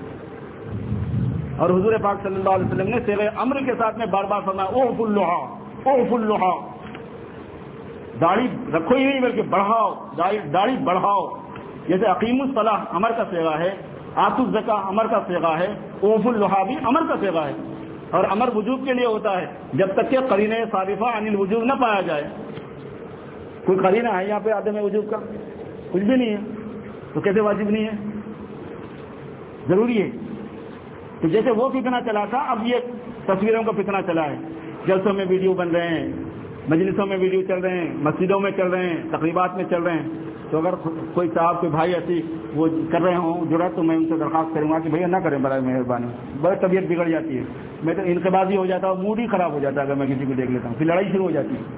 اور حضور پاک صلی اللہ علیہ وسلم نے صیغہ امر کے ساتھ میں بار بار فرمایا اوف اللحا، داڑھی رکھو ہی نہیں بلکہ بڑھاؤ، داڑھی بڑھاؤ. جیسے اقیم الصلاح امر کا صیغہ ہے، آتوا الزکاۃ امر کا صیغہ ہے، اوف اللحا بھی امر کا صیغہ ہے. اور امر وجوب کے لیے ہوتا ہے جب تک کہ قرینہ صارفہ عن الوجوب نہ پایا جائے. کوئی قرینہ ہے یہاں پہ عدم وجوب کا؟ کچھ بھی نہیں ہے، تو کیسے واجب نہیں ہے؟ ضروری ہے. تو جیسے وہ فتنہ چلا تھا، اب یہ تصویروں کا فتنہ چلا ہے. جلسوں میں ویڈیو بن رہے ہیں، مجلسوں میں ویڈیو چل رہے ہیں، مسجدوں میں چل رہے ہیں، تقریبات میں چل رہے ہیں، تو اگر کوئی صاحب کوئی بھائی ایسی وہ کر رہے ہوں جرات، تو میں ان سے درخواست کروں گا کہ بھیا نہ کریں برائے مہربانی، بڑی طبیعت بگڑ جاتی ہے، میں تو انقباضی ہو جاتا ہوں، موڈ ہی خراب ہو جاتا ہے اگر میں کسی کو دیکھ لیتا ہوں، پھر لڑائی شروع ہو جاتی ہے۔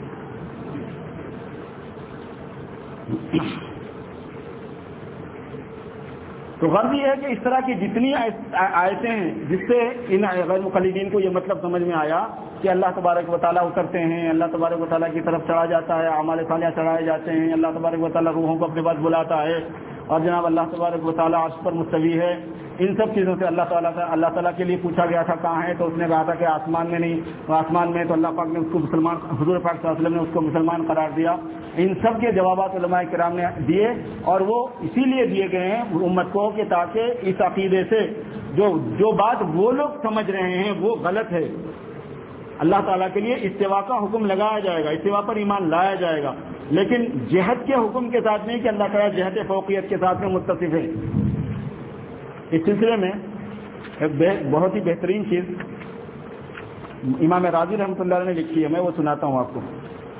تو غرض یہ ہے کہ اس طرح کی جتنی آیتیں ہیں جس سے ان غیر مقلدین کو یہ مطلب سمجھ میں آیا کہ اللہ تبارک و تعالیٰ اترتے ہیں، اللہ تبارک و تعالیٰ کی طرف چڑھا جاتا ہے، اعمال صالحہ چڑھائے جاتے ہیں، اللہ تبارک و تعالیٰ روحوں کو اپنے پاس بلاتا ہے، اور جناب اللہ تبارک و تعالیٰ عرش پر مستوی ہے، ان سب چیزوں سے اللہ تعالیٰ کے لیے پوچھا گیا تھا کہاں ہے، تو اس نے کہا تھا کہ آسمان میں نہیں، آسمان میں، تو اللہ پاک نے اس کو مسلمان، حضور پاک صلی اللہ علیہ وسلم نے اس کو مسلمان قرار دیا۔ ان سب کے جوابات علماء کرام نے دیے، اور وہ اسی لیے دیے گئے ہیں امت کو کہ تاکہ اس عقیدے سے جو بات وہ لوگ سمجھ رہے ہیں وہ غلط ہے، اللہ تعالیٰ کے لیے استوا کا حکم لگایا جائے گا، استوا پر ایمان لایا جائے گا، لیکن جہت کے حکم کے ساتھ نہیں کہ اللہ تعالیٰ جہت فوقیت کے ساتھ میں متصف ہے۔ اس سلسلے میں ایک بہت ہی بہترین چیز امام راضی رحمۃ اللہ علیہ نے لکھی ہے، میں وہ سناتا ہوں آپ کو۔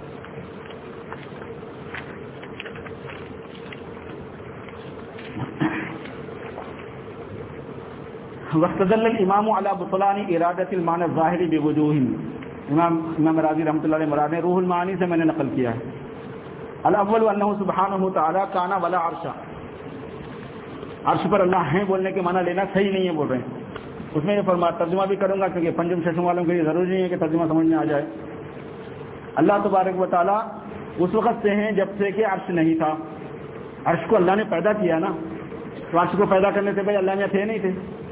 واستدل الامام علی بطلان ارادۃ المعنی الظاہر بوجوہ، امام راضی رحمۃ اللہ علیہ مراد روح المعانی سے میں نے نقل کیا ہے۔ الاول انہ سبحانہ تعالی کان ولا عرش، عرش پر اللہ ہیں بولنے کے معنی لینا صحیح نہیں ہے بول رہے ہیں، اس میں یہ فرما ترجمہ بھی کروں گا کیونکہ پنجم ششم والوں کے لیے ضروری نہیں ہے کہ ترجمہ سمجھ میں آ جائے۔ اللہ تبارک و تعالی اس وقت سے ہیں جب سے کہ عرش نہیں تھا، عرش کو اللہ نے پیدا کیا نا، تو عرش کو پیدا کرنے سے بھائی اللہ میں تھے نہیں تھے۔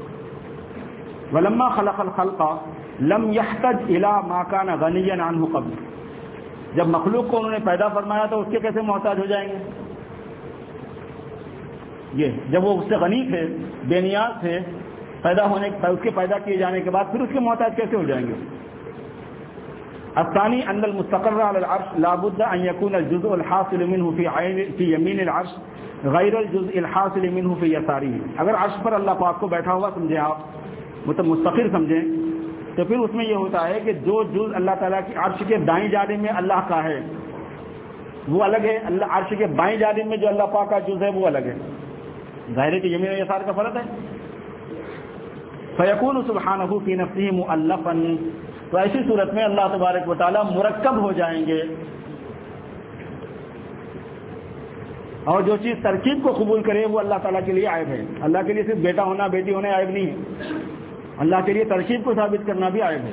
ولما خلق الخلق لم يحتج الى ما كان غنيا عنه قبل، جب مخلوق کو انہوں نے پیدا فرمایا تو اس کے کیسے محتاج ہو جائیں گے؟ یہ جب وہ اس سے غنی تھے، بے نیاز تھے، اس کے پیدا کیے جانے کے بعد پھر اس کے محتاج کیسے ہو جائیں گے؟ الثاني ان المستقر على العرش لا بد ان يكون الجزء الحاصل منه في يمين العرش غیر الجزء الحاصل منه في يساره، اگر عرش پر اللہ پاک کو بیٹھا ہوا سمجھیں آپ، مستقر سمجھیں، تو پھر اس میں یہ ہوتا ہے کہ جو جز اللہ تعالیٰ کی عرش کے دائیں جانب میں اللہ کا ہے وہ الگ ہے، اللہ عرش کے بائیں جانب میں جو اللہ پاک کا جز ہے وہ الگ ہے، ظاہر ہے کہ یمین و یسار کا فرق ہے۔ فیکون سبحانہ فی نفسہ مؤلفا، تو ایسی صورت میں اللہ تبارک و تعالیٰ مرکب ہو جائیں گے، اور جو چیز ترکیب کو قبول کرے وہ اللہ تعالیٰ کے لیے عیب ہے۔ اللہ کے لیے صرف بیٹا ہونا بیٹی ہونا عیب نہیں ہے، اللہ کے لیے ترکیب کو ثابت کرنا بھی عیب ہے۔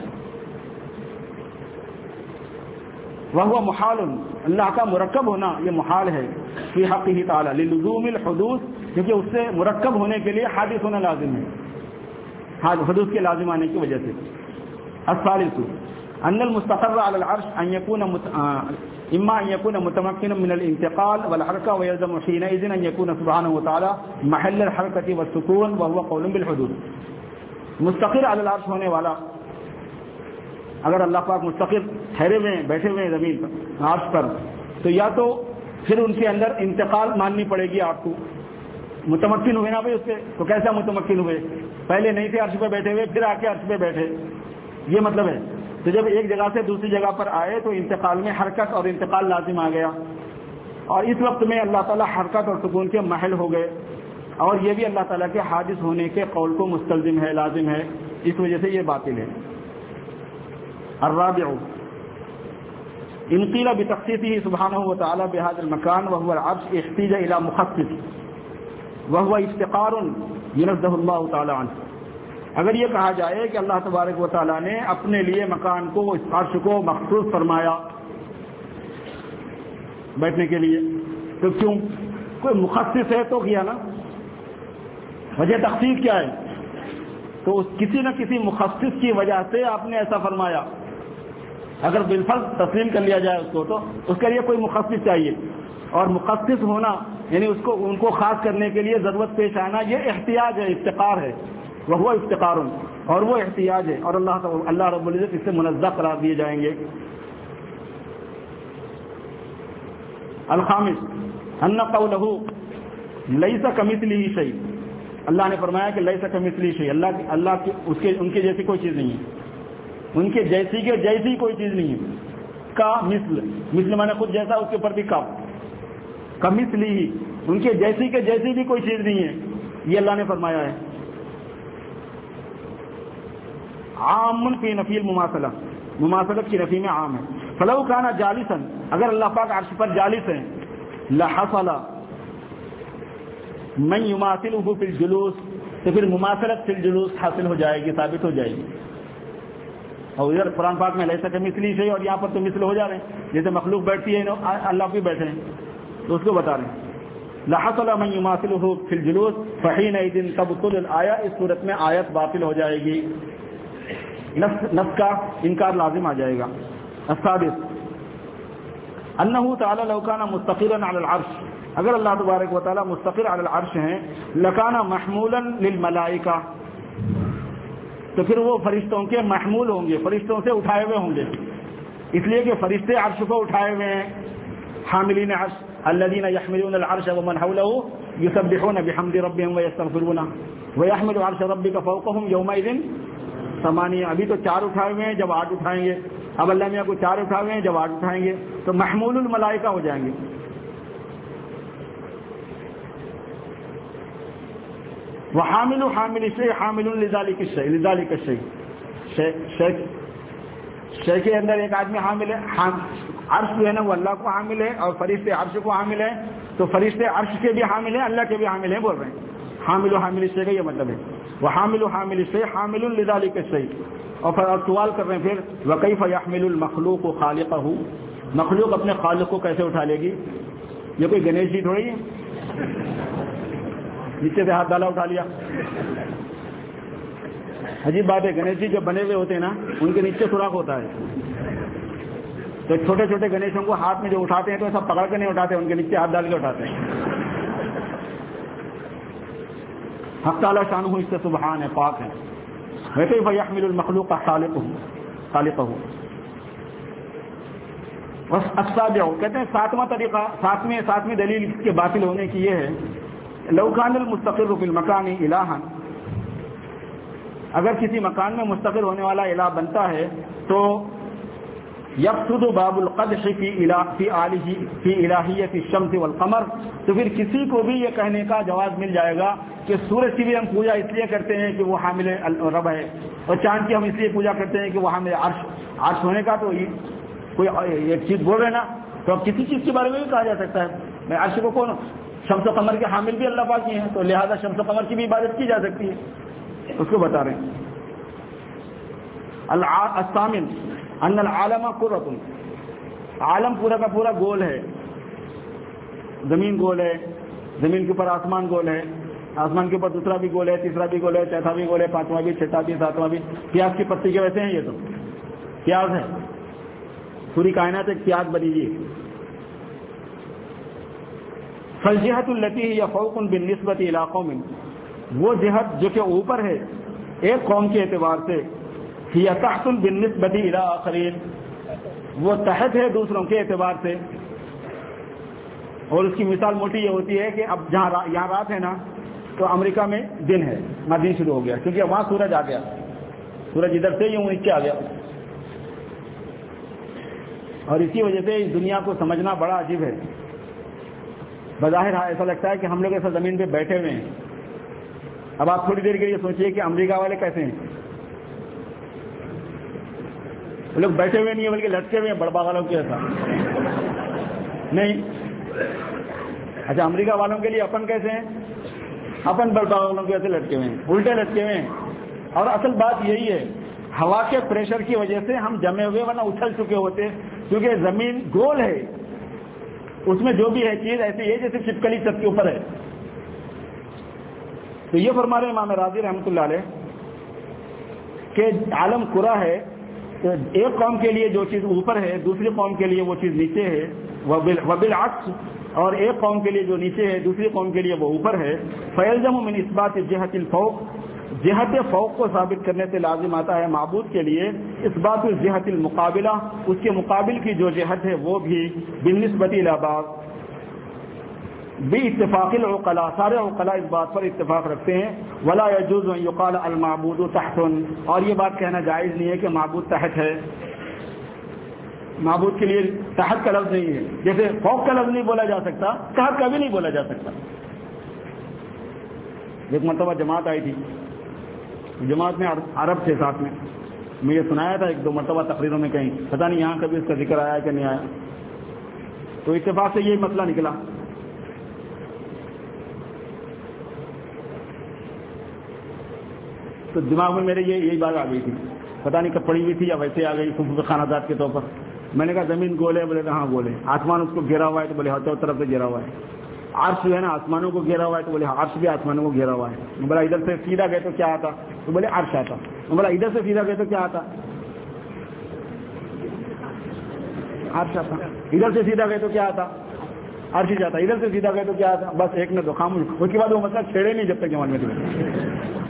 وہو محال، اللہ کا مرکب ہونا یہ محال ہے، فی حقہ تعالی للزوم الحدوث، کیونکہ اس سے مرکب ہونے کے لیے حادث ہونا لازم ہے، حدوث کے لازم آنے کی وجہ سے۔ الثالث ان المستقر على العرش ان يكون اما ان يكون متمكنا من الانتقال والحركه ويلزم حينئذ ان يكون سبحانه وتعالى محل الحركه والسكون وهو قول بالحدوث۔ مستقر علی العرش ہونے والا، اگر اللہ پاک مستقر ٹھہرے ہوئے بیٹھے ہوئے زمین پر عرش پر، تو یا تو پھر ان کے اندر انتقال ماننی پڑے گی آپ کو، متمکن ہوئے نا بھائی اس سے، تو کیسا متمکن ہوئے؟ پہلے نہیں تھے عرش پہ بیٹھے ہوئے، پھر آ کے عرش پہ بیٹھے، یہ مطلب ہے۔ تو جب ایک جگہ سے دوسری جگہ پر آئے تو انتقال میں حرکت اور انتقال لازم آ گیا، اور اس وقت میں اللہ تعالیٰ حرکت اور سکون کے محل ہو گئے، اور یہ بھی اللہ تعالیٰ کے حادث ہونے کے قول کو مستلزم ہے، لازم ہے، اس وجہ سے یہ باطل ہے۔ الرابع ان قیل بتخصیصه سبحانہ وتعالی بهذا المكان وهو العرش احتیج الى مخصص وهو افتقار ينزه اللہ تعالی عنہ، اگر یہ کہا جائے کہ اللہ تبارک و تعالیٰ نے اپنے لیے مکان کو، اس عرش کو مخصوص فرمایا بیٹھنے کے لیے، تو کیوں؟ کوئی مخصص ہے تو کیا نا، وجہ تخصیص کیا ہے؟ تو کسی نہ کسی مخصص کی وجہ سے آپ نے ایسا فرمایا، اگر بالفرض تسلیم کر لیا جائے اس کو، تو اس کے لیے کوئی مخصص چاہیے، اور مخصص ہونا یعنی ان کو خاص کرنے کے لیے ضرورت پیش آنا، یہ احتیاج ہے، افتقار ہے، وہ افتقار، اور وہ احتیاج ہے، اور اللہ رب العزت اس سے منزہ قرار دیے جائیں گے۔ الخامس ان قولہ لیس کمثلہ شیء، اللہ نے فرمایا کہ لیس کمثلہ شیء، ان کے جیسی کوئی چیز نہیں ہے، ان کے جیسی کوئی چیز نہیں ہے، کا مثل، مثل مانے خود جیسا، اس کے اوپر بھی کا مثل ہی، ان کے جیسی کے جیسی بھی کوئی چیز نہیں ہے، یہ اللہ نے فرمایا ہے. عام فی نفی المماثلہ، مماثلت کی نفی میں عام ہے. فلو کان جالسا، اگر اللہ پاک عرش پر جالس ہیں، لحصل من یماثلہ فی الجلوس، تو پھر مماثلت فی الجلوس حاصل ہو جائے گی، ثابت ہو جائے گی. اور ادھر قرآن پاک میں لیسا کمثلہ شیء، اور یہاں پر تو مثل ہو جا رہے ہیں، جیسے مخلوق بیٹھتی ہے اللہ بھی بیٹھے ہیں، تو اس کو بتا رہے ہیں. لحصل من یماثلہ فی الجلوس فحینئذ تبطل الآیہ، اس صورت میں آیت باطل ہو جائے گی، نفس کا انکار لازم آ جائے گا. السادس انہ تعالی لو کان مستقرا علی العرش، اگر اللہ تبارک و تعالی مستقر علی العرش ہیں، لکان محمولا للملائکہ، تو پھر وہ فرشتوں کے محمول ہوں گے، فرشتوں سے اٹھائے ہوئے ہوں گے، اس لیے کہ فرشتے عرش کو اٹھائے ہوئے ہیں. حاملین عرش الذین یحملون العرش ومن حولہ یسبحون بحمد ربهم ویستغفرون ویحمل عرش ربک فوقهم یومئذ ثمانیہ. ابھی تو 4 اٹھائے ہوئے ہیں، جب 8 اٹھائیں گے، اب اللہ میاں کو 4 اٹھائے ہوئے ہیں، جب 8 اٹھائیں گے تو محمول الملائکہ ہو جائیں گے. وحامل حامل الشیء حامل لذلک الشیء، لذلک الشیء، شے کے اندر ایک آدمی حامل ہے، عرش جو ہے نا وہ اللہ کو حامل ہے، اور فرشتے عرش کو حامل ہے، تو فرشتے عرش کے بھی حامل ہیں، اللہ کے بھی حامل ہیں، بول رہے ہیں. حامل و حامل الشیء کا یہ مطلب ہے. وحامل حامل الشیء حامل لذلک الشیء. اور پھر سوال کر رہے ہیں پھر وکیف یحمل المخلوق خالقہ، مخلوق اپنے خالق کو کیسے اٹھا لے گی؟ یہ کوئی گنیش جی تھوڑی ہے، نیچے سے ہاتھ ڈالا اٹھا لیا. عجیب بات ہے، گنیش جی جو بنے ہوئے ہوتے ہیں نا ان کے نیچے سوراخ ہوتا ہے، تو چھوٹے چھوٹے گنیشوں کو ہاتھ میں جو اٹھاتے ہیں تو ایسا پکڑ کے نہیں اٹھاتے، ان کے نیچے ہاتھ ڈال کے اٹھاتے ہیں. حق تعالی شانہ اس سے سبحان ہے، پاک ہے. وکیف یحمل المخلوق خالقہ. السابع، کہتے ہیں 7واں طریقہ، 7ویں دلیل کے باطل ہونے کی یہ ہے، لو کان المستقر فی المکان الہا، اگر کسی مکان میں مستقر ہونے والا الہ بنتا ہے تو یفسد باب القدح فی الہیت الشمس والقمر، تو پھر کسی کو بھی یہ کہنے کا جواز مل جائے گا کہ سورج کی بھی ہم پوجا اس لیے کرتے ہیں کہ وہ حامل رب ہے، اور چاند کی ہم اس لیے پوجا کرتے ہیں کہ وہ حامل عرش ہونے کا. تو کوئی ایک چیز بول رہے نا، تو اب کسی چیز کے بارے میں بھی کہا جا سکتا ہے. میں عرش کو کون، شمس و قمر کے حامل بھی اللہ پاک ہی ہیں، تو لہذا شمس و قمر کی بھی عبادت کی جا سکتی ہے، اس کو بتا رہے ہیں. الثامن ان العالم کرۃ، عالم پورا کا پورا گول ہے. زمین گول ہے، زمین کے اوپر آسمان گول ہے، آسمان کے اوپر دوسرا بھی گول ہے، تیسرا بھی گول ہے، چوتھا بھی گول ہے، 5واں بھی، 6واں بھی، 7واں بھی. پیاز کی پتی کے ویسے ہیں، یہ تو پیاز ہے، پوری کائنات ایک پیاز بنی ہوئی. فالجہۃ التی ہی فوق بالنسبۃ الی قوم، وہ جہت جو کہ اوپر ہے ایک قوم کے اعتبار سے، ہی تحت بالنسبۃ الی آخرین، وہ تحت ہے دوسروں کے اعتبار سے. اور اس کی مثال موٹی یہ ہوتی ہے کہ اب جہاں یہاں رات ہے نا، تو امریکہ میں دن ہے، وہاں دن شروع ہو گیا، کیونکہ وہاں سورج آ گیا، سورج ادھر سے یوں نیچے آ گیا. اور اسی وجہ سے اس دنیا کو سمجھنا بڑا عجیب ہے. بظاہر ایسا لگتا ہے کہ ہم لوگ ایسا زمین پہ بیٹھے ہوئے ہیں. اب آپ تھوڑی دیر کے لیے سوچئے کہ امریکہ والے کیسے ہیں، وہ لوگ بیٹھے ہوئے نہیں ہیں بلکہ لٹکے ہوئے ہیں بڑبا والوں کے ایسا نہیں. اچھا، امریکہ والوں کے لیے اپن کیسے ہیں، اپن بڑبا والوں کے ایسے لٹکے ہوئے ہیں، الٹے لٹکے ہوئے ہیں. اور اصل بات یہی ہے، ہوا کے پریشر کی وجہ سے ہم جمے ہوئے ورنہ اچھل چکے ہوتے، کیونکہ زمین گول ہے، اس میں جو بھی ہے چیز ایسی ہے جیسے چپکلی چھت کے اوپر ہے. تو یہ فرما رہے امام راضی رحمۃ اللہ علیہ کہ عالم کرہ ہے، تو ایک قوم کے لیے جو چیز اوپر ہے دوسری قوم کے لیے وہ چیز نیچے ہے، وبالعکس، اور ایک قوم کے لیے جو نیچے ہے دوسری قوم کے لیے وہ اوپر ہے. فیلزم من اثبات جہت الفوق، جہت فوق کو ثابت کرنے سے لازم آتا ہے معبود کے لیے اثبات الجہت المقابلہ، اس کے مقابل کی جو جہت ہے وہ بھی بالنسبت الی بعض باتفاق العقلاء، سارے عقلاء اس بات پر اتفاق رکھتے ہیں. ولا يجوز ان يقال المعبود تحت، اور یہ بات کہنا جائز نہیں ہے کہ معبود تحت ہے. معبود کے لیے تحت کا لفظ نہیں ہے، جیسے فوق کا لفظ نہیں بولا جا سکتا، تحت کا بھی نہیں بولا جا سکتا۔ ایک مرتبہ جماعت آئی تھی، جماعت میں عرب تھے ساتھ میں، میں یہ سنایا تھا ایک دو مرتبہ تقریروں میں کہیں، پتہ نہیں یہاں کبھی اس کا ذکر آیا کہ نہیں آیا، تو اتفاق سے یہ مسئلہ نکلا۔ تو دماغ میں میرے یہی بات آ گئی تھی، پتہ نہیں کب پڑی ہوئی تھی یا ویسے آ گئی خصوصی خانہ دار کے طور پر۔ میں نے کہا زمین گول ہے، بولے ہاں گول ہے، آسمان اس کو گھیرا ہوا ہے، تو بولے ہاں چاروں طرف سے گھیرا ہوا ہے، عرش جو ہے نا آسمانوں کو گھیرا ہوا ہے، تو بولے عرش بھی آسمانوں کو گھیرا ہوا ہے۔ بولا ادھر سے سیدھا گئے تو کیا آتا؟ تو بولے عرش آتا۔ بولا ادھر سے سیدھا گئے تو کیا آتا؟ عرش آتا۔ ادھر سے سیدھا گئے تو کیا آتا؟ عرش جاتا۔ ادھر سے سیدھا گئے تو کیا آتا؟ بس ایک نے تو خاموش، اس کے بعد وہ مسئلہ چھیڑے نہیں جب تک جوان میں تمہیں۔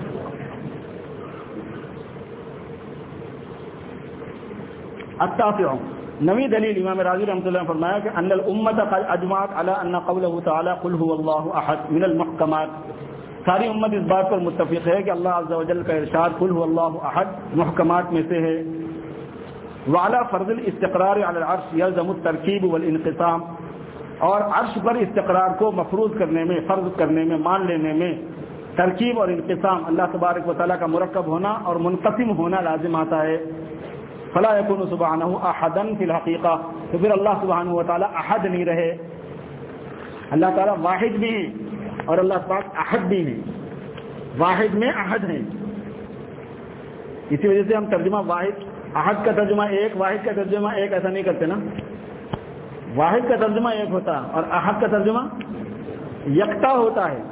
التاسع، نویں دلیل امام راضی رحمۃ اللہ نے فرمایا کہ ان الامت قد اجمعت علی ان قوله تعالی قل هو اللہ احد من المحکمات، ساری امت اس بات پر متفق ہے کہ اللہ عز و جل کا ارشاد قل هو اللہ احد محکمات میں سے ہے۔ وعلی فرض الاستقرار علی العرش یلزم الترکیب والانقسام، اور عرش پر استقرار کو مفروض کرنے میں، فرض کرنے میں، مان لینے میں ترکیب اور انقسام، اللہ تبارک و تعالیٰ کا مرکب ہونا اور منقسم ہونا لازم آتا ہے۔ فلا يكون سبحانه احدا في الحقیقہ، تو پھر اللہ سبحانہ و تعالیٰ احد نہیں رہے۔ اللہ تعالیٰ واحد بھی ہیں اور اللہ پاک احد بھی ہیں، واحد میں احد ہیں۔ اسی وجہ سے ہم ترجمہ واحد، احد کا ترجمہ ایک، واحد کا ترجمہ ایک ایسا نہیں کرتے نا، واحد کا ترجمہ ایک ہوتا ہے اور احد کا ترجمہ یکتا ہوتا ہے۔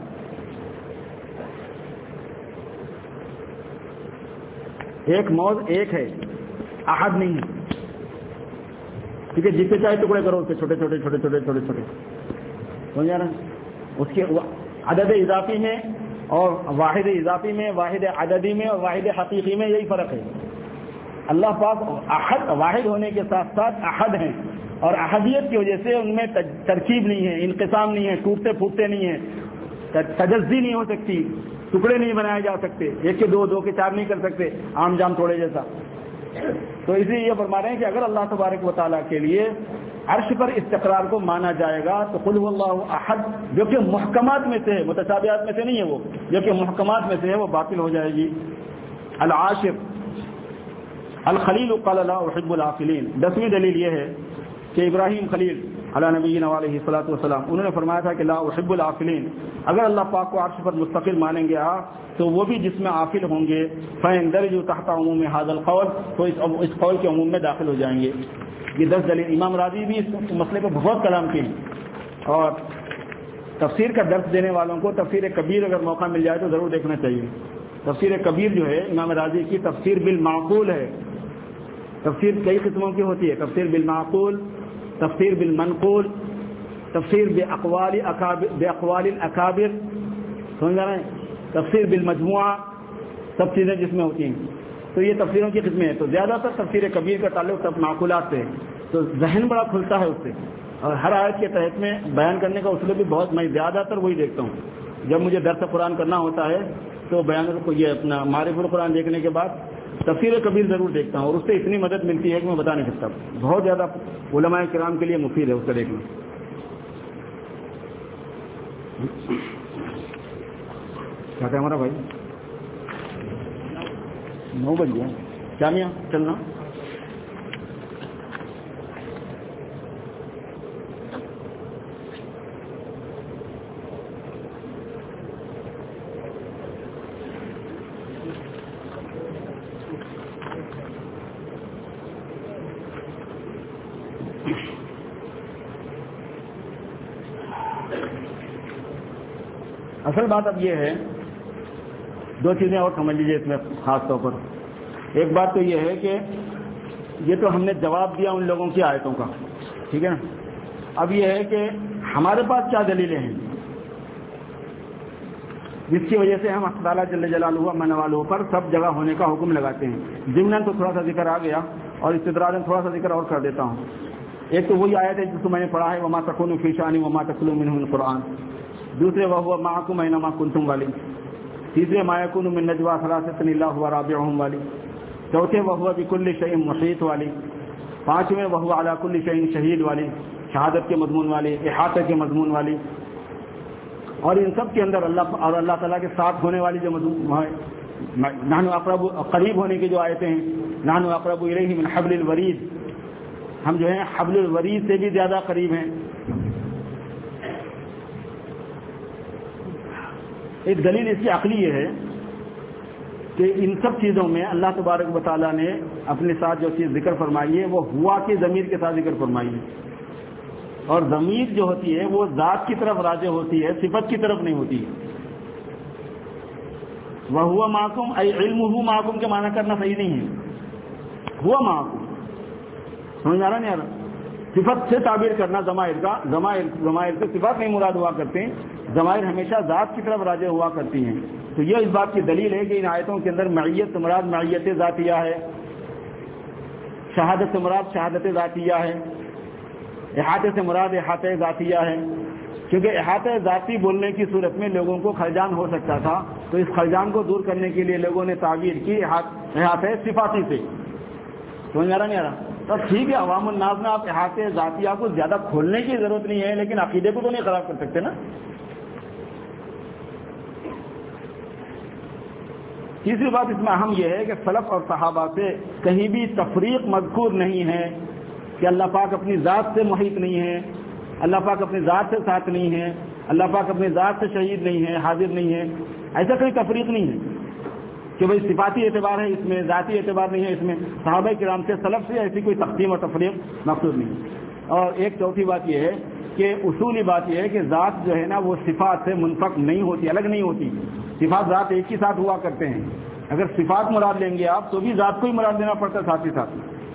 ایک موضوع ایک ہے، احد نہیں ہے، ٹھیک ہے، جتنے چاہے ٹکڑے کرو اس کے چھوٹے چھوٹے چھوٹے چھوٹے چھوٹے چھوٹے، سمجھ رہے ہیں؟ اس کے عدد اضافی میں اور واحد اضافی میں، واحد عددی میں اور واحد حقیقی میں یہی فرق ہے۔ اللہ پاک احد، واحد ہونے کے ساتھ ساتھ احد ہیں، اور احدیت کی وجہ سے ان میں ترکیب نہیں ہے، انقسام نہیں ہے، ٹوٹتے پھوٹتے نہیں ہیں، تجزی نہیں ہو سکتی، ٹکڑے نہیں بنائے جا سکتے، ایک کے دو، دو کے چار نہیں کر سکتے، عام جام توڑے جیسا۔ تو اس لیے یہ فرما رہے ہیں کہ اگر اللہ تبارک و تعالیٰ کے لیے عرش پر استقرار کو مانا جائے گا تو قل هو اللہ احد، جو کہ محکمات میں سے ہے، متشابہات میں سے نہیں ہے، وہ جو کہ محکمات میں سے ہے، وہ باطل ہو جائے گی۔ العاشر، الخلیل قال لا احب العافلین، 10ویں دلیل یہ ہے کہ ابراہیم خلیل علی نبینا علیہ الصلوۃ والسلام، انہوں نے فرمایا تھا کہ لا احب العافلین، اگر اللہ پاک کو عرش پر مستقل مانیں گے تو وہ بھی جس میں عافل ہوں گے، فَيَنْدَرِجُ تحت عموم هذا القول، تو اس قول کے عموم میں داخل ہو جائیں گے۔ یہ 10 دلیل، امام راضی بھی اس مسئلے پر بہت کلام کیے ہیں، اور تفسیر کا درس دینے والوں کو تفسیر کبیر اگر موقع مل جائے تو ضرور دیکھنا چاہیے۔ تفسیر کبیر جو ہے امام راضی کی تفسیر بالمعقول ہے۔ تفسیر کئی قسموں کی ہوتی ہے، تفسیر بالمعقول، تفسیر بالمنقول، تفسیر باقوال الاکابر، سمجھ رہے ہیں، تفسیر بالمجموعہ، سب چیزیں جس میں ہوتی ہیں، تو یہ تفسیروں کی قسمیں ہیں۔ تو زیادہ تر تفسیر کبیر کا تعلق سب معقولات سے ہے، تو ذہن بڑا کھلتا ہے اس سے، اور ہر آیت کے تحت میں بیان کرنے کا اسلوب بھی بہت، میں زیادہ تر وہی دیکھتا ہوں جب مجھے درس قرآن کرنا ہوتا ہے، تو بیان کو یہ اپنا معرفت القرآن دیکھنے کے بعد تفسیر کبیر ضرور دیکھتا ہوں، اور اس سے اتنی مدد ملتی ہے کہ میں بتا نہیں سکتا، بہت زیادہ علماء کرام کے لیے مفید ہے اس کا دیکھنا۔ کیا کہ ہمارا بھائی 9 بج گیا، کیا میاں چلنا؟ اصل بات اب یہ ہے، 2 چیزیں اور سمجھ لیجیے اس میں خاص طور پر۔ ایک بات تو یہ ہے کہ یہ تو ہم نے جواب دیا ان لوگوں کی آیتوں کا، ٹھیک ہے نا، اب یہ ہے کہ ہمارے پاس کیا دلیلیں ہیں جس کی وجہ سے ہم اللہ تعالیٰ جل جلالہ من والوں پر سب جگہ ہونے کا حکم لگاتے ہیں۔ ضمناً تو تھوڑا سا ذکر آ گیا، اور استدراجاً تھوڑا سا ذکر اور کر دیتا ہوں۔ ایک تو وہی آیت ہے جس کو میں نے پڑھا ہے، وما تکون فی شأن وما تتلو منہ من قرآن، دوسرے وہو معکم اینما کنتم والی، تیسرے ما یکون من نجوا ثلاثۃ الا هو رابعهم والی، چوتھے وہو بکل شیء محیط والی، پانچویں وہو علی کل شیء شہید والی، شہادت کے مضمون والی، احاطے کے مضمون والی، اور ان سب کے اندر اللہ تعالیٰ کے ساتھ ہونے والی جو مضمون نحن اقرب، قریب ہونے کی جو آیتیں ہیں، نحن اقرب الیہ من حبل الورید، ہم جو ہیں حبل الورید سے بھی زیادہ قریب ہیں۔ ایک دلیل اس کی عقلی یہ ہے کہ ان سب چیزوں میں اللہ تبارک و تعالیٰ نے اپنے ساتھ جو چیز ذکر فرمائی ہے وہ ہوا کی ضمیر کے ساتھ ذکر فرمائی ہے، اور ضمیر جو ہوتی ہے وہ ذات کی طرف راجع ہوتی ہے، صفت کی طرف نہیں ہوتی ہے۔ وَهُوَ مَعَكُمْ أي عِلْمُهُ مَعَكُمْ کے معنی کرنا صحیح نہیں ہے، ہوا معکم، سمجھ آ رہا نہیں آ رہا؟ صفت سے تعبیر کرنا ضمائر کا، ضمائر سے صفات نہیں مراد ہوا کرتے ہیں، ضمائر ہمیشہ ذات کی طرف راجع ہوا کرتی ہیں۔ تو یہ اس بات کی دلیل ہے کہ ان آیتوں کے اندر معیت سے مراد معیت ذاتیہ ہے، شہادت سے مراد شہادت ذاتیہ ہے، احاطے سے مراد احاطہ ذاتیہ ہے، کیونکہ احاطہ ذاتی بولنے کی صورت میں لوگوں کو خلجان ہو سکتا تھا، تو اس خلجان کو دور کرنے کے لیے لوگوں نے تعبیر کی احاطہ صفاتی سے۔ سمجھ آ رہا نہیں آ رہا؟ تو ٹھیک ہے، عوام الناس میں آپ احاطہ ذاتیہ کو زیادہ کھولنے کی ضرورت نہیں ہے، لیکن عقیدے کو تو نہیں خراب کر سکتے نا۔ تیسری بات اس میں اہم یہ ہے کہ سلف اور صحابہ سے کہیں بھی تفریق مذکور نہیں ہے کہ اللہ پاک اپنی ذات سے محیط نہیں ہے، اللہ پاک اپنی ذات سے ساتھ نہیں ہے، اللہ پاک اپنی ذات سے شہید نہیں ہے، حاضر نہیں ہے، ایسا کوئی تفریق نہیں ہے کہ بھئی صفاتی اعتبار ہے اس میں، ذاتی اعتبار نہیں ہے اس میں۔ صحابہ کرام سے سلف سے ایسی کوئی تقسیم اور تفریق مقصود نہیں ہے۔ اور ایک چوتھی بات یہ ہے کہ اصولی بات یہ ہے کہ ذات جو ہے نا وہ صفات سے منفک نہیں ہوتی، الگ نہیں ہوتی، صفات ذات ایک ہی ساتھ ہوا کرتے ہیں۔ اگر صفات مراد لیں گے آپ تو بھی ذات کو ہی مراد لینا پڑتا ہے ساتھ ہی ساتھ۔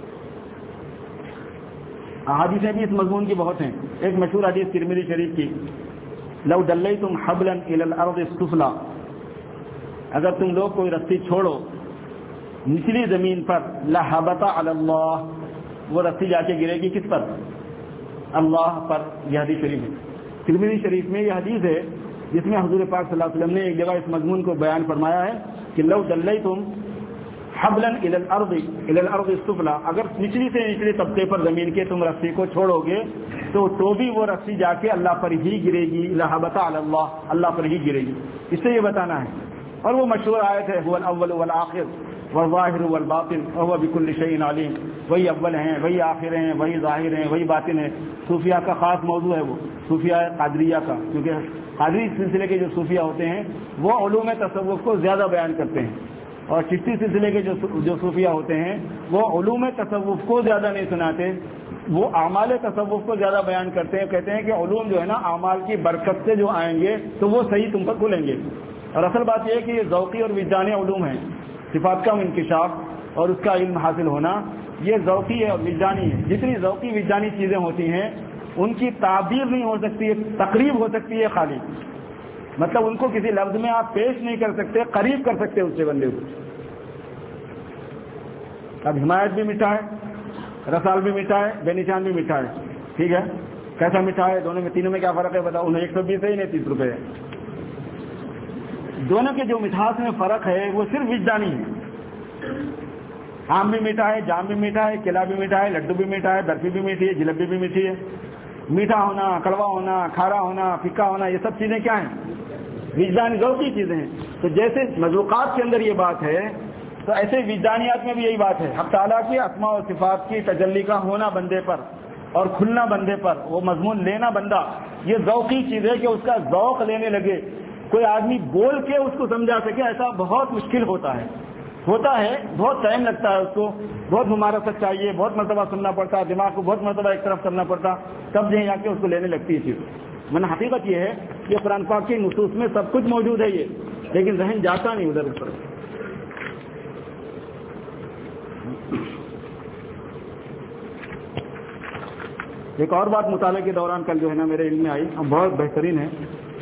احادیثیں بھی اس مضمون کی بہت ہیں۔ ایک مشہور حدیث ترمذی شریف کی، لو دلیتم حبلا الی الارض السفلی، اگر تم لوگ کوئی رسی چھوڑو نچلی زمین پر، لہبط علی اللہ، وہ رسی جا کے گرے گی کس پر؟ اللہ پر۔ یہ حدیث شریف ہے، ترمذی شریف میں یہ حدیث ہے جس میں حضور پاک صلی اللہ علیہ وسلم نے ایک جگہ اس مضمون کو بیان فرمایا ہے کہ لو دلیتم حبلا الی الارض السفلی، اگر نچلی سے نچلے طبقے پر زمین کے تم رسی کو چھوڑو گے تو بھی وہ رسی جا کے اللہ پر ہی گرے گی، لہبط علی اللہ، اللہ پر ہی گرے گی۔ اس سے یہ بتانا ہے۔ اور وہ مشہور آیت ہے، هو الاول والآخر والظاہر والباطن وهو بكل شيء علیم، وہی اول ہیں، وہی آخر ہیں، وہی ظاہر ہیں، وہی باطن ہیں۔ صوفیہ کا خاص موضوع ہے وہ، صوفیہ قادریہ کا، کیونکہ قادری سلسلے کے جو صوفیہ ہوتے ہیں وہ علوم تصوف کو زیادہ بیان کرتے ہیں، اور چشتی سلسلے کے جو صوفیہ ہوتے ہیں وہ علوم تصوف کو زیادہ نہیں سناتے، وہ اعمال تصوف کو زیادہ بیان کرتے ہیں۔ کہتے ہیں کہ علوم جو ہے نا اعمال کی برکت سے جو آئیں گے تو وہ صحیح تم پر کھلیں گے۔ اور اصل بات یہ ہے کہ یہ ذوقی اور وجدانی علوم ہیں، صفات کا انکشاف اور اس کا علم حاصل ہونا یہ ذوقی ہے اور وجدانی ہے۔ جتنی ذوقی وجدانی چیزیں ہوتی ہیں ان کی تعبیر نہیں ہو سکتی، تقریب ہو سکتی ہے خالی، مطلب ان کو کسی لفظ میں آپ پیش نہیں کر سکتے، قریب کر سکتے اس سے بندے کو۔ اب حمایت بھی میٹھا ہے، رسال بھی میٹھا ہے، بے نشان بھی میٹھا ہے، ٹھیک ہے، کیسا میٹھا ہے؟ دونوں میں، تینوں میں کیا فرق ہے بتاؤ؟ انہیں 120 ہے، انہیں 30 روپے ہے۔ دونوں کے جو مٹھاس میں فرق ہے وہ صرف وجدانی ہے۔ آم بھی میٹھا ہے، جام بھی میٹھا ہے، کیلا بھی میٹھا ہے، لڈو بھی میٹھا ہے، برفی بھی میٹھی ہے، جلیبی بھی میٹھی ہے۔ میٹھا ہونا، کڑوا ہونا، کھارا ہونا، پھیکا ہونا، یہ سب چیزیں کیا ہیں؟ وجدانی ذوقی چیزیں ہیں۔ تو جیسے مذوقات کے اندر یہ بات ہے تو ایسے وجدانیات میں بھی یہی بات ہے۔ حق تعالیٰ کی اسماء و صفات کی تجلی کا ہونا بندے پر اور کھلنا بندے پر، وہ مضمون لینا بندہ، یہ ذوقی چیز ہے کہ اس کا ذوق لینے لگے۔ کوئی آدمی بول کے اس کو سمجھا سکے ایسا بہت مشکل ہوتا ہے، بہت ٹائم لگتا ہے، اس کو بہت ممارست چاہیے، بہت مرتبہ سننا پڑتا ہے، دماغ کو بہت مرتبہ ایک طرف کرنا پڑتا، تب جو آ کے اس کو لینے لگتی ہے چیز۔ ورنہ حقیقت یہ ہے کہ قرآن پاک کے نصوص میں سب کچھ موجود ہے یہ، لیکن ذہن جاتا نہیں ادھر اس طرف۔ ایک اور بات مطالعے کے دوران کل جو ہے نا میرے علم میں آئی، بہت بہترین ہے۔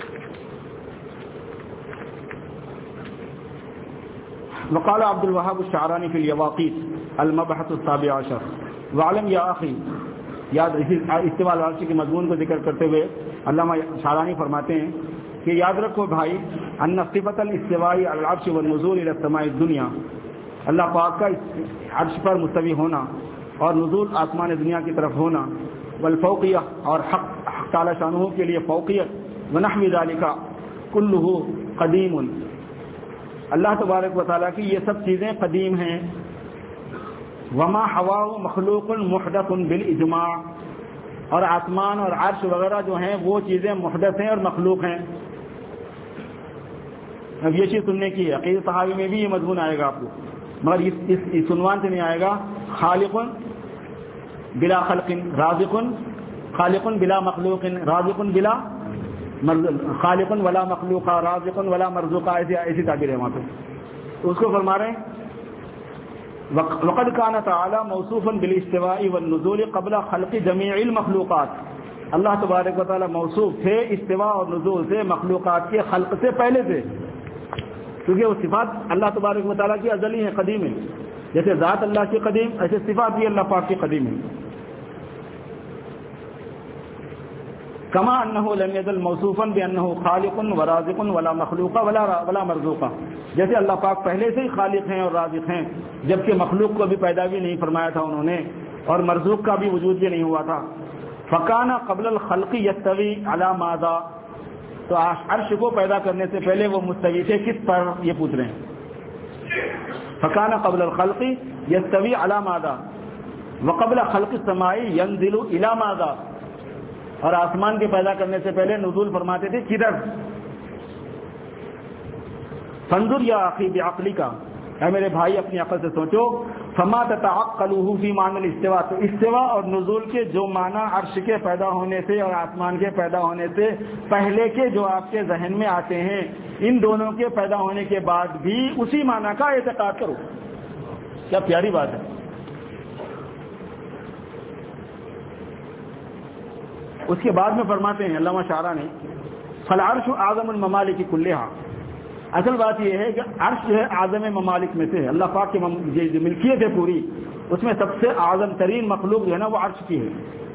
وقال عبد الوهاب الشعرانی فی اليواقیت المبحث السابع عشر، وعلم یا اخی، یاد استواء العرش کے مضمون کو ذکر کرتے ہوئے علامہ شعرانی فرماتے ہیں کہ یاد رکھو بھائی، ان صفت الاستواء علی العرش والنزول الى السماء الدنیا، اللہ پاک کا عرش پر مستوی ہونا اور نزول آسمان دنیا کی طرف ہونا، والفوقیہ اور حق تعالی شانہ کے لیے فوقیت، ونحو ذالک کلہ قدیم، اللہ تبارک و تعالیٰ کی یہ سب چیزیں قدیم ہیں. وما حواہ مخلوق محدث بالاجماع، اور آسمان اور عرش وغیرہ جو ہیں وہ چیزیں محدث ہیں اور مخلوق ہیں. اب یہ چیز سننے کی ہے، عقیدہ صحابی میں بھی یہ مضمون آئے گا آپ کو، مگر اس عنوان سے نہیں آئے گا. خالق بلا خلق، رازق، خالق بلا مخلوق، رازق بلا خالق ولا مخلوق، رازق ولا مرزوق، ایسی تعبیر ہے وہاں پہ. اس کو فرما رہے ہیں وقد كان تعالی موصوفا بالاستواء والنزول قبل خلق جميع المخلوقات، اللہ تبارک و تعالی موصوف تھے استواء اور نزول سے مخلوقات کے خلق سے پہلے سے، کیونکہ وہ صفات اللہ تبارک و تعالیٰ کی ازلی ہیں، قدیم ہیں. جیسے ذات اللہ کی قدیم، ایسے صفات بھی اللہ پاک کی قدیم ہیں. کما انہ لم یزل موصوفا بانہ خالق ورازق ولا مخلوق ولا مرزوق، جیسے اللہ پاک پہلے سے ہی خالق ہیں اور رازق ہیں، جبکہ مخلوق کو بھی پیدا بھی نہیں فرمایا تھا انہوں نے، اور مرزوق کا بھی وجود بھی نہیں ہوا تھا. فکان قبل الخلق یستوی علی ماذا، تو عرش کو پیدا کرنے سے پہلے وہ مستوی تھے کس پر، یہ پوچھ رہے ہیں. فکان قبل الخلق یستوی علی ماذا وقبل خلق السماء ینزل الی ماذا، اور آسمان کے پیدا کرنے سے پہلے نزول فرماتے تھے کدھر. فانظر یا اخی بعقلک، اے میرے بھائی اپنی عقل سے سوچو. فما تتعقلہ فی معنی الاستواء، تو استواء اور نزول کے جو معنی عرش کے پیدا ہونے سے اور آسمان کے پیدا ہونے سے پہلے کے جو آپ کے ذہن میں آتے ہیں، ان دونوں کے پیدا ہونے کے بعد بھی اسی معنی کا اعتقاد کرو. کیا پیاری بات ہے. اس کے بعد میں فرماتے ہیں علامہ شاعرہ نے فالعرش اعظم الممالک کلھا، اصل بات یہ ہے کہ عرش جو ہے اعظم ممالک میں سے ہے، اللہ پاک کی جو ملکیت ہے پوری، اس میں سب سے اعظم ترین مخلوق جو ہے نا وہ عرش کی ہے.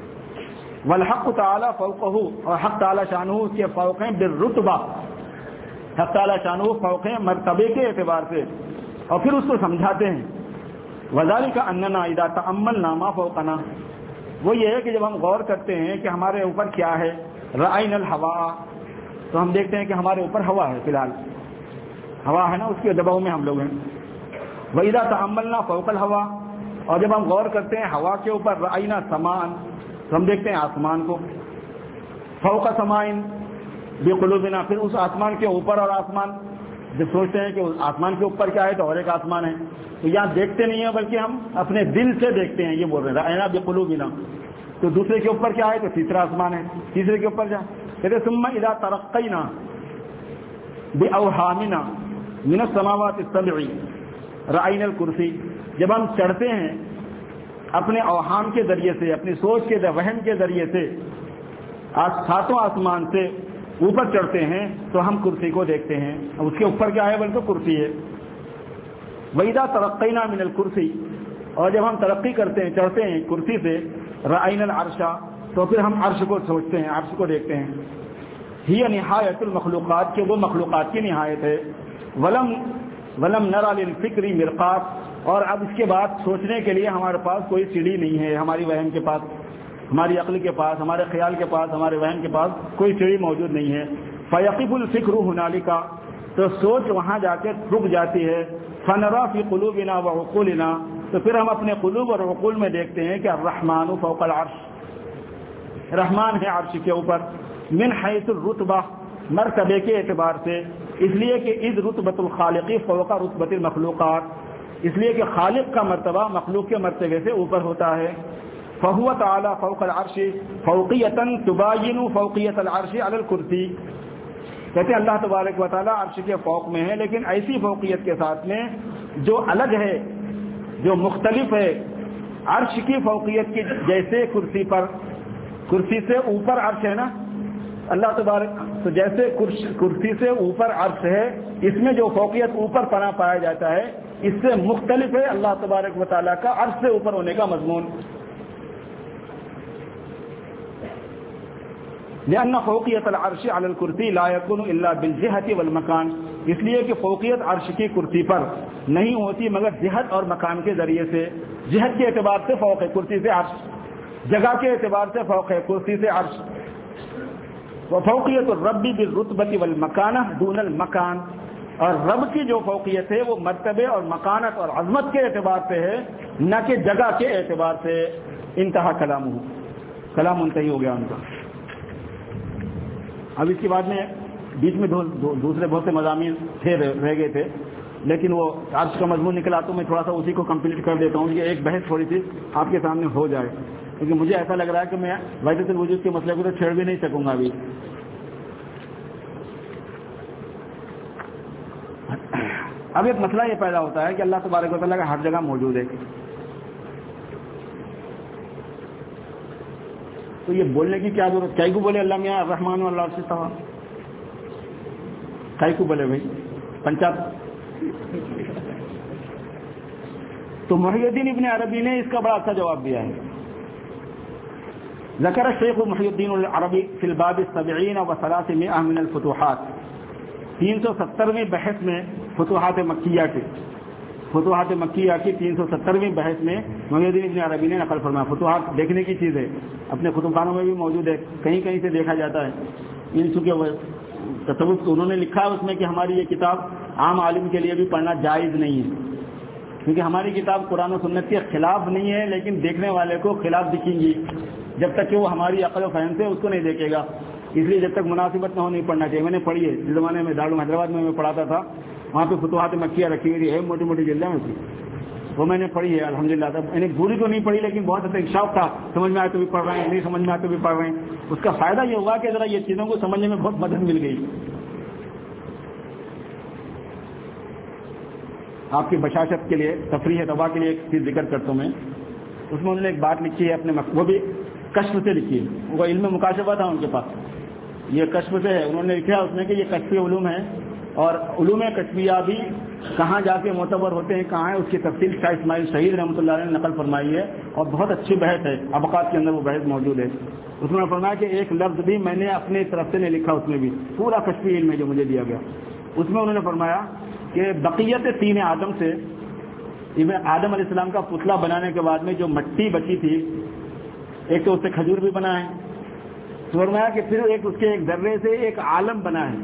والحق تعالی فوقہ، اور حق تعالی شانہ اس کے فوق ہیں بالرتبہ، حق تعالی شانہ فوق ہیں مرتبے کے اعتبار سے. اور پھر اس کو سمجھاتے ہیں وذالک اننا اذا تأملنا ما فوقنا، وہ یہ ہے کہ جب ہم غور کرتے ہیں کہ ہمارے اوپر کیا ہے، رأینا الہوا، تو ہم دیکھتے ہیں کہ ہمارے اوپر ہوا ہے، فی الحال ہوا ہے نا، اس کے دباؤ میں ہم لوگ ہیں. وَإِذَا تَأَمَّلْنَا فَوْقَ الْهَوَا، اور جب ہم غور کرتے ہیں ہوا کے اوپر، رأینا سماءً، تو ہم دیکھتے ہیں آسمان کو. فوق سماء بقلوبنا، پھر اس آسمان کے اوپر اور آسمان، جب سوچتے ہیں کہ آسمان کے اوپر کیا ہے تو اور ایک آسمان ہے، تو یہاں دیکھتے نہیں ہیں بلکہ ہم اپنے دل سے دیکھتے ہیں، یہ بول رہے ہیں رأینا بقلوبنا. تو دوسرے کے اوپر کیا ہے تو تیسرا آسمان ہے، تیسرے کے اوپر جا کہتے ثم اذا ترقینا باوہامنا من السماوات السبع رأینا الکرسی، جب ہم چڑھتے ہیں اپنے اوہام کے ذریعے سے، اپنی سوچ کے وہم کے ذریعے سے ساتوں آسمان سے اوپر چڑھتے ہیں تو ہم کرسی کو دیکھتے ہیں. اس کے اوپر کیا ہے بلکہ کرسی ہے. وَإِذَا تَرَقَّيْنَا مِنَ الْكُرْسِي، اور جب ہم ترقی کرتے ہیں چڑھتے ہیں کرسی سے، رأینا العرش، تو پھر ہم عرش کو سوچتے ہیں، عرش کو دیکھتے ہیں. ہی نہایت المخلوقات، کے وہ مخلوقات کی نہایت ہے. ولم نرى للفکر مرقات، اور اب اس کے بعد سوچنے کے لیے ہمارے پاس کوئی سیڑھی نہیں ہے، ہماری وہم کے پاس، ہماری عقل کے پاس، ہمارے خیال کے پاس، ہمارے وہم کے پاس کوئی سیڑھی موجود نہیں ہے. فیقف الفکر هنالک، تو سوچ وہاں جا کے رک جاتی ہے. فنرى فی قلوبنا وعقولنا، تو پھر ہم اپنے قلوب اور عقول میں دیکھتے ہیں کہ الرحمن فوق العرش، رحمان ہے عرش کے اوپر. من حیث الرتبہ، مرتبے کے اعتبار سے، اس لیے کہ اذ رتبۃ الخالق فوق رتبۃ المخلوقات، اس لیے کہ خالق کا مرتبہ مخلوق کے مرتبے سے اوپر ہوتا ہے. فهو تعالی فوق العرش فوقیۃ تباین فوقیۃ العرش علی الکرسی، کہتے ہیں اللہ تبارک و تعالی عرش کے فوق میں ہے، لیکن ایسی فوقیت کے ساتھ میں جو الگ ہے، جو مختلف ہے عرش کی فوقیت کی. جیسے کرسی پر، کرسی سے اوپر عرش ہے نا اللہ تبارک، تو جیسے کرسی سے اوپر عرش ہے، اس میں جو فوقیت اوپر پناہ پایا جاتا ہے اس سے مختلف ہے اللہ تبارک و تعالیٰ کا عرش سے اوپر ہونے کا مضمون. لأن فوقیت العرش علی الکرسی لا یکون الا بالجہۃ والمکان، اس لیے کہ فوقیت عرش کی کرسی پر نہیں ہوتی مگر جہت اور مکان کے ذریعے سے. جہت کے اعتبار سے فوق ہے کرسی سے عرش, جگہ کے اعتبار سے فوق ہے کرسی سے عرش. وفوقیت الرب بالرتبۃ والمکانہ دون المکان, اور رب کی جو فوقیت ہے وہ مرتبے اور مکانت اور عظمت کے اعتبار سے ہے, نہ کہ جگہ کے اعتبار سے. انتہا کلام منتہی ہو گیا ان کا. اب اس کے بعد میں بیچ میں دوسرے بہت سے مضامین رہ گئے تھے, لیکن وہ عرش کا مضمون نکلا تو میں تھوڑا سا اسی کو کمپلیٹ کر دیتا ہوں کہ ایک بحث تھوڑی سی آپ کے سامنے ہو جائے, کیونکہ مجھے ایسا لگ رہا ہے کہ میں وحدت الوجود کے مسئلے کو تو چھیڑ بھی نہیں سکوں گا ابھی. اب ایک مسئلہ یہ پیدا ہوتا ہے کہ اللہ تبارک و تعالیٰ کا ہر جگہ موجود ہے, تو یہ بولنے کی کیا ضرورت؟ کئی کو بولے اللہ میاں الرحمن واللہ عرش استویٰ, کئی کو بولے بھائی پنچات. تو محی الدین ابن عربی نے اس کا بڑا اچھا جواب دیا ہے. ذکر الشیخ محی الدین العربی فی الباب السبعین و 300 من الفتوحات, 370ویں بحث میں فتوحات مکیہ کی 370ویں بحث میں محی الدین ابن عربی نے نقل فرمایا. فتوحات دیکھنے کی چیز ہے, اپنے کتب خانوں میں بھی موجود ہے, کہیں کہیں سے دیکھا جاتا ہے. ان چونکہ تصوف انہوں نے لکھا ہے اس میں کہ ہماری یہ کتاب عام عالم کے لیے بھی پڑھنا جائز نہیں ہے, کیونکہ ہماری کتاب قرآن و سنت کے خلاف نہیں ہے, لیکن دیکھنے والے کو خلاف دکھیں گی جب تک کہ وہ ہماری عقل و فہم سے اس کو نہیں دیکھے گا. اس لیے جب تک مناسبت نہ ہو نہیں پڑھنا چاہیے. میں نے پڑھی ہے جس زمانے میں دارالعلوم حیدرآباد میں پڑھاتا تھا, وہاں پہ فتوحات مکیہ رکھی ہوئی ہے, موٹی موٹی جلدیں میں تھی, وہ میں نے پڑھی ہے الحمدللہ. میں نے پوری تو نہیں پڑھی, لیکن بہت ایک شوق تھا, سمجھ میں آئے تو بھی پڑھ رہے ہیں, نہیں سمجھ میں آئے تو بھی پڑھ رہے ہیں. اس کا فائدہ یہ ہوا کہ ذرا یہ چیزوں کو سمجھنے میں بہت مدد مل گئی. آپ کی بشاشت کے لیے, تفریح دوا کے لیے ایک چیز ذکر کرتا ہوں میں. اس میں انہوں نے ایک بات لکھی ہے اپنے وہ بھی کشف سے لکھی ہے, وہ علم مکاشفہ تھا ان کے پاس, یہ کشف سے ہے. انہوں نے لکھا اس میں کہ یہ کشفی علوم ہے, اور علوم کشفیہ بھی کہاں جا کے معتبر ہوتے ہیں, کہاں ہے, اس کی تفصیل شاہ اسماعیل شہید رحمۃ اللہ علیہ نے نقل فرمائی ہے, اور بہت اچھی بحث ہے. ابقات کے اندر وہ بحث موجود ہے. اس میں فرمایا کہ ایک لفظ بھی میں نے اپنے طرف سے نہیں لکھا, اس میں بھی پورا کشفی علم ہے جو مجھے دیا گیا. اس میں انہوں نے فرمایا کہ بقیت 3 آدم سے, آدم علیہ السلام کا پتلا بنانے کے بعد میں جو مٹی بچی تھی, ایک تو اس سے کھجور بھی بنا ہے, فرمایا کہ پھر ایک اس کے ایک ذرے سے ایک عالم بنا ہے,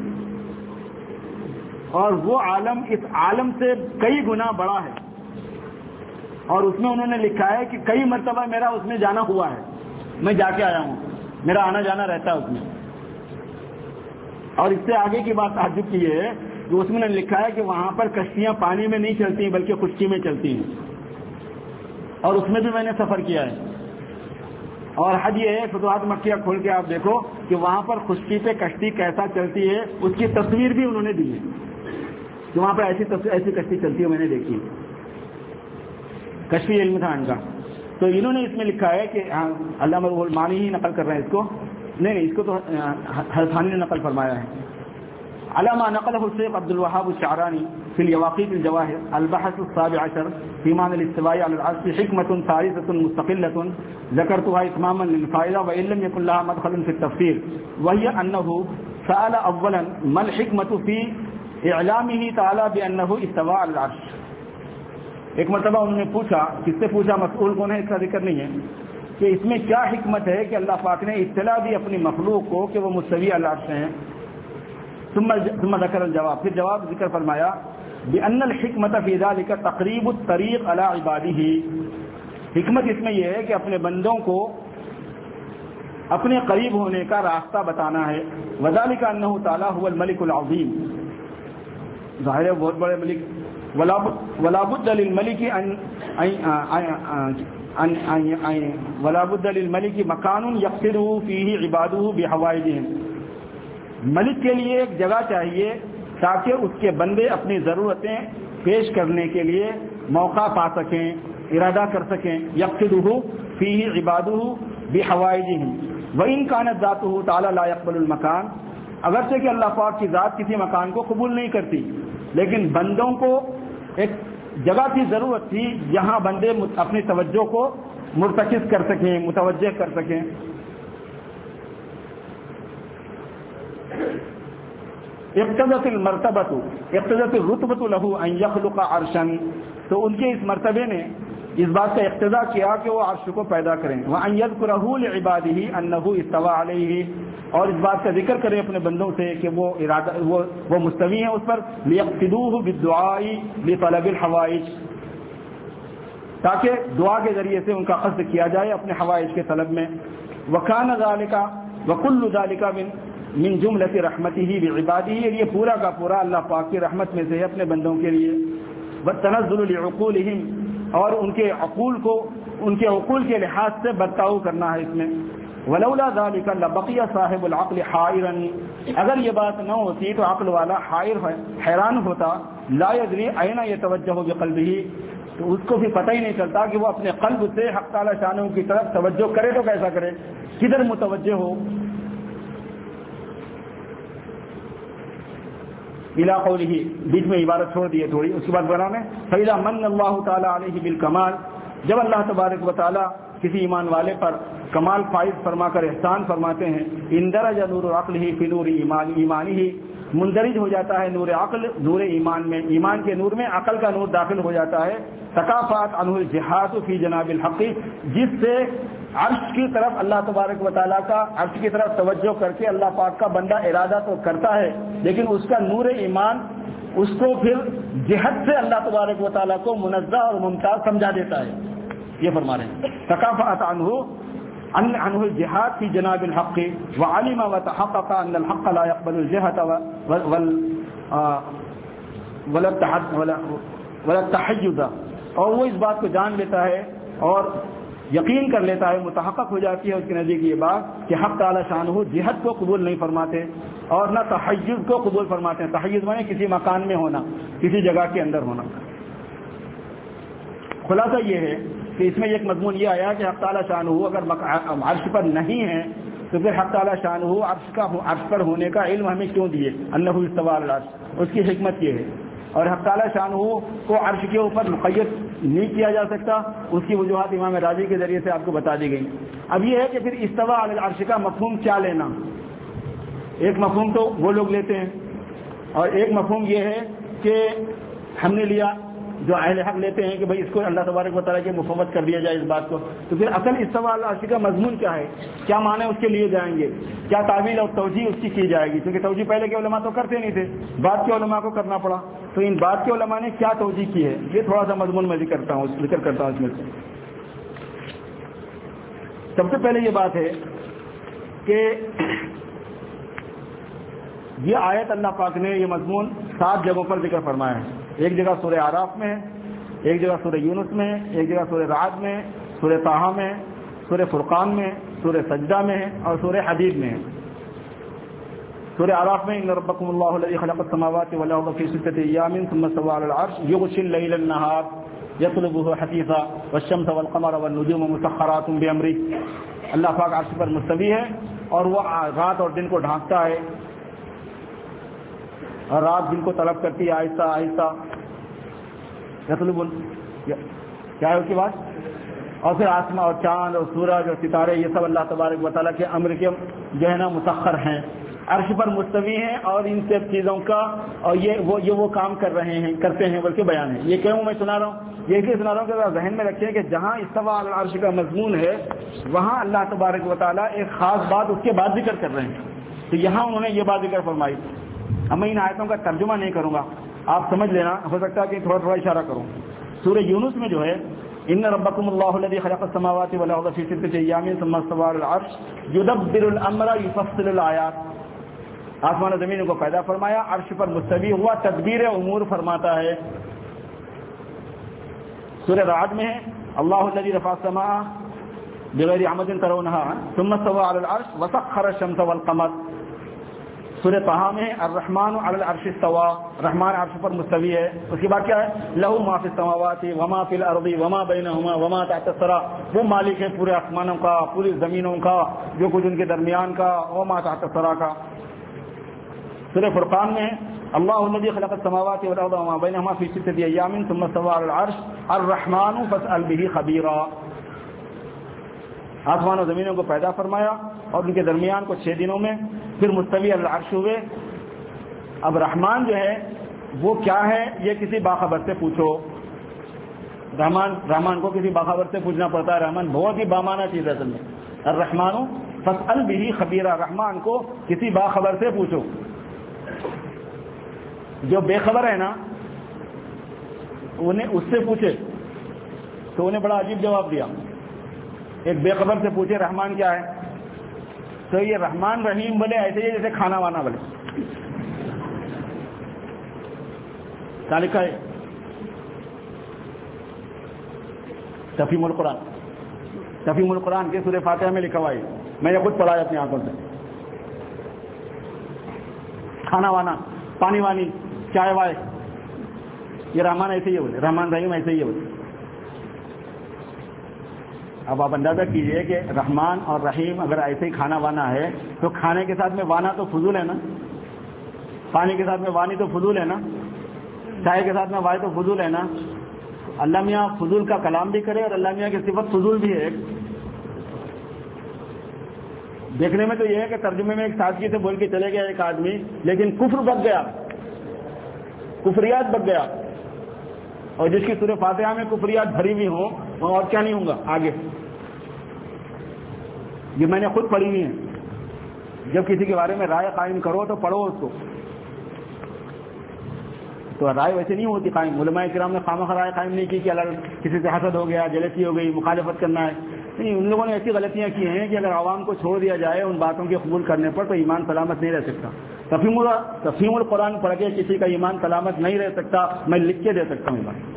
اور وہ عالم اس عالم سے کئی گنا بڑا ہے, اور اس میں انہوں نے لکھا ہے کہ کئی مرتبہ میرا اس میں جانا ہوا ہے, میں جا کے آیا ہوں, میرا آنا جانا رہتا ہے اس میں. اور اس سے آگے کی بات تعجب کی ہے کہ اس میں نے لکھا ہے کہ وہاں پر کشتیاں پانی میں نہیں چلتی بلکہ خشکی میں چلتی ہیں, اور اس میں بھی میں نے سفر کیا ہے. اور حد یہ ہے, فتوحات مکیہ کھول کے آپ دیکھو کہ وہاں پر خشکی پہ کشتی کیسا چلتی ہے, اس کی تصویر بھی انہوں نے دی ہے کہ وہاں پر ایسی کشتی چلتی ہے, میں نے دیکھی. کشفی علم تھا ان کا. تو انہوں نے اس میں لکھا ہے کہ علامہ مانی ہی نقل کر رہے ہیں اس کو, نہیں اس کو تو حرفانی نے نقل فرمایا ہے. علامہ نقل الشیخ عبد الوهاب الشعرانی فی اليواقیت الجواہر البحث السابع عشر فی معنى الاستواء على العرش حکمة ثالثة مستقلة ذکرتها اتماما للفائدہ وان لم يكن لها مدخل في التفسير, وهي انه سأل اولا ما الحکمة في اعلامه تعالی بانه استوى على العرش. ایک مرتبہ انہوں نے پوچھا, کس سے پوچھا, مسئول کون ہے اس کا ذکر نہیں ہے, کہ اس میں کیا حکمت ہے کہ اللہ پاک نے اطلاع دی اپنی مخلوق کو کہ وہ مستوی علی العرش ہیں. ثم ذکر الجواب, پھر جواب ذکر فرمایا بأن الحکمت فی ذلک تقریب الطریق علی عبادہ, حکمت اس میں یہ ہے کہ اپنے بندوں کو اپنے قریب ہونے کا راستہ بتانا ہے. وذلک انہ تعالی هو الملک العظیم, ظاہر ہے بہت بڑے ملک. ولا بد للملک مکان یقصده فیہ عبادہ بحوائجہم, ملک کے لیے ایک جگہ چاہیے تاکہ اس کے بندے اپنی ضرورتیں پیش کرنے کے لیے موقع پا سکیں, ارادہ کر سکیں. یقصده فیہ عبادہ بحوائجہم وان کانت ذاتہ تعالی لا يقبل المکان, اگرچہ کہ اللہ پاک کی ذات کسی مکان کو قبول نہیں کرتی, لیکن بندوں کو ایک جگہ کی ضرورت تھی جہاں بندے اپنی توجہ کو مرتکز کر سکیں, متوجہ کر سکیں. اقتضت المرتبۃ اقتضت الرتبۃ له ان يخلق عرشا، تو ان کے اس مرتبے نے اس بات کا اقتضا کیا کہ وہ عرش کو پیدا کریں، وان يذكره لعباده انه استوى عليه، اور اس بات کا ذکر کریں اپنے بندوں سے کہ وہ مستوی ہیں اس پر، ليقتدوه بالدعاء لطلب الحوائج، تاکہ دعا کے ذریعے سے ان کا قصد کیا جائے اپنے حوائج کے طلب میں، وكان ذلك وكل ذلك من جملۃ رحمته بعباده، یہ پورا کا پورا اللہ پاک کی رحمت میں سے ہے اپنے بندوں کے لیے، والتنزل لعقولهم، اور ان کے عقول کے لحاظ سے برتاؤ کرنا ہے اس میں، ولولا ذلك لبقي صاحب العقل حائرا، اگر یہ بات نہ ہوتی تو عقل والا حیران ہوتا، لا يدري اين يتوجه بقلبه، تو اس کو بھی پتہ ہی نہیں چلتا کہ وہ اپنے قلب سے حق تعالی شانہ کی طرف توجہ کرے تو کیسا کرے، کدھر متوجہ ہو۔ بلا قولہ، بیچ میں عبارت چھوڑ دی ہے تھوڑی، اس کے بعد بنا میں فإذا من اللہ تعالی علیہ بالکمال، جب اللہ تبارک و تعالی کسی ایمان والے پر کمال فائز فرما کر احسان فرماتے ہیں، اندرج نور عقلہ فی نور ایمانہ، مندرج ہو جاتا ہے نور عقل نور ایمان میں، ایمان کے نور میں عقل کا نور داخل ہو جاتا ہے، تکافات عنہ الجہاد فی جناب الحق، جس سے عرش کی طرف اللہ تبارک و تعالیٰ کا عرش کی طرف توجہ کر کے اللہ پاک کا بندہ ارادہ تو کرتا ہے، لیکن اس کا نور ایمان اس کو پھر جہد سے اللہ تبارک و تعالیٰ کو منزہ اور ممتاز سمجھا دیتا ہے، یہ فرما رہے ہیں تکافات عنہ الجہاد فی جناب الحق، وعلم وتحقق ان الحق لا يقبل الجہد ولا التحیز، اور وہ اس بات کو جان لیتا ہے اور یقین کر لیتا ہے، متحقق ہو جاتی ہے اس کے نزدیک یہ بات کہ حق تعالی شانہ جہد کو قبول نہیں فرماتے اور نہ تحیز کو قبول فرماتے ہیں، تحیز مانے کسی مکان میں ہونا، کسی جگہ کے اندر ہونا۔ خلاصہ یہ ہے کہ اس میں ایک مضمون یہ آیا کہ حق تعالی شانہ اگر عرش پر نہیں ہے تو پھر حق تعالی شانہ عرش پر ہونے کا علم ہمیں کیوں دیے، انہ استوى علی العرش، اس کی حکمت یہ ہے، اور حق تعالی شانہ کو عرش کے اوپر مقید نہیں کیا جا سکتا، اس کی وجوہات امام راضی کے ذریعے سے آپ کو بتا دی گئی۔ اب یہ ہے کہ پھر استوى علی العرش کا مفہوم کیا لینا، ایک مفہوم تو وہ لوگ لیتے ہیں اور ایک مفہوم یہ ہے کہ ہم نے لیا جو اہل حق لیتے ہیں کہ بھئی اس کو اللہ تبارک و تعالیٰ کے مفوض کر دیا جائے اس بات کو، تو پھر اصل استوى علی العرش کا مضمون کیا ہے، کیا معنی اس کے لیے جائیں گے، کیا تعویل اور توجیہ اس کی جائے گی، کیونکہ توجیہ پہلے کے علماء تو کرتے نہیں تھے، بعد کے علماء کو کرنا پڑا، تو ان بعد کے علماء نے کیا توجیہ کی ہے، یہ تھوڑا سا مضمون میں ذکر کرتا ہوں اس میں سے۔ سب سے پہلے یہ بات ہے کہ یہ آیت اللہ پاک نے یہ مضمون 7 جگہوں پر ذکر فرمایا ہے، ایک جگہ سورہ اعراف میں ہے، ایک جگہ سورہ یونس میں ہے، ایک جگہ سورہ رعد میں، سورہ طٰہٰ میں، سورہ فرقان میں، سورہ سجدہ میں ہے اور سورہ حدید میں ہے۔ سورہ اعراف میں ان ربکم اللہ الذی خلق السماوات والارض فی 6 ایام ثم استوى علی العرش یغشی اللیل النہار یطلبہ حثیثا والشمس والقمر والنجوم مسخرات بامرہ، اللہ پاک عرش پر مستوی ہے اور وہ رات اور دن کو ڈھانپتا ہے اور رات دن کو طلب کرتی ہے آہستہ آہستہ، یطلب کیا ہے اس کے بعد، اور پھر آسمان اور چاند اور سورج اور ستارے یہ سب اللہ تبارک و تعالیٰ کے امر کے جو ہے نا مسخر ہیں، عرش پر مستوی ہیں اور ان سب چیزوں کا اور یہ وہ کام کرتے ہیں بلکہ بیان ہے۔ یہ کیوں میں سنا رہا ہوں، یہ اس لیے سنا رہا ہوں کہ ذہن میں رکھیں کہ جہاں استوى علی العرش کا مضمون ہے وہاں اللہ تبارک و تعالیٰ ایک خاص بات اس کے بعد ذکر کر رہے ہیں، تو یہاں انہوں نے یہ بات ذکر فرمائی۔ اب میں ان آیتوں کا ترجمہ نہیں کروں گا، آپ سمجھ لینا، ہو سکتا ہے کہ تھوڑا اشارہ کروں۔ سورہ یونس میں جو ہے ان ربکم اللہ الذی خلق السماوات والارض فی 6 ایام ثم استوى علی العرش یدبر الامر یفصل الآیات، آسمان و زمین کو پیدا فرمایا، عرش پر مستوی ہوا، تدبیر امور فرماتا ہے۔ سورہ رعد میں ہے اللہ الذی رفع السماء بغیر عمد ترونها ثم استوى علی العرش وسخر الشمس والقمر۔ سورہ طٰہٰ میں الرحمن علی العرش استوى، رحمان عرش پر مستوی ہے، اس کے بعد کیا ہے لہ ما فی السماوات وما فی الارض وما بینہما وما تحت الثری، وہ مالک ہے پورے آسمانوں کا، پوری زمینوں کا، جو کچھ ان کے درمیان کا، وما تحت الثری کا۔ سورہ فرقان میں اللہ الذی خلق السماوات والارض وما بینہما فی 6 ایام ثم استوى علی العرش الرحمن فاسأل به خبیرا، آسمان و زمینوں کو پیدا فرمایا اور ان کے درمیان کو 6 دنوں میں، پھر مستوی علی العرش ہوئے، اب رحمان جو ہے وہ کیا ہے یہ کسی باخبر سے پوچھو. رحمان کو کسی باخبر سے پوچھنا پڑتا ہے. رحمان بہت ہی بامانہ چیز ہے اصل میں. الرحمن فاسأل به خبیرہ, رحمان کو کسی باخبر سے پوچھو. جو بے خبر ہے نا انہیں اس سے پوچھے تو انہیں بڑا عجیب جواب دیا. ایک بے خبر سے پوچھے رحمان کیا ہے تو یہ رحمان رحیم بولے ایسے ہی جیسے کھانا وانا بولے. کیا لکھا ہے تفہیم القرآن, تفہیم القرآن کے سورہ فاتحہ میں لکھا ہوا ہے. میں نے خود پڑھا ہے اپنی آنکھوں سے. کھانا وانا, پانی وانی, چائے وائے, یہ رحمان ایسے ہی بولے, رحمان رحیم ایسے ہی بولے. اب آپ اندازہ کیجئے کہ رحمان اور رحیم اگر ایسے ہی کھانا وانا ہے تو کھانے کے ساتھ میں وانا تو فضول ہے نا, پانی کے ساتھ میں وانی تو فضول ہے نا, چائے کے ساتھ میں وائے تو فضول ہے نا. اللہ میاں فضول کا کلام بھی کرے اور اللہ میاں کی صفت فضول بھی ہے. دیکھنے میں تو یہ ہے کہ ترجمے میں ایک سادگی سے بول کے چلے گیا ایک آدمی, لیکن کفر بک گیا, کفریات بک گیا. اور جس کی سورہ فاتحہ میں کفریات بھری ہوئی ہوں وہ اور کیا نہیں ہوں گا آگے. یہ میں نے خود پڑھی ہوئی ہے. جب کسی کے بارے میں رائے قائم کرو تو پڑھو اس کو. تو رائے ویسے نہیں ہوتی قائم. علماء کرام نے خواہ مخواہ رائے قائم نہیں کی کہ اگر کسی سے حسد ہو گیا, جلسی ہو گئی, مخالفت کرنا ہے. نہیں, ان لوگوں نے ایسی غلطیاں کی ہیں کہ اگر عوام کو چھوڑ دیا جائے ان باتوں کے قبول کرنے پر تو ایمان سلامت نہیں رہ سکتا. تفہیم القرآن پڑھ کے کسی کا ایمان سلامت نہیں رہ سکتا. میں لکھ کے دے سکتا ہوں بات.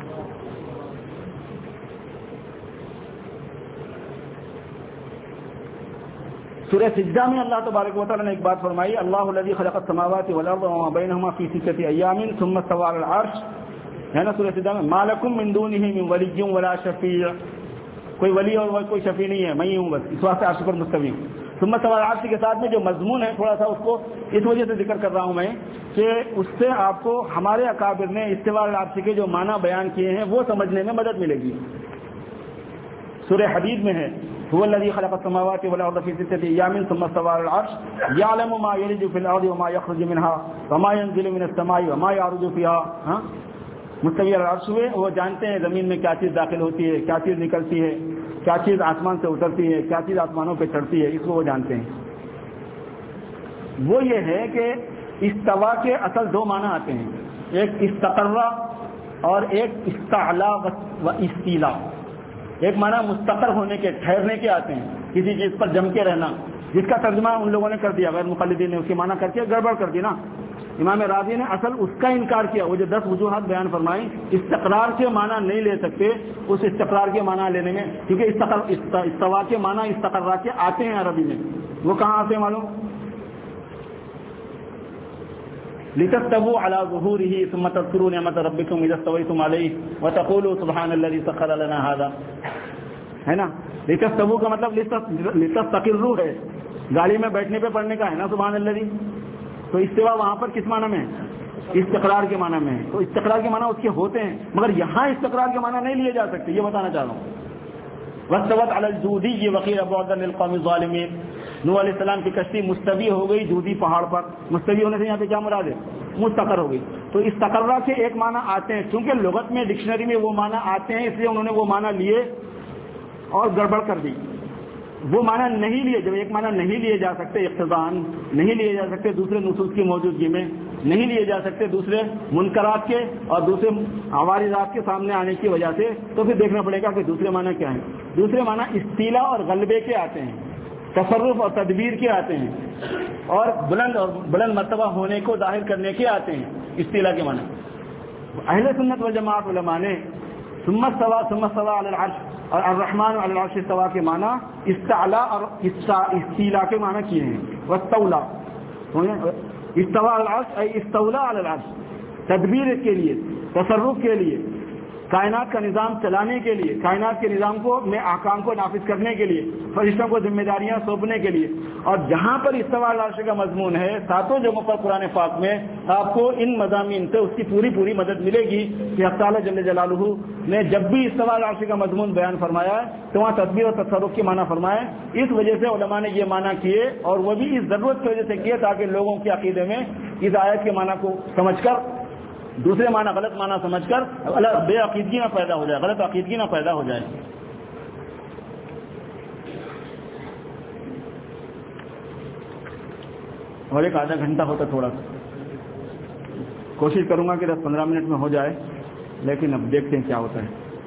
سورہ سجدہ میں اللہ تبارک و تعالیٰ نے ایک بات فرمائی, اللہ الذی خلق السماوات والارض وما بینہما فی ستۃ ایام ثم استوى علی العرش, ہے نا سورہ سجدہ میں. ما لکم من دونہ من ولی ولا شفیع, کوئی ولی اور کوئی شفیع نہیں ہے, میں ہی ہوں بس, اس واسطے عرش پر مستوی ہوں. ثم استوى علی العرش کے ساتھ میں جو مضمون ہے تھوڑا سا اس کو اس وجہ سے ذکر کر رہا ہوں میں کہ اس سے آپ کو ہمارے اکابر نے استواء علی العرش کے جو معنی بیان کیے ہیں وہ سمجھنے میں مدد ملے گی. سورہ حدید میں ہے هو الذي خلق السماوات والارض في ستة ايام ثم استوى على العرش يعلم ما يلج في الارض وما يخرج منها وما ينزل من السماء وما يعرج فيها. مستوی علی العرش ہوئے, وہ جانتے ہیں زمین میں کیا چیز داخل ہوتی ہے, کیا چیز نکلتی ہے, کیا چیز آسمان سے اترتی ہے, کیا چیز آسمانوں پہ چڑھتی ہے, اس کو وہ جانتے ہیں. وہ یہ ہے کہ استوا کے اصل دو معنی آتے ہیں, ایک استقرہ اور ایک استعلا و استیلا. ایک معنی مستقر ہونے کے, ٹھہرنے کے آتے ہیں, کسی چیز پر جم کے رہنا, جس کا ترجمہ ان لوگوں نے کر دیا, غیر مقلدین نے اس کی معنی کر کے گڑبڑ کر دی نا. امام راضی نے اصل اس کا انکار کیا. وہ جو 10 وجوہات بیان فرمائی, استقرار کے معنی نہیں لے سکتے اس استقرار کے معنی لینے میں, کیونکہ استوا کے معنی استقرار کے آتے ہیں عربی میں. وہ کہاں آتے ہیں معلوم؟ لتستووا على ظهوره ثم تذكروا نعمة ربكم إذا استويتم عليه وتقولوا سبحان الذي سخر لنا هذا, ہے نا. لتستووا کا مطلب لتستقروا ہے, گاڑی میں بیٹھنے پہ پڑھنے کا ہے نا سبحان الذی. تو استوا وہاں پر کس معنی میں ہے؟ استقرار کے معنی میں ہے. تو استقرار کے معنی اس کے ہوتے ہیں, مگر یہاں استقرار کے معنی نہیں لیے جا سکتے, یہ بتانا چاہ رہا ہوں. واستوت على الجودی وقیل بعدا للقوم الظالمین. نوح علیہ السلام کی کشتی مستوی ہو گئی جودی پہاڑ پر. مستوی ہونے سے یہاں پہ کیا مراد ہے؟ مستقر ہو گئی. تو استقرہ کے ایک معنی آتے ہیں, چونکہ لغت میں ڈکشنری میں وہ معنی آتے ہیں, اس لیے انہوں نے وہ معنی لیے اور گڑبڑ کر دی. وہ معنی نہیں لیے, جب ایک معنی نہیں لیے جا سکتے اقتضاءً, نہیں لیے جا سکتے دوسرے نصوص کی موجودگی میں, نہیں لیے جا سکتے دوسرے منکرات کے اور دوسرے عوارضات کے سامنے آنے کی وجہ سے, تو پھر دیکھنا پڑے گا کہ دوسرے معنی کیا ہیں. دوسرے معنی استیلا اور غلبے کے آتے ہیں, تصرف اور تدبیر کے آتے ہیں, اور بلند مرتبہ ہونے کو ظاہر کرنے کے آتے ہیں. استیلا کے معنی اہل سنت والجماعت علماء نے ثم استوى علی العرش اور الرحمن علی العرش استوى کے معنی استعلا اور استیلا کے معنی کیے ہیں. واستولا, استوى علی العرش ای استولا علی العرش, تدبیر کے لیے, تصرف کے لیے, کائنات کا نظام چلانے کے لیے، کائنات کے نظام کو میں احکام کو نافذ کرنے کے لیے، فرشتوں کو ذمہ داریاں سونپنے کے لیے. اور جہاں پر استواء العرش کا مضمون ہے 7 جگہوں پر قرآن پاک میں آپ کو ان مضامین سے اس کی پوری مدد ملے گی کہ اللہ تعالیٰ جل جلالہ نے جب بھی استواء العرش کا مضمون بیان فرمایا ہے تو وہاں تدبیر اور تصرف کی معنی فرمائے. اس وجہ سے علماء نے یہ معنی کیے اور وہ بھی اس ضرورت کی وجہ سے کیے تاکہ لوگوں کے عقیدے میں اس آیت کے معنی کو سمجھ کر دوسرے معنی غلط معنی سمجھ کر بے عقیدگی نہ پیدا ہو جائے، غلط عقیدگی نہ پیدا ہو جائے. اور ایک آدھا گھنٹہ ہوتا تھوڑا سا کوشش کروں گا کہ 10-15 منٹ میں ہو جائے، لیکن اب دیکھتے ہیں کیا ہوتا ہے.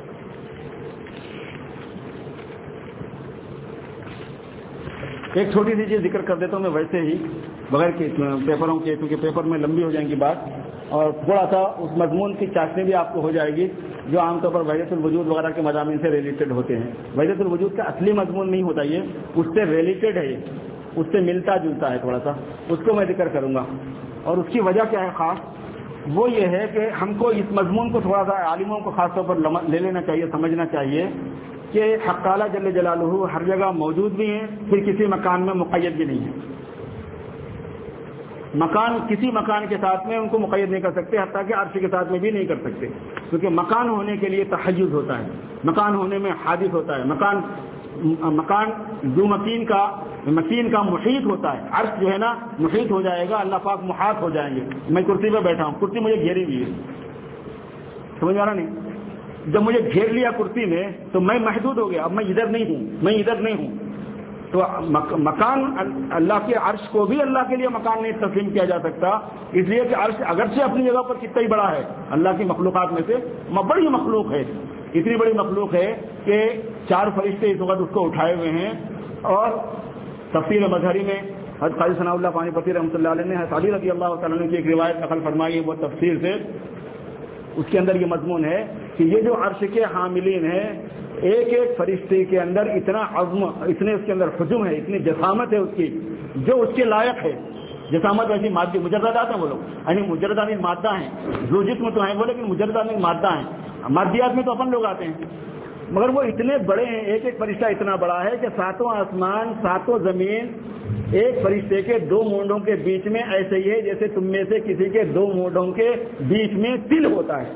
ایک چھوٹی سی چیز ذکر کر دیتا ہوں میں ویسے ہی بغیر پیپروں کے، کیونکہ پیپر میں لمبی ہو جائیں گی بات، اور تھوڑا سا اس مضمون کی چاشنی بھی آپ کو ہو جائے گی جو عام طور پر وحدت الوجود وغیرہ کے مضامین سے ریلیٹڈ ہوتے ہیں. وحدت الوجود کا اصلی مضمون نہیں ہوتا، یہ اس سے ریلیٹڈ ہے، اس سے ملتا جلتا ہے تھوڑا سا، اس کو میں ذکر کروں گا. اور اس کی وجہ کیا ہے خاص، وہ یہ ہے کہ ہم کو اس مضمون کو تھوڑا سا عالموں کو خاص طور پر لے لینا چاہیے، سمجھنا چاہیے کہ حق تعالیٰ جل جلالہ ہر جگہ موجود بھی ہیں، پھر کسی مکان میں مقید بھی نہیں ہے. مکان کسی مکان کے ساتھ میں ان کو مقید نہیں کر سکتے، حتیٰ کہ عرش کے ساتھ میں بھی نہیں کر سکتے، کیونکہ مکان ہونے کے لیے تحیز ہوتا ہے، مکان ہونے میں حادث ہوتا ہے. مکان ذو مکین کا محیط ہوتا ہے. عرش جو ہے نا محیط ہو جائے گا، اللہ پاک محاط ہو جائیں گے. میں کرسی پہ بیٹھا ہوں، کرسی مجھے گھیری ہوئی ہے، سمجھ آ رہا نہیں؟ جب مجھے گھیر لیا کرسی میں تو میں محدود ہو گیا، اب میں ادھر نہیں ہوں. تو مکان اللہ کے عرش کو بھی اللہ کے لیے مکان نہیں تسلیم کیا جا سکتا، اس لیے کہ عرش اگرچہ اپنی جگہ پر کتنا ہی بڑا ہے، اللہ کی مخلوقات میں سے بڑی مخلوق ہے، اتنی بڑی مخلوق ہے کہ 4 فرشتے اس وقت اس کو اٹھائے ہوئے ہیں. اور تفسیر مظہری میں حضرت قاضی ثناء اللہ پانی پتی رحمۃ اللہ علیہ نے حضرت علی رضی اللہ تعالیٰ عنہ کی ایک روایت نقل فرمائی ہے، وہ تفسیر سے اس کے اندر یہ مضمون ہے کہ یہ جو عرش کے حاملین ہیں، ایک فرشتے کے اندر اتنا عظم، اتنے اس کے اندر حجم ہے، اتنی جسامت ہے اس کی جو اس کے لائق ہے. جسامت ویسی مادی مجردات ہیں وہ لوگ، یعنی مجردات مادہ ہیں، جو جسم تو ہیں وہ، لیکن مجردات مادہ ہیں. مادیات میں تو اپن لوگ آتے ہیں، مگر وہ اتنے بڑے ہیں، ایک فرشتہ اتنا بڑا ہے کہ 7 آسمان 7 زمین ایک فرشتے کے 2 مونڈوں کے بیچ میں ایسے ہی ہے جیسے تم میں سے کسی کے 2 مونڈوں کے بیچ میں تل ہوتا ہے.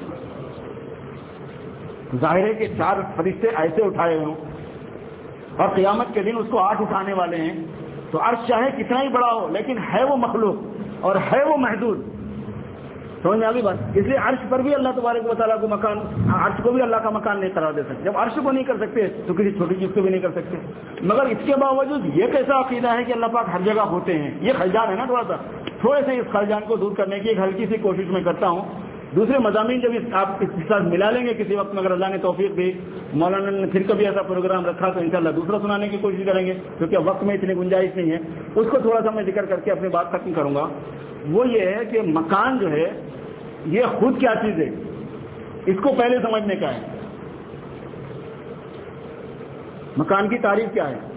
ظاہر ہے کہ 4 فرشتے ایسے اٹھائے ہوئے ہوں اور قیامت کے دن اس کو 8 اٹھانے والے ہیں. تو عرش چاہے کتنا ہی بڑا ہو لیکن ہے وہ مخلوق اور ہے وہ محدود. سمجھ میں آ گئی بات؟ اس لیے عرش پر بھی اللہ تبارک و تعالیٰ کو مکان، عرش کو بھی اللہ کا مکان نہیں قرار دے سکتے. جب عرش کو نہیں کر سکتے تو کسی چھوٹی چیز کو بھی نہیں کر سکتے. مگر اس کے باوجود یہ کیسا عقیدہ ہے کہ اللہ پاک ہر جگہ ہوتے ہیں؟ یہ خلجان ہے نا. تھوڑے سے اس خلجان کو دور کرنے کی ایک ہلکی سی کوشش میں کرتا ہوں. دوسرے مضامین جب آپ اس کے ساتھ ملا لیں گے کسی وقت میں، اگر اللہ نے توفیق دی، مولانا نے پھر کبھی ایسا پروگرام رکھا تو انشاءاللہ دوسرا سنانے کی کوشش کریں گے، کیونکہ وقت میں اتنی گنجائش نہیں ہے. اس کو تھوڑا سا میں ذکر کر کے اپنی بات ختم کروں گا. وہ یہ ہے کہ مکان جو ہے یہ خود کیا چیز ہے، اس کو پہلے سمجھنے کا ہے. مکان کی تعریف کیا ہے؟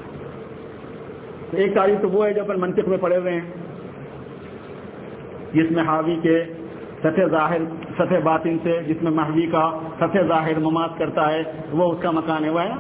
ایک تعریف تو وہ ہے جو اپن منطق میں پڑھے ہوئے ہیں، جس میں حاوی کے سطح ظاہر سطح باطن سے، جس میں محوی کا سطح ظاہر مماث کرتا ہے، وہ اس کا مکان ہے. وہ ہے نا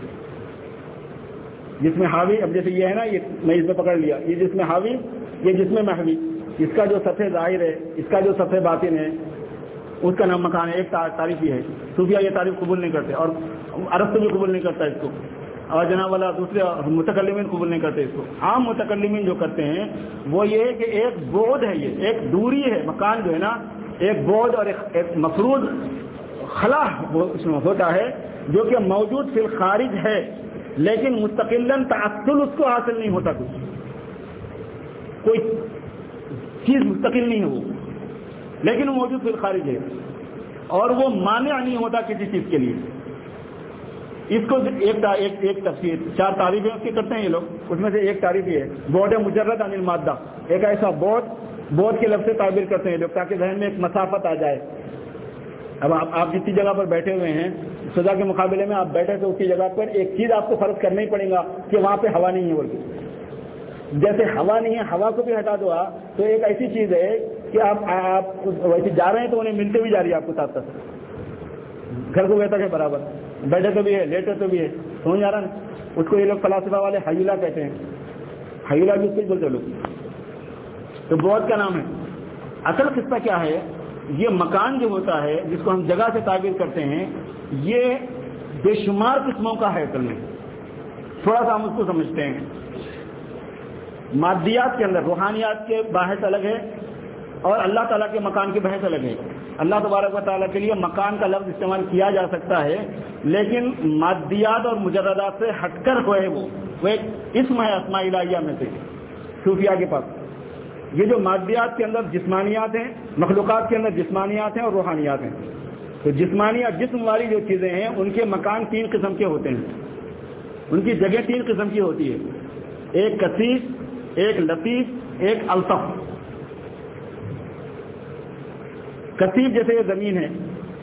جس میں حاوی، اب جیسے یہ ہے نا، یہ میں اس میں پکڑ لیا، یہ جس میں حاوی، یہ جس میں محوی، اس کا جو سطح ظاہر ہے، اس کا جو سطح باطن ہے، اس کا نام مکان ہے. ایک تعریف یہ ہے. صوفیہ یہ تعریف قبول نہیں کرتے، اور عرب بھی قبول نہیں کرتا اس کو، اور جناب والا دوسرے متکلمین قبول نہیں کرتے اس کو. عام متکلمین جو کرتے ہیں وہ یہ ہے کہ ایک بعد ہے، یہ ایک دوری ہے. مکان جو ہے نا ایک بعد اور ایک مفروض خلا ہوتا ہے جو کہ موجود فی الخارج ہے، لیکن مستقلاً تعطل اس کو حاصل نہیں ہوتا. کوئی چیز مستقل نہیں ہے وہ، لیکن وہ موجود فی الخارج ہے اور وہ مانع نہیں ہوتا کسی چیز کے لیے. اس کو ایک تفسیر 4 تعریفیں اس کی کرتے ہیں یہ لوگ. اس میں سے ایک تعریف یہ ہے بعد مجرد عن المادہ. ایک ایسا بعد کے لفظ سے تعبیر کرتے ہیں لوگ تاکہ ذہن میں ایک مسافت آ جائے. اب آپ جتنی جگہ پر بیٹھے ہوئے ہیں، سزا کے مقابلے میں آپ بیٹھے تو اسی جگہ پر ایک چیز آپ کو فرض کرنا ہی پڑے گا کہ وہاں پہ ہوا نہیں ہے. بلکہ جیسے ہوا نہیں ہے، ہوا کو بھی ہٹا دو آپ، تو ایک ایسی چیز ہے کہ آپ ویسے جا رہے ہیں تو انہیں ملتے بھی جا رہی ہے آپ کو ساتھ ساتھ. گھر کو بیٹھا کے برابر، بیٹھے تو بھی ہے لیٹے تو بھی ہے، سمجھ آ رہا نا؟ اس کو یہ لوگ فلاسفہ والے حیلہ کہتے ہیں، حیلہ بھی اس کو بولتے لوگ، تو بودھ کا نام ہے۔ اصل قصہ کیا ہے، یہ مکان جو ہوتا ہے جس کو ہم جگہ سے تعبیر کرتے ہیں، یہ بے شمار قسموں کا ہے۔ اصل میں تھوڑا سا ہم اس کو سمجھتے ہیں، مادیات کے اندر روحانیات کے بحث الگ ہے اور اللہ تعالیٰ کے مکان کی بحث الگ ہے۔ اللہ تبارک و تعالیٰ کے لیے مکان کا لفظ استعمال کیا جا سکتا ہے، لیکن مادیات اور مجردات سے ہٹ کر ہوئے وہ ایک اسم ہے اسماء الہیہ میں سے صوفیاء کے پاس۔ یہ جو مادیات کے اندر جسمانیات ہیں، مخلوقات کے اندر جسمانیات ہیں اور روحانیات ہیں، تو جسمانیات جسم والی جو چیزیں ہیں ان کے مکان 3 قسم کے ہوتے ہیں، ان کی جگہ 3 قسم کی ہوتی ہے، ایک کثیف، ایک لطیف، ایک الطف۔ کثیف جیسے یہ زمین ہے،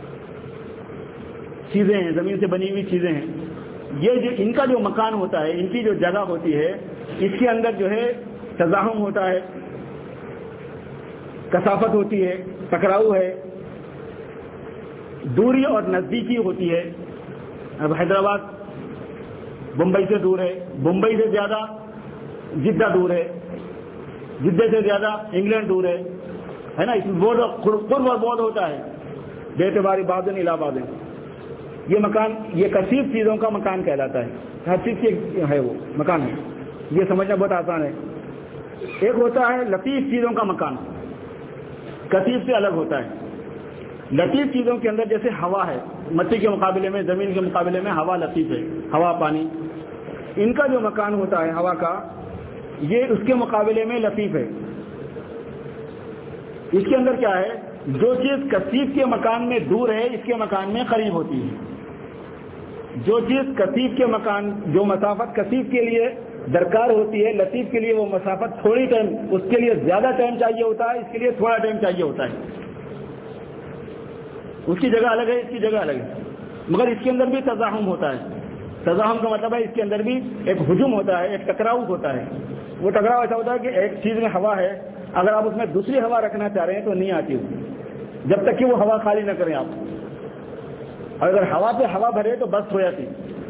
چیزیں ہیں، زمین سے بنی ہوئی چیزیں ہیں، یہ جو ان کا جو مکان ہوتا ہے، ان کی جو جگہ ہوتی ہے، اس کے اندر جو ہے تزاحم ہوتا ہے، کثافت ہوتی ہے، ٹکراؤ ہے، دوری اور نزدیکی ہوتی ہے۔ اب حیدرآباد بمبئی سے دور ہے، بمبئی سے زیادہ جدہ دور ہے، جدہ سے زیادہ انگلینڈ دور ہے نا، اس میں بہت قرب اور بعد ہوتا ہے، بے اعتباری بادن الی بادن۔ یہ مکان، یہ کثیف چیزوں کا مکان کہلاتا ہے، ہر چیز کی ہے وہ مکان ہے، یہ سمجھنا بہت آسان ہے۔ ایک ہوتا ہے لطیف چیزوں کا مکان، کثیف سے الگ ہوتا ہے۔ لطیف چیزوں کے اندر جیسے ہوا ہے، مٹی کے مقابلے میں، زمین کے مقابلے میں ہوا لطیف ہے، ہوا پانی، ان کا جو مکان ہوتا ہے ہوا کا، یہ اس کے مقابلے میں لطیف ہے۔ اس کے اندر کیا ہے، جو چیز کثیف کے مکان میں دور ہے اس کے مکان میں قریب ہوتی ہے، جو چیز کثیف کے مکان، جو مسافت کثیف کے لیے درکار ہوتی ہے، لطیف کے لیے وہ مسافت تھوڑی ٹائم، اس کے لیے زیادہ ٹائم چاہیے ہوتا ہے، اس کے لیے تھوڑا ٹائم چاہیے ہوتا ہے۔ اس کی جگہ الگ ہے، اس کی جگہ الگ ہے، مگر اس کے اندر بھی تزاحم ہوتا ہے۔ تزاحم کا مطلب ہے اس کے اندر بھی ایک ہجوم ہوتا ہے، ایک ٹکراؤ ہوتا ہے۔ وہ ٹکراؤ ایسا ہوتا ہے کہ ایک چیز میں ہوا ہے، اگر آپ اس میں دوسری ہوا رکھنا چاہ رہے ہیں تو نہیں آتی جب تک کہ وہ ہوا خالی نہ کریں آپ، اور اگر ہوا پہ ہوا بھرے تو بس ہو جاتی۔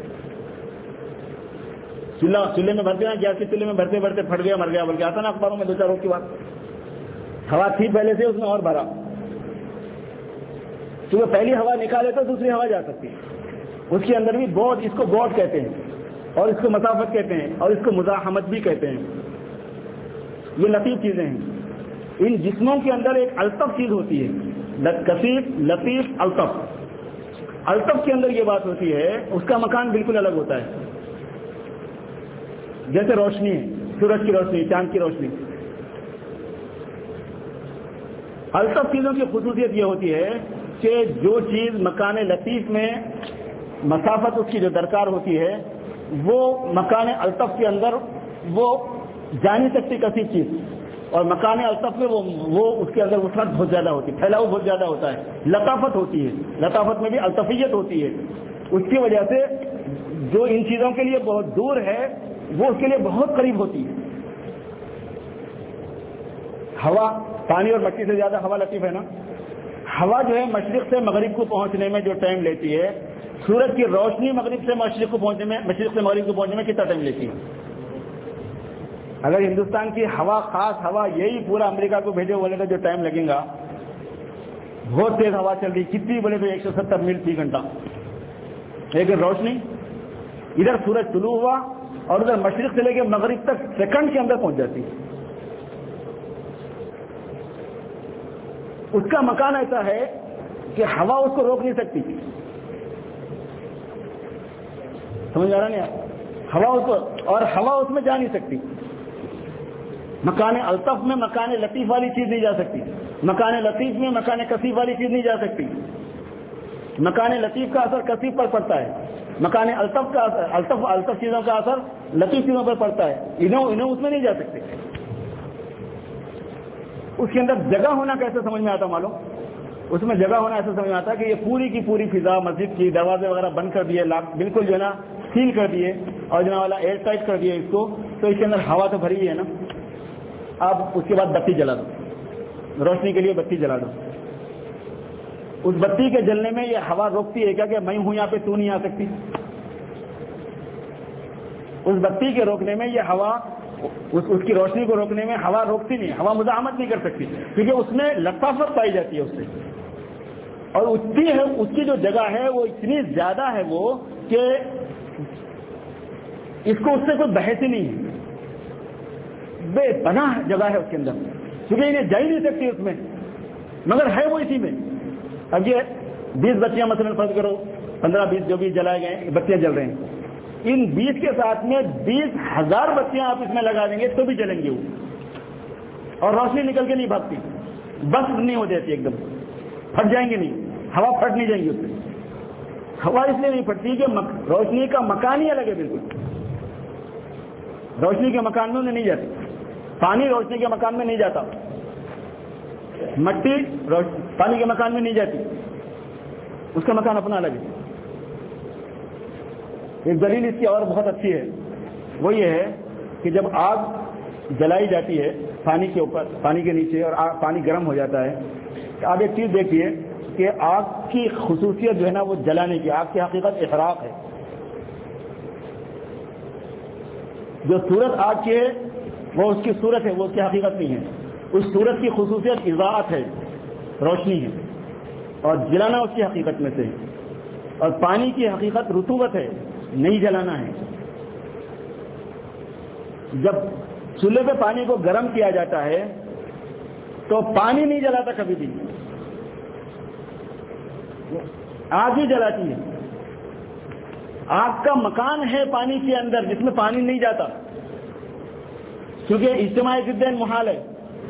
چولہے میں بھرتے ہیں، گیس کے چولہے میں بھرتے بھرتے پھٹ گیا، مر گیا، بلکہ آتا نا اخباروں میں 2-4 روز کی بات، ہوا تھی پہلے سے، اس میں اور بھرا، کیونکہ پہلی ہوا نکالے تو دوسری ہوا جا سکتی ہے۔ اس کے اندر بھی بوڈ، اس کو بوڈ کہتے ہیں اور اس کو مسافت کہتے ہیں اور اس کو مزاحمت بھی کہتے ہیں۔ یہ لطیف چیزیں ہیں۔ ان جسموں کے اندر ایک الطف چیز ہوتی ہے، کثیف، لطیف، الطف۔ الطف کے اندر یہ بات ہوتی ہے، اس کا مکان بالکل الگ ہوتا ہے۔ جیسے روشنی ہے، سورج کی روشنی، چاند کی روشنی، الطف چیزوں کی خصوصیت یہ ہوتی ہے کہ جو چیز مکان لطیف میں مسافت اس کی جو درکار ہوتی ہے، وہ مکان الطف کے اندر وہ جا نہیں سکتی کثیف چیز، اور مکان الطف میں وہ اس کے اندر وسعت بہت زیادہ ہوتی ہے، پھیلاؤ بہت زیادہ ہوتا ہے، لطافت ہوتی ہے، لطافت میں بھی الطفیت ہوتی ہے۔ اس کی وجہ سے جو ان چیزوں کے لیے بہت دور ہے وہ اس کے لیے بہت قریب ہوتی ہے۔ ہوا، پانی اور مٹی سے زیادہ ہوا لطیف ہے نا۔ ہوا جو ہے مشرق سے مغرب کو پہنچنے میں جو ٹائم لیتی ہے، سورج کی روشنی مغرب سے مشرق کو پہنچنے میں، مشرق سے مغرب کو پہنچنے میں کتنا ٹائم لیتی ہے؟ اگر ہندوستان کی ہوا، خاص ہوا، یہی پورا امریکہ کو بھیجے بولے تو جو ٹائم لگے گا، بہت تیز ہوا چل رہی، کتنی بولے تو 170 میل فی گھنٹہ، لیکن روشنی ادھر سورج طلوع ہوا اور ادھر مشرق سے لے کے مغرب تک سیکنڈ کے اندر پہنچ جاتی ہے۔ اس کا مکان ایسا ہے کہ ہوا اس کو روک نہیں سکتی، سمجھ آ رہا نہیں آپ؟ ہوا اس کو، اور ہوا اس میں جا نہیں سکتی۔ مکان الطف میں مکان لطیف والی چیز نہیں جا سکتی، مکان لطیف میں مکان کثیف والی چیز نہیں جا سکتی۔ مکان لطیف کا اثر کثیف پر پڑتا ہے، مکان الطف کا اثر، الطف چیزوں کا اثر لطیف چیزوں پر پڑتا ہے، انہوں اس میں نہیں جا سکتے۔ اس کے اندر جگہ ہونا کیسے سمجھ میں آتا معلوم؟ اس میں جگہ ہونا ایسا سمجھ میں آتا ہے کہ یہ پوری کی پوری فضا، مسجد کی دروازے وغیرہ بند کر دیے، بالکل جو ہے نا سیل کر دیے، اور جو والا ایئر ٹائٹ کر دیے اس کو، تو اس کے اندر ہوا تو بھری ہے نا۔ آپ اس کے بعد بتی جلا دو، روشنی کے لیے بتی جلا دو، اس بتی کے جلنے میں یہ ہوا روکتی ہے کیا کہ میں ہوں یہاں پہ تو نہیں آ سکتی؟ اس بتی کے روکنے میں یہ ہوا اس کی روشنی کو روکنے میں ہوا روکتی نہیں، ہوا مزاحمت نہیں کر سکتی، کیونکہ اس میں لطافت پائی جاتی ہے اس سے، اور اتنی ہے اس کی جو جگہ ہے وہ اتنی زیادہ ہے وہ کہ اس کو اس سے کوئی بحث ہی نہیں ہے، بے پناہ جگہ ہے اس کے اندر، کیونکہ انہیں جا ہی نہیں سکتی اس میں، مگر ہے وہ اسی میں۔ اب یہ 20 بتیاں مثلا فرض کرو، 15-20 جو بھی جلائے گئے بتیاں جل رہے ہیں، ان 20 کے ساتھ میں 20,000 بتیاں آپ اس میں لگا دیں گے تو بھی جلیں گے وہ، اور روشنی نکل کے نہیں بھاگتی، بس نہیں ہو جاتی، ایک دم پھٹ جائیں گے نہیں، ہوا پھٹ نہیں جائیں گی اس سے۔ ہوا اس لیے نہیں پھٹتی کہ روشنی کا مکان ہی الگ ہے، بالکل روشنی کے مکان میں نہیں جاتی، پانی روشنی کے مکان میں نہیں جاتا، مٹی پانی کے مکان میں نہیں جاتی، اس کا مکان اپنا الگ ہے۔ ایک دلیل اس کی اور بہت اچھی ہے، وہ یہ ہے کہ جب آگ جلائی جاتی ہے پانی کے اوپر، پانی کے نیچے، اور پانی گرم ہو جاتا ہے، تو آپ ایک چیز دیکھیے کہ آگ کی خصوصیت جو ہے نا وہ جلانے کی، آگ کی حقیقت احراق ہے۔ جو صورت آگ کی ہے وہ اس کی صورت ہے، وہ اس کی حقیقت نہیں ہے۔ اس صورت کی خصوصیت اضاءت ہے، روشنی ہے، اور جلانا اس کی حقیقت میں سے ہے۔ اور پانی کی حقیقت رطوبت ہے، نہیں جلانا ہے۔ جب چولہے پہ پانی کو گرم کیا جاتا ہے تو پانی نہیں جلاتا کبھی بھی، آگ ہی جلاتی ہے۔ آگ کا مکان ہے پانی کے اندر جس میں پانی نہیں جاتا، کیونکہ اجتماعی ضدین محال ہے۔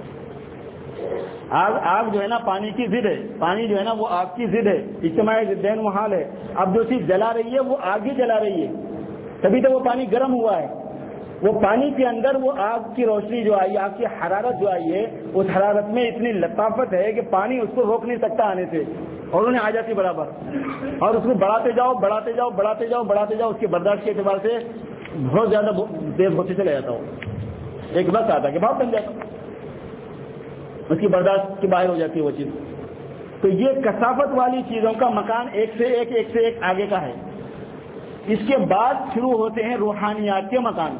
آگ جو ہے نا پانی کی ضد ہے، پانی جو ہے نا وہ آگ کی ضد ہے، اجتماعی ضدین محال ہے۔ اب جو چیز جلا رہی ہے وہ آگ ہی جلا رہی ہے، تبھی تو وہ پانی گرم ہوا ہے۔ وہ پانی کے اندر وہ آگ کی روشنی جو آئی، آگ کی حرارت جو آئی ہے، اس حرارت میں اتنی لطافت ہے کہ پانی اس کو روک نہیں سکتا آنے سے، اور انہیں آ جاتی برابر، اور اس کو بڑھاتے جاؤ بڑھاتے جاؤ بڑھاتے جاؤ بڑھاتے جاؤ، اس کے برداشت کے اعتبار سے بہت زیادہ دیر ہوتے چلے جاتا ہوں، ایک وقت آتا کہ بہت بن جاتا، اس کی برداشت کی باہر ہو جاتی ہے وہ چیز۔ تو یہ کثافت والی چیزوں کا مکان ایک سے ایک آگے کا ہے۔ اس کے بعد شروع ہوتے ہیں روحانیات کے مکان۔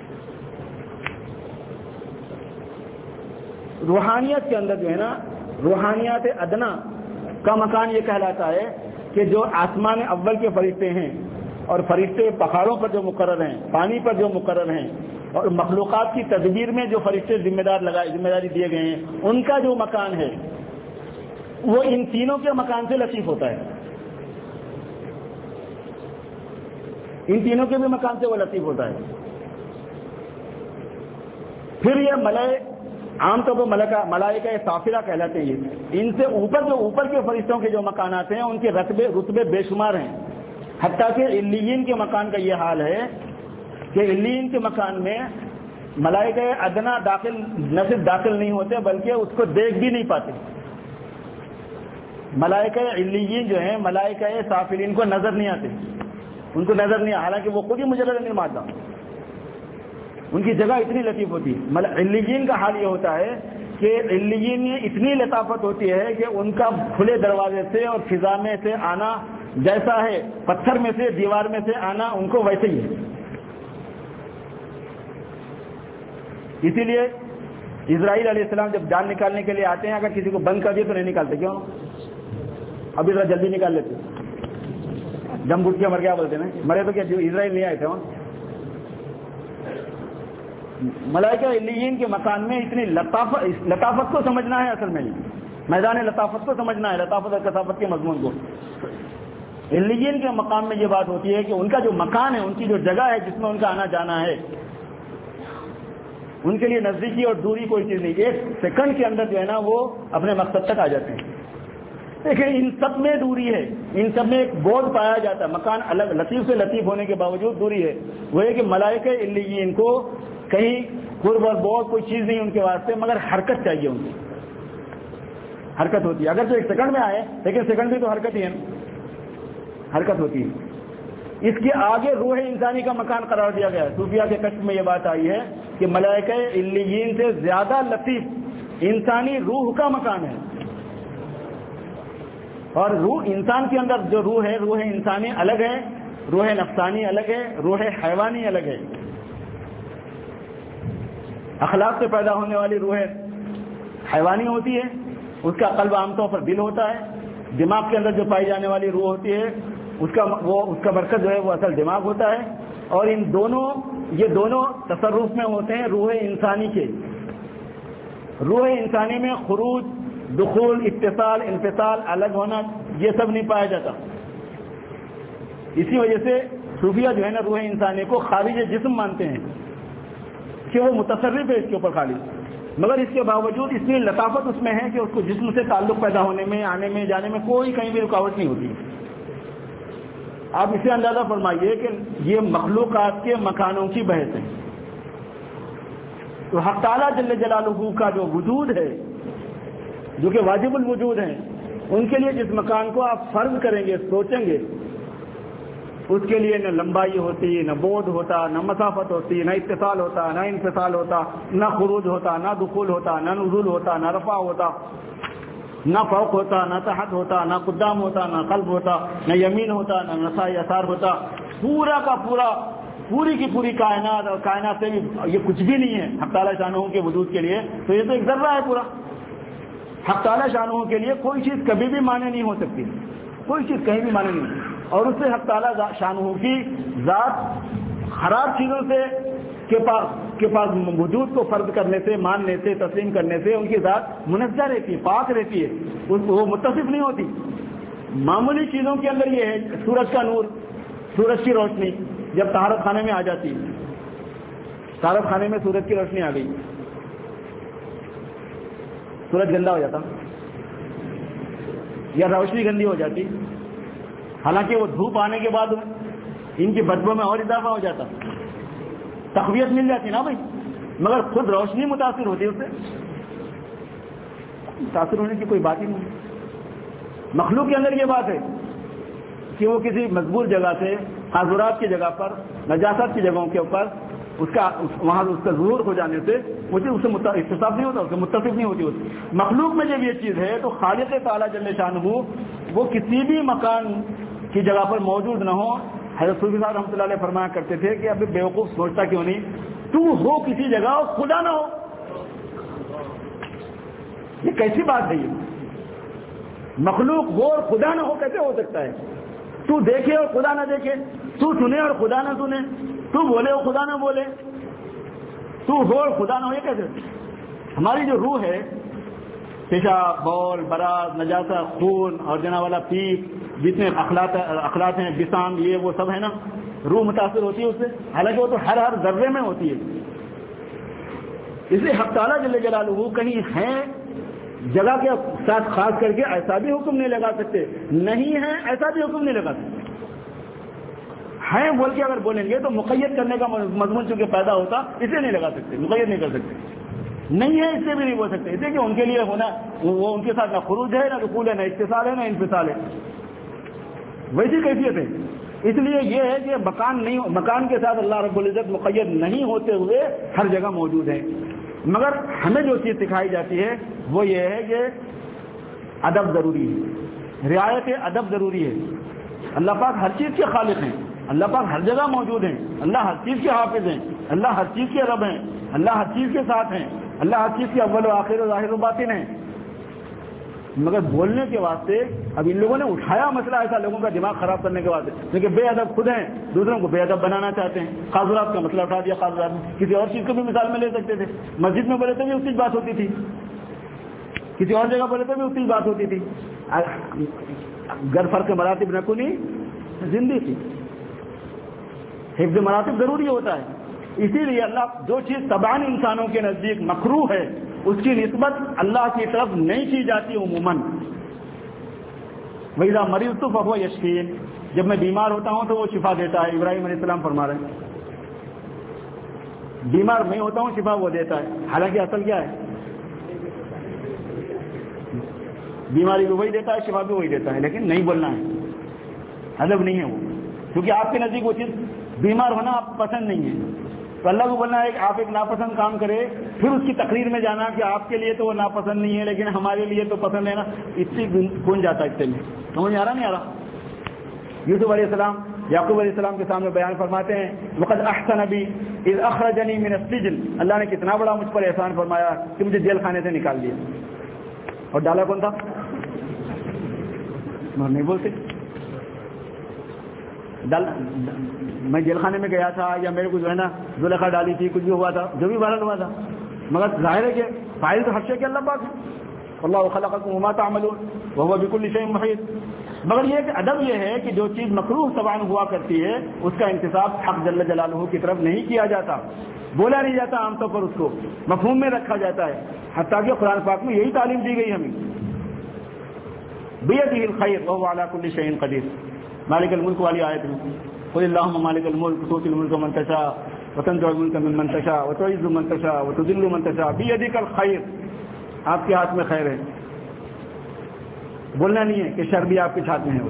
روحانیت کے اندر جو ہے نا، روحانیات ادنا کا مکان یہ کہلاتا ہے کہ جو آسمان اول کے فرشتے ہیں، اور فرشتے پہاڑوں پر جو مقرر ہیں، پانی پر جو مقرر ہیں، اور مخلوقات کی تدبیر میں جو فرشتے ذمہ داری دیے گئے ہیں، ان کا جو مکان ہے وہ ان تینوں کے مکان سے لطیف ہوتا ہے، ان تینوں کے بھی مکان سے وہ لطیف ہوتا ہے۔ پھر یہ عام طور پر ملائکہ سافلہ کہلاتے ہیں۔ ان سے اوپر جو اوپر کے فرشتوں کے جو مکانات ہیں ان کے رتبے بے شمار ہیں، حتیٰ کہ علیین کے مکان کا یہ حال ہے کہ علیین کے مکان میں ملائکہ ادنا نہ صرف داخل نہیں ہوتے بلکہ اس کو دیکھ بھی نہیں پاتے۔ ملائکہ علیین جو ہیں، ملائکہ سافلین کو نظر نہیں آتے، ان کو نظر نہیں، حالانکہ وہ خود ہی مجرد نہیں مانتا، ان کی جگہ اتنی لطیف ہوتی ہے۔ علیین کا حال یہ ہوتا ہے کہ علیین میں اتنی لطافت ہوتی ہے کہ ان کا کھلے دروازے سے اور فضا میں سے آنا جیسا ہے، پتھر میں سے دیوار میں سے آنا ان کو ویسے ہی ہے۔ اسی لیے اسرائیل علیہ السلام جب جان نکالنے کے لیے آتے ہیں، اگر کسی کو بند کر دیے تو نہیں نکالتے، کیوں؟ ابھی ذرا جلدی نکال لیتے، دم گھٹ کے مر گیا بولتے نا، مرے تو کیا اسرائیل نہیں آئے تھے وہاں۔ ملائکہ علیین کے مکان میں اتنی لطافت کو سمجھنا ہے، اصل میں میدان لطافت کو سمجھنا ہے، لطافت اور کثافت کے مضمون کو۔ علیین کے مقام میں یہ بات ہوتی ہے کہ ان کا جو مکان ہے، ان کی جو جگہ ہے جس میں ان کا آنا جانا ہے، ان کے لیے نزدیکی اور دوری کوئی چیز نہیں، 1 سیکنڈ کے اندر جو ہے نا وہ اپنے مقصد تک آ جاتے ہیں۔ دیکھیں ان سب میں دوری ہے، ان سب میں ایک بورڈ پایا جاتا ہے، مکان الگ لطیف سے لطیف ہونے کے باوجود دوری ہے، وہ ہے کہ ملائکہ علیین کو کہیں قرب اور بعد کوئی چیز نہیں ان کے واسطے، مگر حرکت چاہیے، ان کی حرکت ہوتی ہے، اگر تو 1 سیکنڈ میں آئے لیکن سیکنڈ بھی تو حرکت ہی ہے، حرکت ہوتی ہے۔ اس کے آگے روح انسانی کا مکان قرار دیا گیا ہے۔ صوفیہ کے کشف میں یہ بات آئی ہے کہ ملائکہ علیین سے زیادہ لطیف انسانی روح کا مکان ہے، اور روح انسان کے اندر جو روح ہے، روح انسانی الگ ہے، روح نفسانی الگ ہے، روح حیوانی الگ ہے. اخلاق سے پیدا ہونے والی روح حیوانی ہوتی ہے، اس کا قلب عام طور پر دل ہوتا ہے. دماغ کے اندر جو پائی جانے والی روح ہوتی ہے اس کا مرکز جو ہے وہ اصل دماغ ہوتا ہے. اور یہ دونوں تصرف میں ہوتے ہیں روح انسانی کے. روح انسانی میں خروج، دخول، اتصال، انفصال، الگ ہونا، یہ سب نہیں پایا جاتا. اسی وجہ سے صوفیہ جو ہے نا روح انسانی کو خارج جسم مانتے ہیں کہ وہ متصرف ہے اس کے اوپر خالی، مگر اس کے باوجود اتنی لطافت اس میں ہے کہ اس کو جسم سے تعلق پیدا ہونے میں، آنے میں، جانے میں کوئی کہیں بھی رکاوٹ نہیں ہوتی. آپ اسے اندازہ فرمائیے کہ یہ مخلوقات کے مکانوں کی بحث ہے. تو حق تعالیٰ جل جلالہ کا جو وجود ہے، جو کہ واجب الوجود ہیں، ان کے لیے جس مکان کو آپ فرض کریں گے، سوچیں گے، اس کے لیے نہ لمبائی ہوتی، نہ بعد ہوتا، نہ مسافت ہوتی، نہ اتصال ہوتا، نہ انفصال ہوتا، نہ خروج ہوتا، نہ دخول ہوتا، نہ نزول ہوتا، نہ رفع ہوتا، نہ فوق ہوتا، نہ تحت ہوتا، نہ قدام ہوتا، نہ قلب ہوتا، نہ یمین ہوتا، نہ نساء یسار ہوتا. پورا کا پورا، پوری کی پوری کائنات، اور کائنات سے بھی یہ کچھ بھی نہیں ہے حق تعالیٰ شانہ کے وجود کے لیے. تو یہ تو ایک ذرہ ہے پورا. حق تعالیٰ شانہ کے لیے کوئی چیز کبھی بھی مانے نہیں ہو سکتی، کوئی چیز کہیں بھی مانے نہیں. اور اس سے حق تعالیٰ شانہ کی ذات خراب چیزوں سے کے پاس وجود کو فرض کرنے سے، ماننے سے، تسلیم کرنے سے ان کی ذات منزہ رہتی ہے، پاک رہتی ہے، وہ متصف نہیں ہوتی. معمولی چیزوں کے اندر یہ ہے، سورج کا نور، سورج کی روشنی جب طہارت خانے میں آ جاتی ہے، طہارت خانے میں سورج کی روشنی آ گئی، سورج گندا ہو جاتا یا روشنی گندی ہو جاتی. حالانکہ وہ دھوپ آنے کے بعد ان کی بدبو میں اور اضافہ ہو جاتا، تقویت مل جاتی نا بھائی، مگر خود روشنی متاثر ہوتی ہے، اس سے متاثر ہونے کی کوئی بات ہی نہیں. مخلوق کے اندر یہ بات ہے کہ وہ کسی مجبور جگہ سے، حاضرات کی جگہ پر، نجاست کی جگہوں کے اوپر وہاں اس کا ظہور ہو جانے سے مجھے اس سے اتصاف نہیں ہوتا، اس سے متصف نہیں ہوتی. مخلوق میں جب یہ چیز ہے تو خالق تعالیٰ جل شانہ وہ کسی بھی مکان کی جگہ پر موجود نہ ہو. حضرت صوفی صاحب رحمۃ اللہ علیہ فرمایا کرتے تھے کہ ابھی بیوقوف سوچتا کیوں نہیں، تو ہو کسی جگہ اور خدا نہ ہو. یہ کیسی بات ہے؟ یہ مخلوق ہو اور خدا نہ ہو کیسے ہو سکتا ہے؟ تو دیکھے اور خدا نہ دیکھے، تو سنے اور خدا نہ سنے، تو بولے اور خدا نہ بولے، تو ہو اور خدا نہ ہو، یہ کیسے؟ ہماری جو روح ہے، پیشاب، بول، براز، نجاست، خون اور جنا والا پیپ، جتنے اخلاق ہیں، بسام، یہ وہ سب ہے نا، روح متاثر ہوتی ہے اس سے، حالانکہ وہ تو ہر ذرے میں ہوتی ہے. اس لیے حق تعالیٰ جل جلالہ کہیں ہے جگہ کے ساتھ خاص کر کے ایسا بھی حکم نہیں لگا سکتے، نہیں ہے ایسا بھی حکم نہیں لگا سکتے. ہیں بول کے اگر بولیں گے تو مقید کرنے کا مضمون چونکہ پیدا ہوتا، اسے نہیں لگا سکتے، مقید نہیں کر سکتے. نہیں ہے اس سے بھی نہیں بول سکتے، اسے کہ ان کے لیے ہونا، وہ ان کے ساتھ نہ خروج ہے، نہ دخول ہے، نہ اتصال ہے، نہ انفصال ہے. ویسی کیفیت ہے. اس لیے یہ ہے کہ مکان کے ساتھ اللہ رب العزت مقید نہیں ہوتے ہوئے ہر جگہ موجود ہے. مگر ہمیں جو چیز سکھائی جاتی ہے وہ یہ ہے کہ ادب ضروری ہے، رعایت ادب ضروری ہے. اللہ پاک ہر چیز کے خالق ہیں، اللہ پاک ہر جگہ موجود ہیں، اللہ ہر چیز کے حافظ ہیں، اللہ ہر چیز کے رب ہیں، اللہ ہر چیز کے ساتھ ہیں، اللہ ہر چیز کے اول و آخر و ظاہر و باطن ہیں. مگر بولنے کے واسطے اب ان لوگوں نے اٹھایا مسئلہ ایسا لوگوں کا دماغ خراب کرنے کے واسطے، کیونکہ بے ادب خود ہیں، دوسروں کو بے ادب بنانا چاہتے ہیں. قاذورات کا مسئلہ اٹھا دیا. قاذورات کسی اور چیز کو بھی مثال میں لے سکتے تھے. مسجد میں بولے تو بھی اس کی بات ہوتی تھی، کسی اور جگہ بولے تو بھی اس کی بات ہوتی تھی. گر فرق مراتب نہ کنی زندگی تھی. حفظ مراتب ضروری ہوتا ہے. اسی لیے اللہ جو چیز طبعاً انسانوں کے نزدیک مکروہ ہے اس کی نسبت اللہ کی طرف نہیں کی جاتی عموماً. وَإِذَا مَرِضْتُ فَهُوَ يَشْفِينِ، جب میں بیمار ہوتا ہوں تو وہ شفا دیتا ہے. ابراہیم علیہ السلام فرما رہے ہیں بیمار میں ہوتا ہوں شفا وہ دیتا ہے. حالانکہ اصل کیا ہے؟ بیماری بھی وہی دیتا ہے، شفا بھی وہی دیتا ہے، لیکن نہیں بولنا ہے، ادب نہیں ہے وہ. کیونکہ آپ کے نزدیک وہ چیز بیمار ہونا آپ پسند نہیں ہے، تو اللہ کو بولنا ہے کہ آپ ایک ناپسند کام کرے، پھر اس کی تقریر میں جانا کہ آپ کے لیے تو وہ ناپسند نہیں ہے لیکن ہمارے لیے تو پسند ہے نا، اس سے کون جاتا ہے، اس سے سمجھ آ رہا نہیں آ رہا؟ یوسف علیہ السلام یعقوب علیہ السلام کے سامنے بیان فرماتے ہیں وقد احسن بی اذ اخرجنی من السجن، اللہ نے کتنا بڑا مجھ پر احسان فرمایا کہ مجھے جیل خانے سے نکال دیا. اور ڈالا کون تھا؟ نہیں بولتے. میں جیل خانے میں گیا تھا یا میرے کو جو ہے نا زلیخا ڈالی تھی، کچھ بھی ہوا تھا، جو بھی بہرحال ہوا تھا، مگر ظاہر ہے کہ فاعل تو ہر شے کے اللہ پاک ہے. اللہ خلقکم وما تعملون وهو بكل شيء محيط. مگر یہ کہ ادب یہ ہے کہ جو چیز مکروہ طبعاً ہوا کرتی ہے اس کا انتساب حق جل جلالہ کی طرف نہیں کیا جاتا، بولا نہیں جاتا، عام طور پر اس کو مفہوم میں رکھا جاتا ہے. حتیٰ کہ قرآن پاک میں یہی تعلیم دی گئی ہمیں. بیدہ الخیر وهو على كل شيء قدیر، مالک الملک والی آیت میں قل اللهم مالک الملک تؤتی الملک من تشاء وتنزع الملک ممن تشاء وتعز من تشاء وتذل من تشاء بیدک الخیر، آپ کے ہاتھ میں خیر ہے. بولنا نہیں ہے کہ شر بھی آپ کے ہاتھ میں ہے.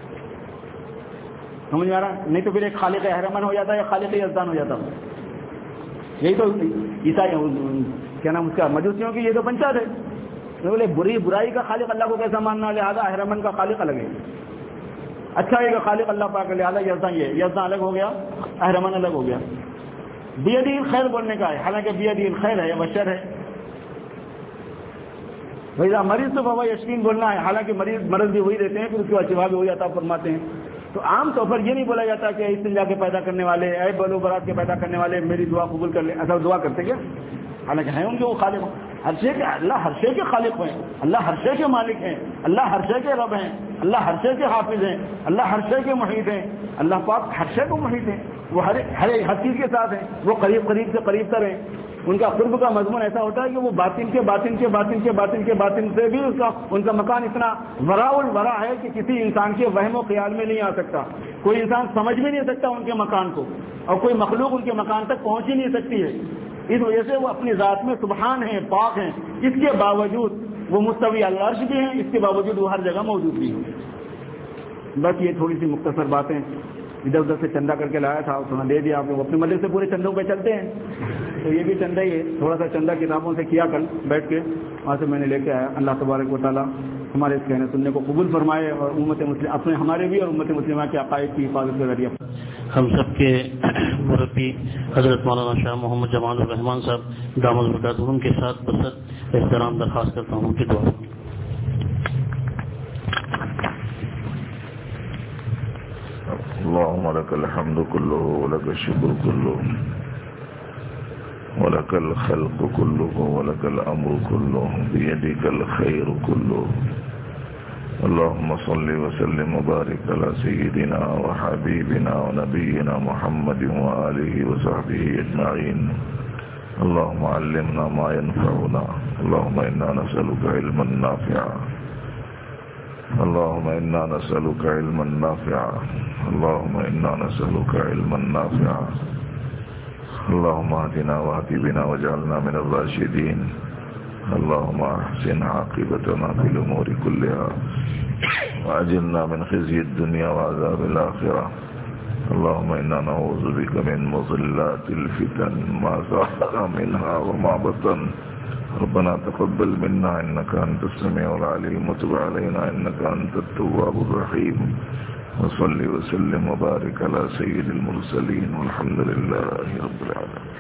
سمجھ آ رہا؟ نہیں تو پھر ایک خالق اہرمن ہو جاتا ہے یا خالق یزدان ہو جاتا. یہی تو عیسائی کیا نام اس کا مجوسیوں کی یہ تو پنچات ہے. بولے برائی کا خالق اللہ کو کیسا ماننا، لہٰذا اہرمن کا خالق الگ ہے، اچھائی کا خالق اللہ پاک، لہٰذا یزدان یہ یزدان الگ ہو گیا، اہرمن الگ ہو گیا. بیدی الخیر بولنے کا ہے، حالانکہ بیدی الخیر ہے بشر ہے. بھائی مریض تو بابا یشکین بولنا ہے، حالانکہ مرض بھی وہی دیتے ہیں پھر اس کے بعد شفا بھی وہی عطا فرماتے ہیں. تو عام طور پر یہ نہیں بولا جاتا کہ استنجا کے پیدا کرنے والے، اے بلو برات کے پیدا کرنے والے میری دعا قبول کر لیں، ایسا دعا کرتے کیا؟ حالانکہ ہیں ان کے وہ خالق، ہر شے کے اللہ ہر شے کے خالق ہیں، اللہ ہر شے کے مالک ہیں، اللہ ہر شے کے رب ہیں، اللہ ہر شے کے حافظ ہیں، اللہ ہر شے کے محیط ہیں. اللہ پاک ہر شے کو محیط ہیں، وہ ہر چیز کے ساتھ ہیں، وہ قریب سے قریب تر ہیں. ان کا قرب کا مضمون ایسا ہوتا ہے کہ وہ باطن سے بھی ان کا مکان اتنا وراء الورا ہے کہ کسی انسان کے وہم و خیال میں نہیں آ سکتا. کوئی انسان سمجھ بھی نہیں سکتا ان کے مکان کو، اور کوئی مخلوق ان کے مکان تک پہنچ ہی نہیں سکتی ہے. اس وجہ سے وہ اپنی ذات میں سبحان ہیں، پاک ہیں. اس کے باوجود وہ مستوی العرش بھی ہیں، اس کے باوجود وہ ہر جگہ موجود بھی ہیں. بس یہ تھوڑی سی مختصر باتیں ادھر ادھر سے چندہ کر کے لایا تھا، اس نے دے دیا. آپ لوگ اپنے مدد سے پورے چندوں پہ چلتے ہیں تو یہ بھی چندہ ہی ہے. تھوڑا سا چندہ کتابوں سے کیا کل بیٹھ کے، وہاں سے میں نے لے کے آیا. اللہ تبارک و تعالیٰ ہمارے اس کہنے سننے کو قبول فرمائے اور امت مسلم اپنے ہمارے بھی اور امت مسلمہ کے عقائد کی حفاظت کے ذریعے ہم سب کے مربی حضرت مولانا شاہ محمد جمال الرحمان صاحب دامت برکاتہم کے ساتھ بسط احترام درخواست کرتا ہوں کہ دعا. اللهم لك الحمد كله ولك الشكر كله ولك الخلق كله ولك الأمر كله بيدك الخير كله. اللهم صل وسلم وبارك على سيدنا وحبيبنا ونبينا محمد وآله وصحبه أجمعين. اللهم علمنا ما ينفعنا. اللهم إنا نسألك علما نافعا. اللهم إنا نسألك علما نافعا. اللهم إنا نسألك علما نافعا. اللهم اهدنا واهد بنا واجعلنا من الراشدين. اللهم أحسن عاقبتنا في الأمور كلها وأجرنا من خزي الدنيا وعذاب الآخرة. اللهم إنا نعوذ بك من مضلات الفتن ما ظهر منها وما بطن. ربنا تقبل منا إنك أنت السميع العليم وتب علينا إنك أنت التواب الرحيم. وصل وسلم وبارك على سيد المرسلين والحمد لله رب العالمين.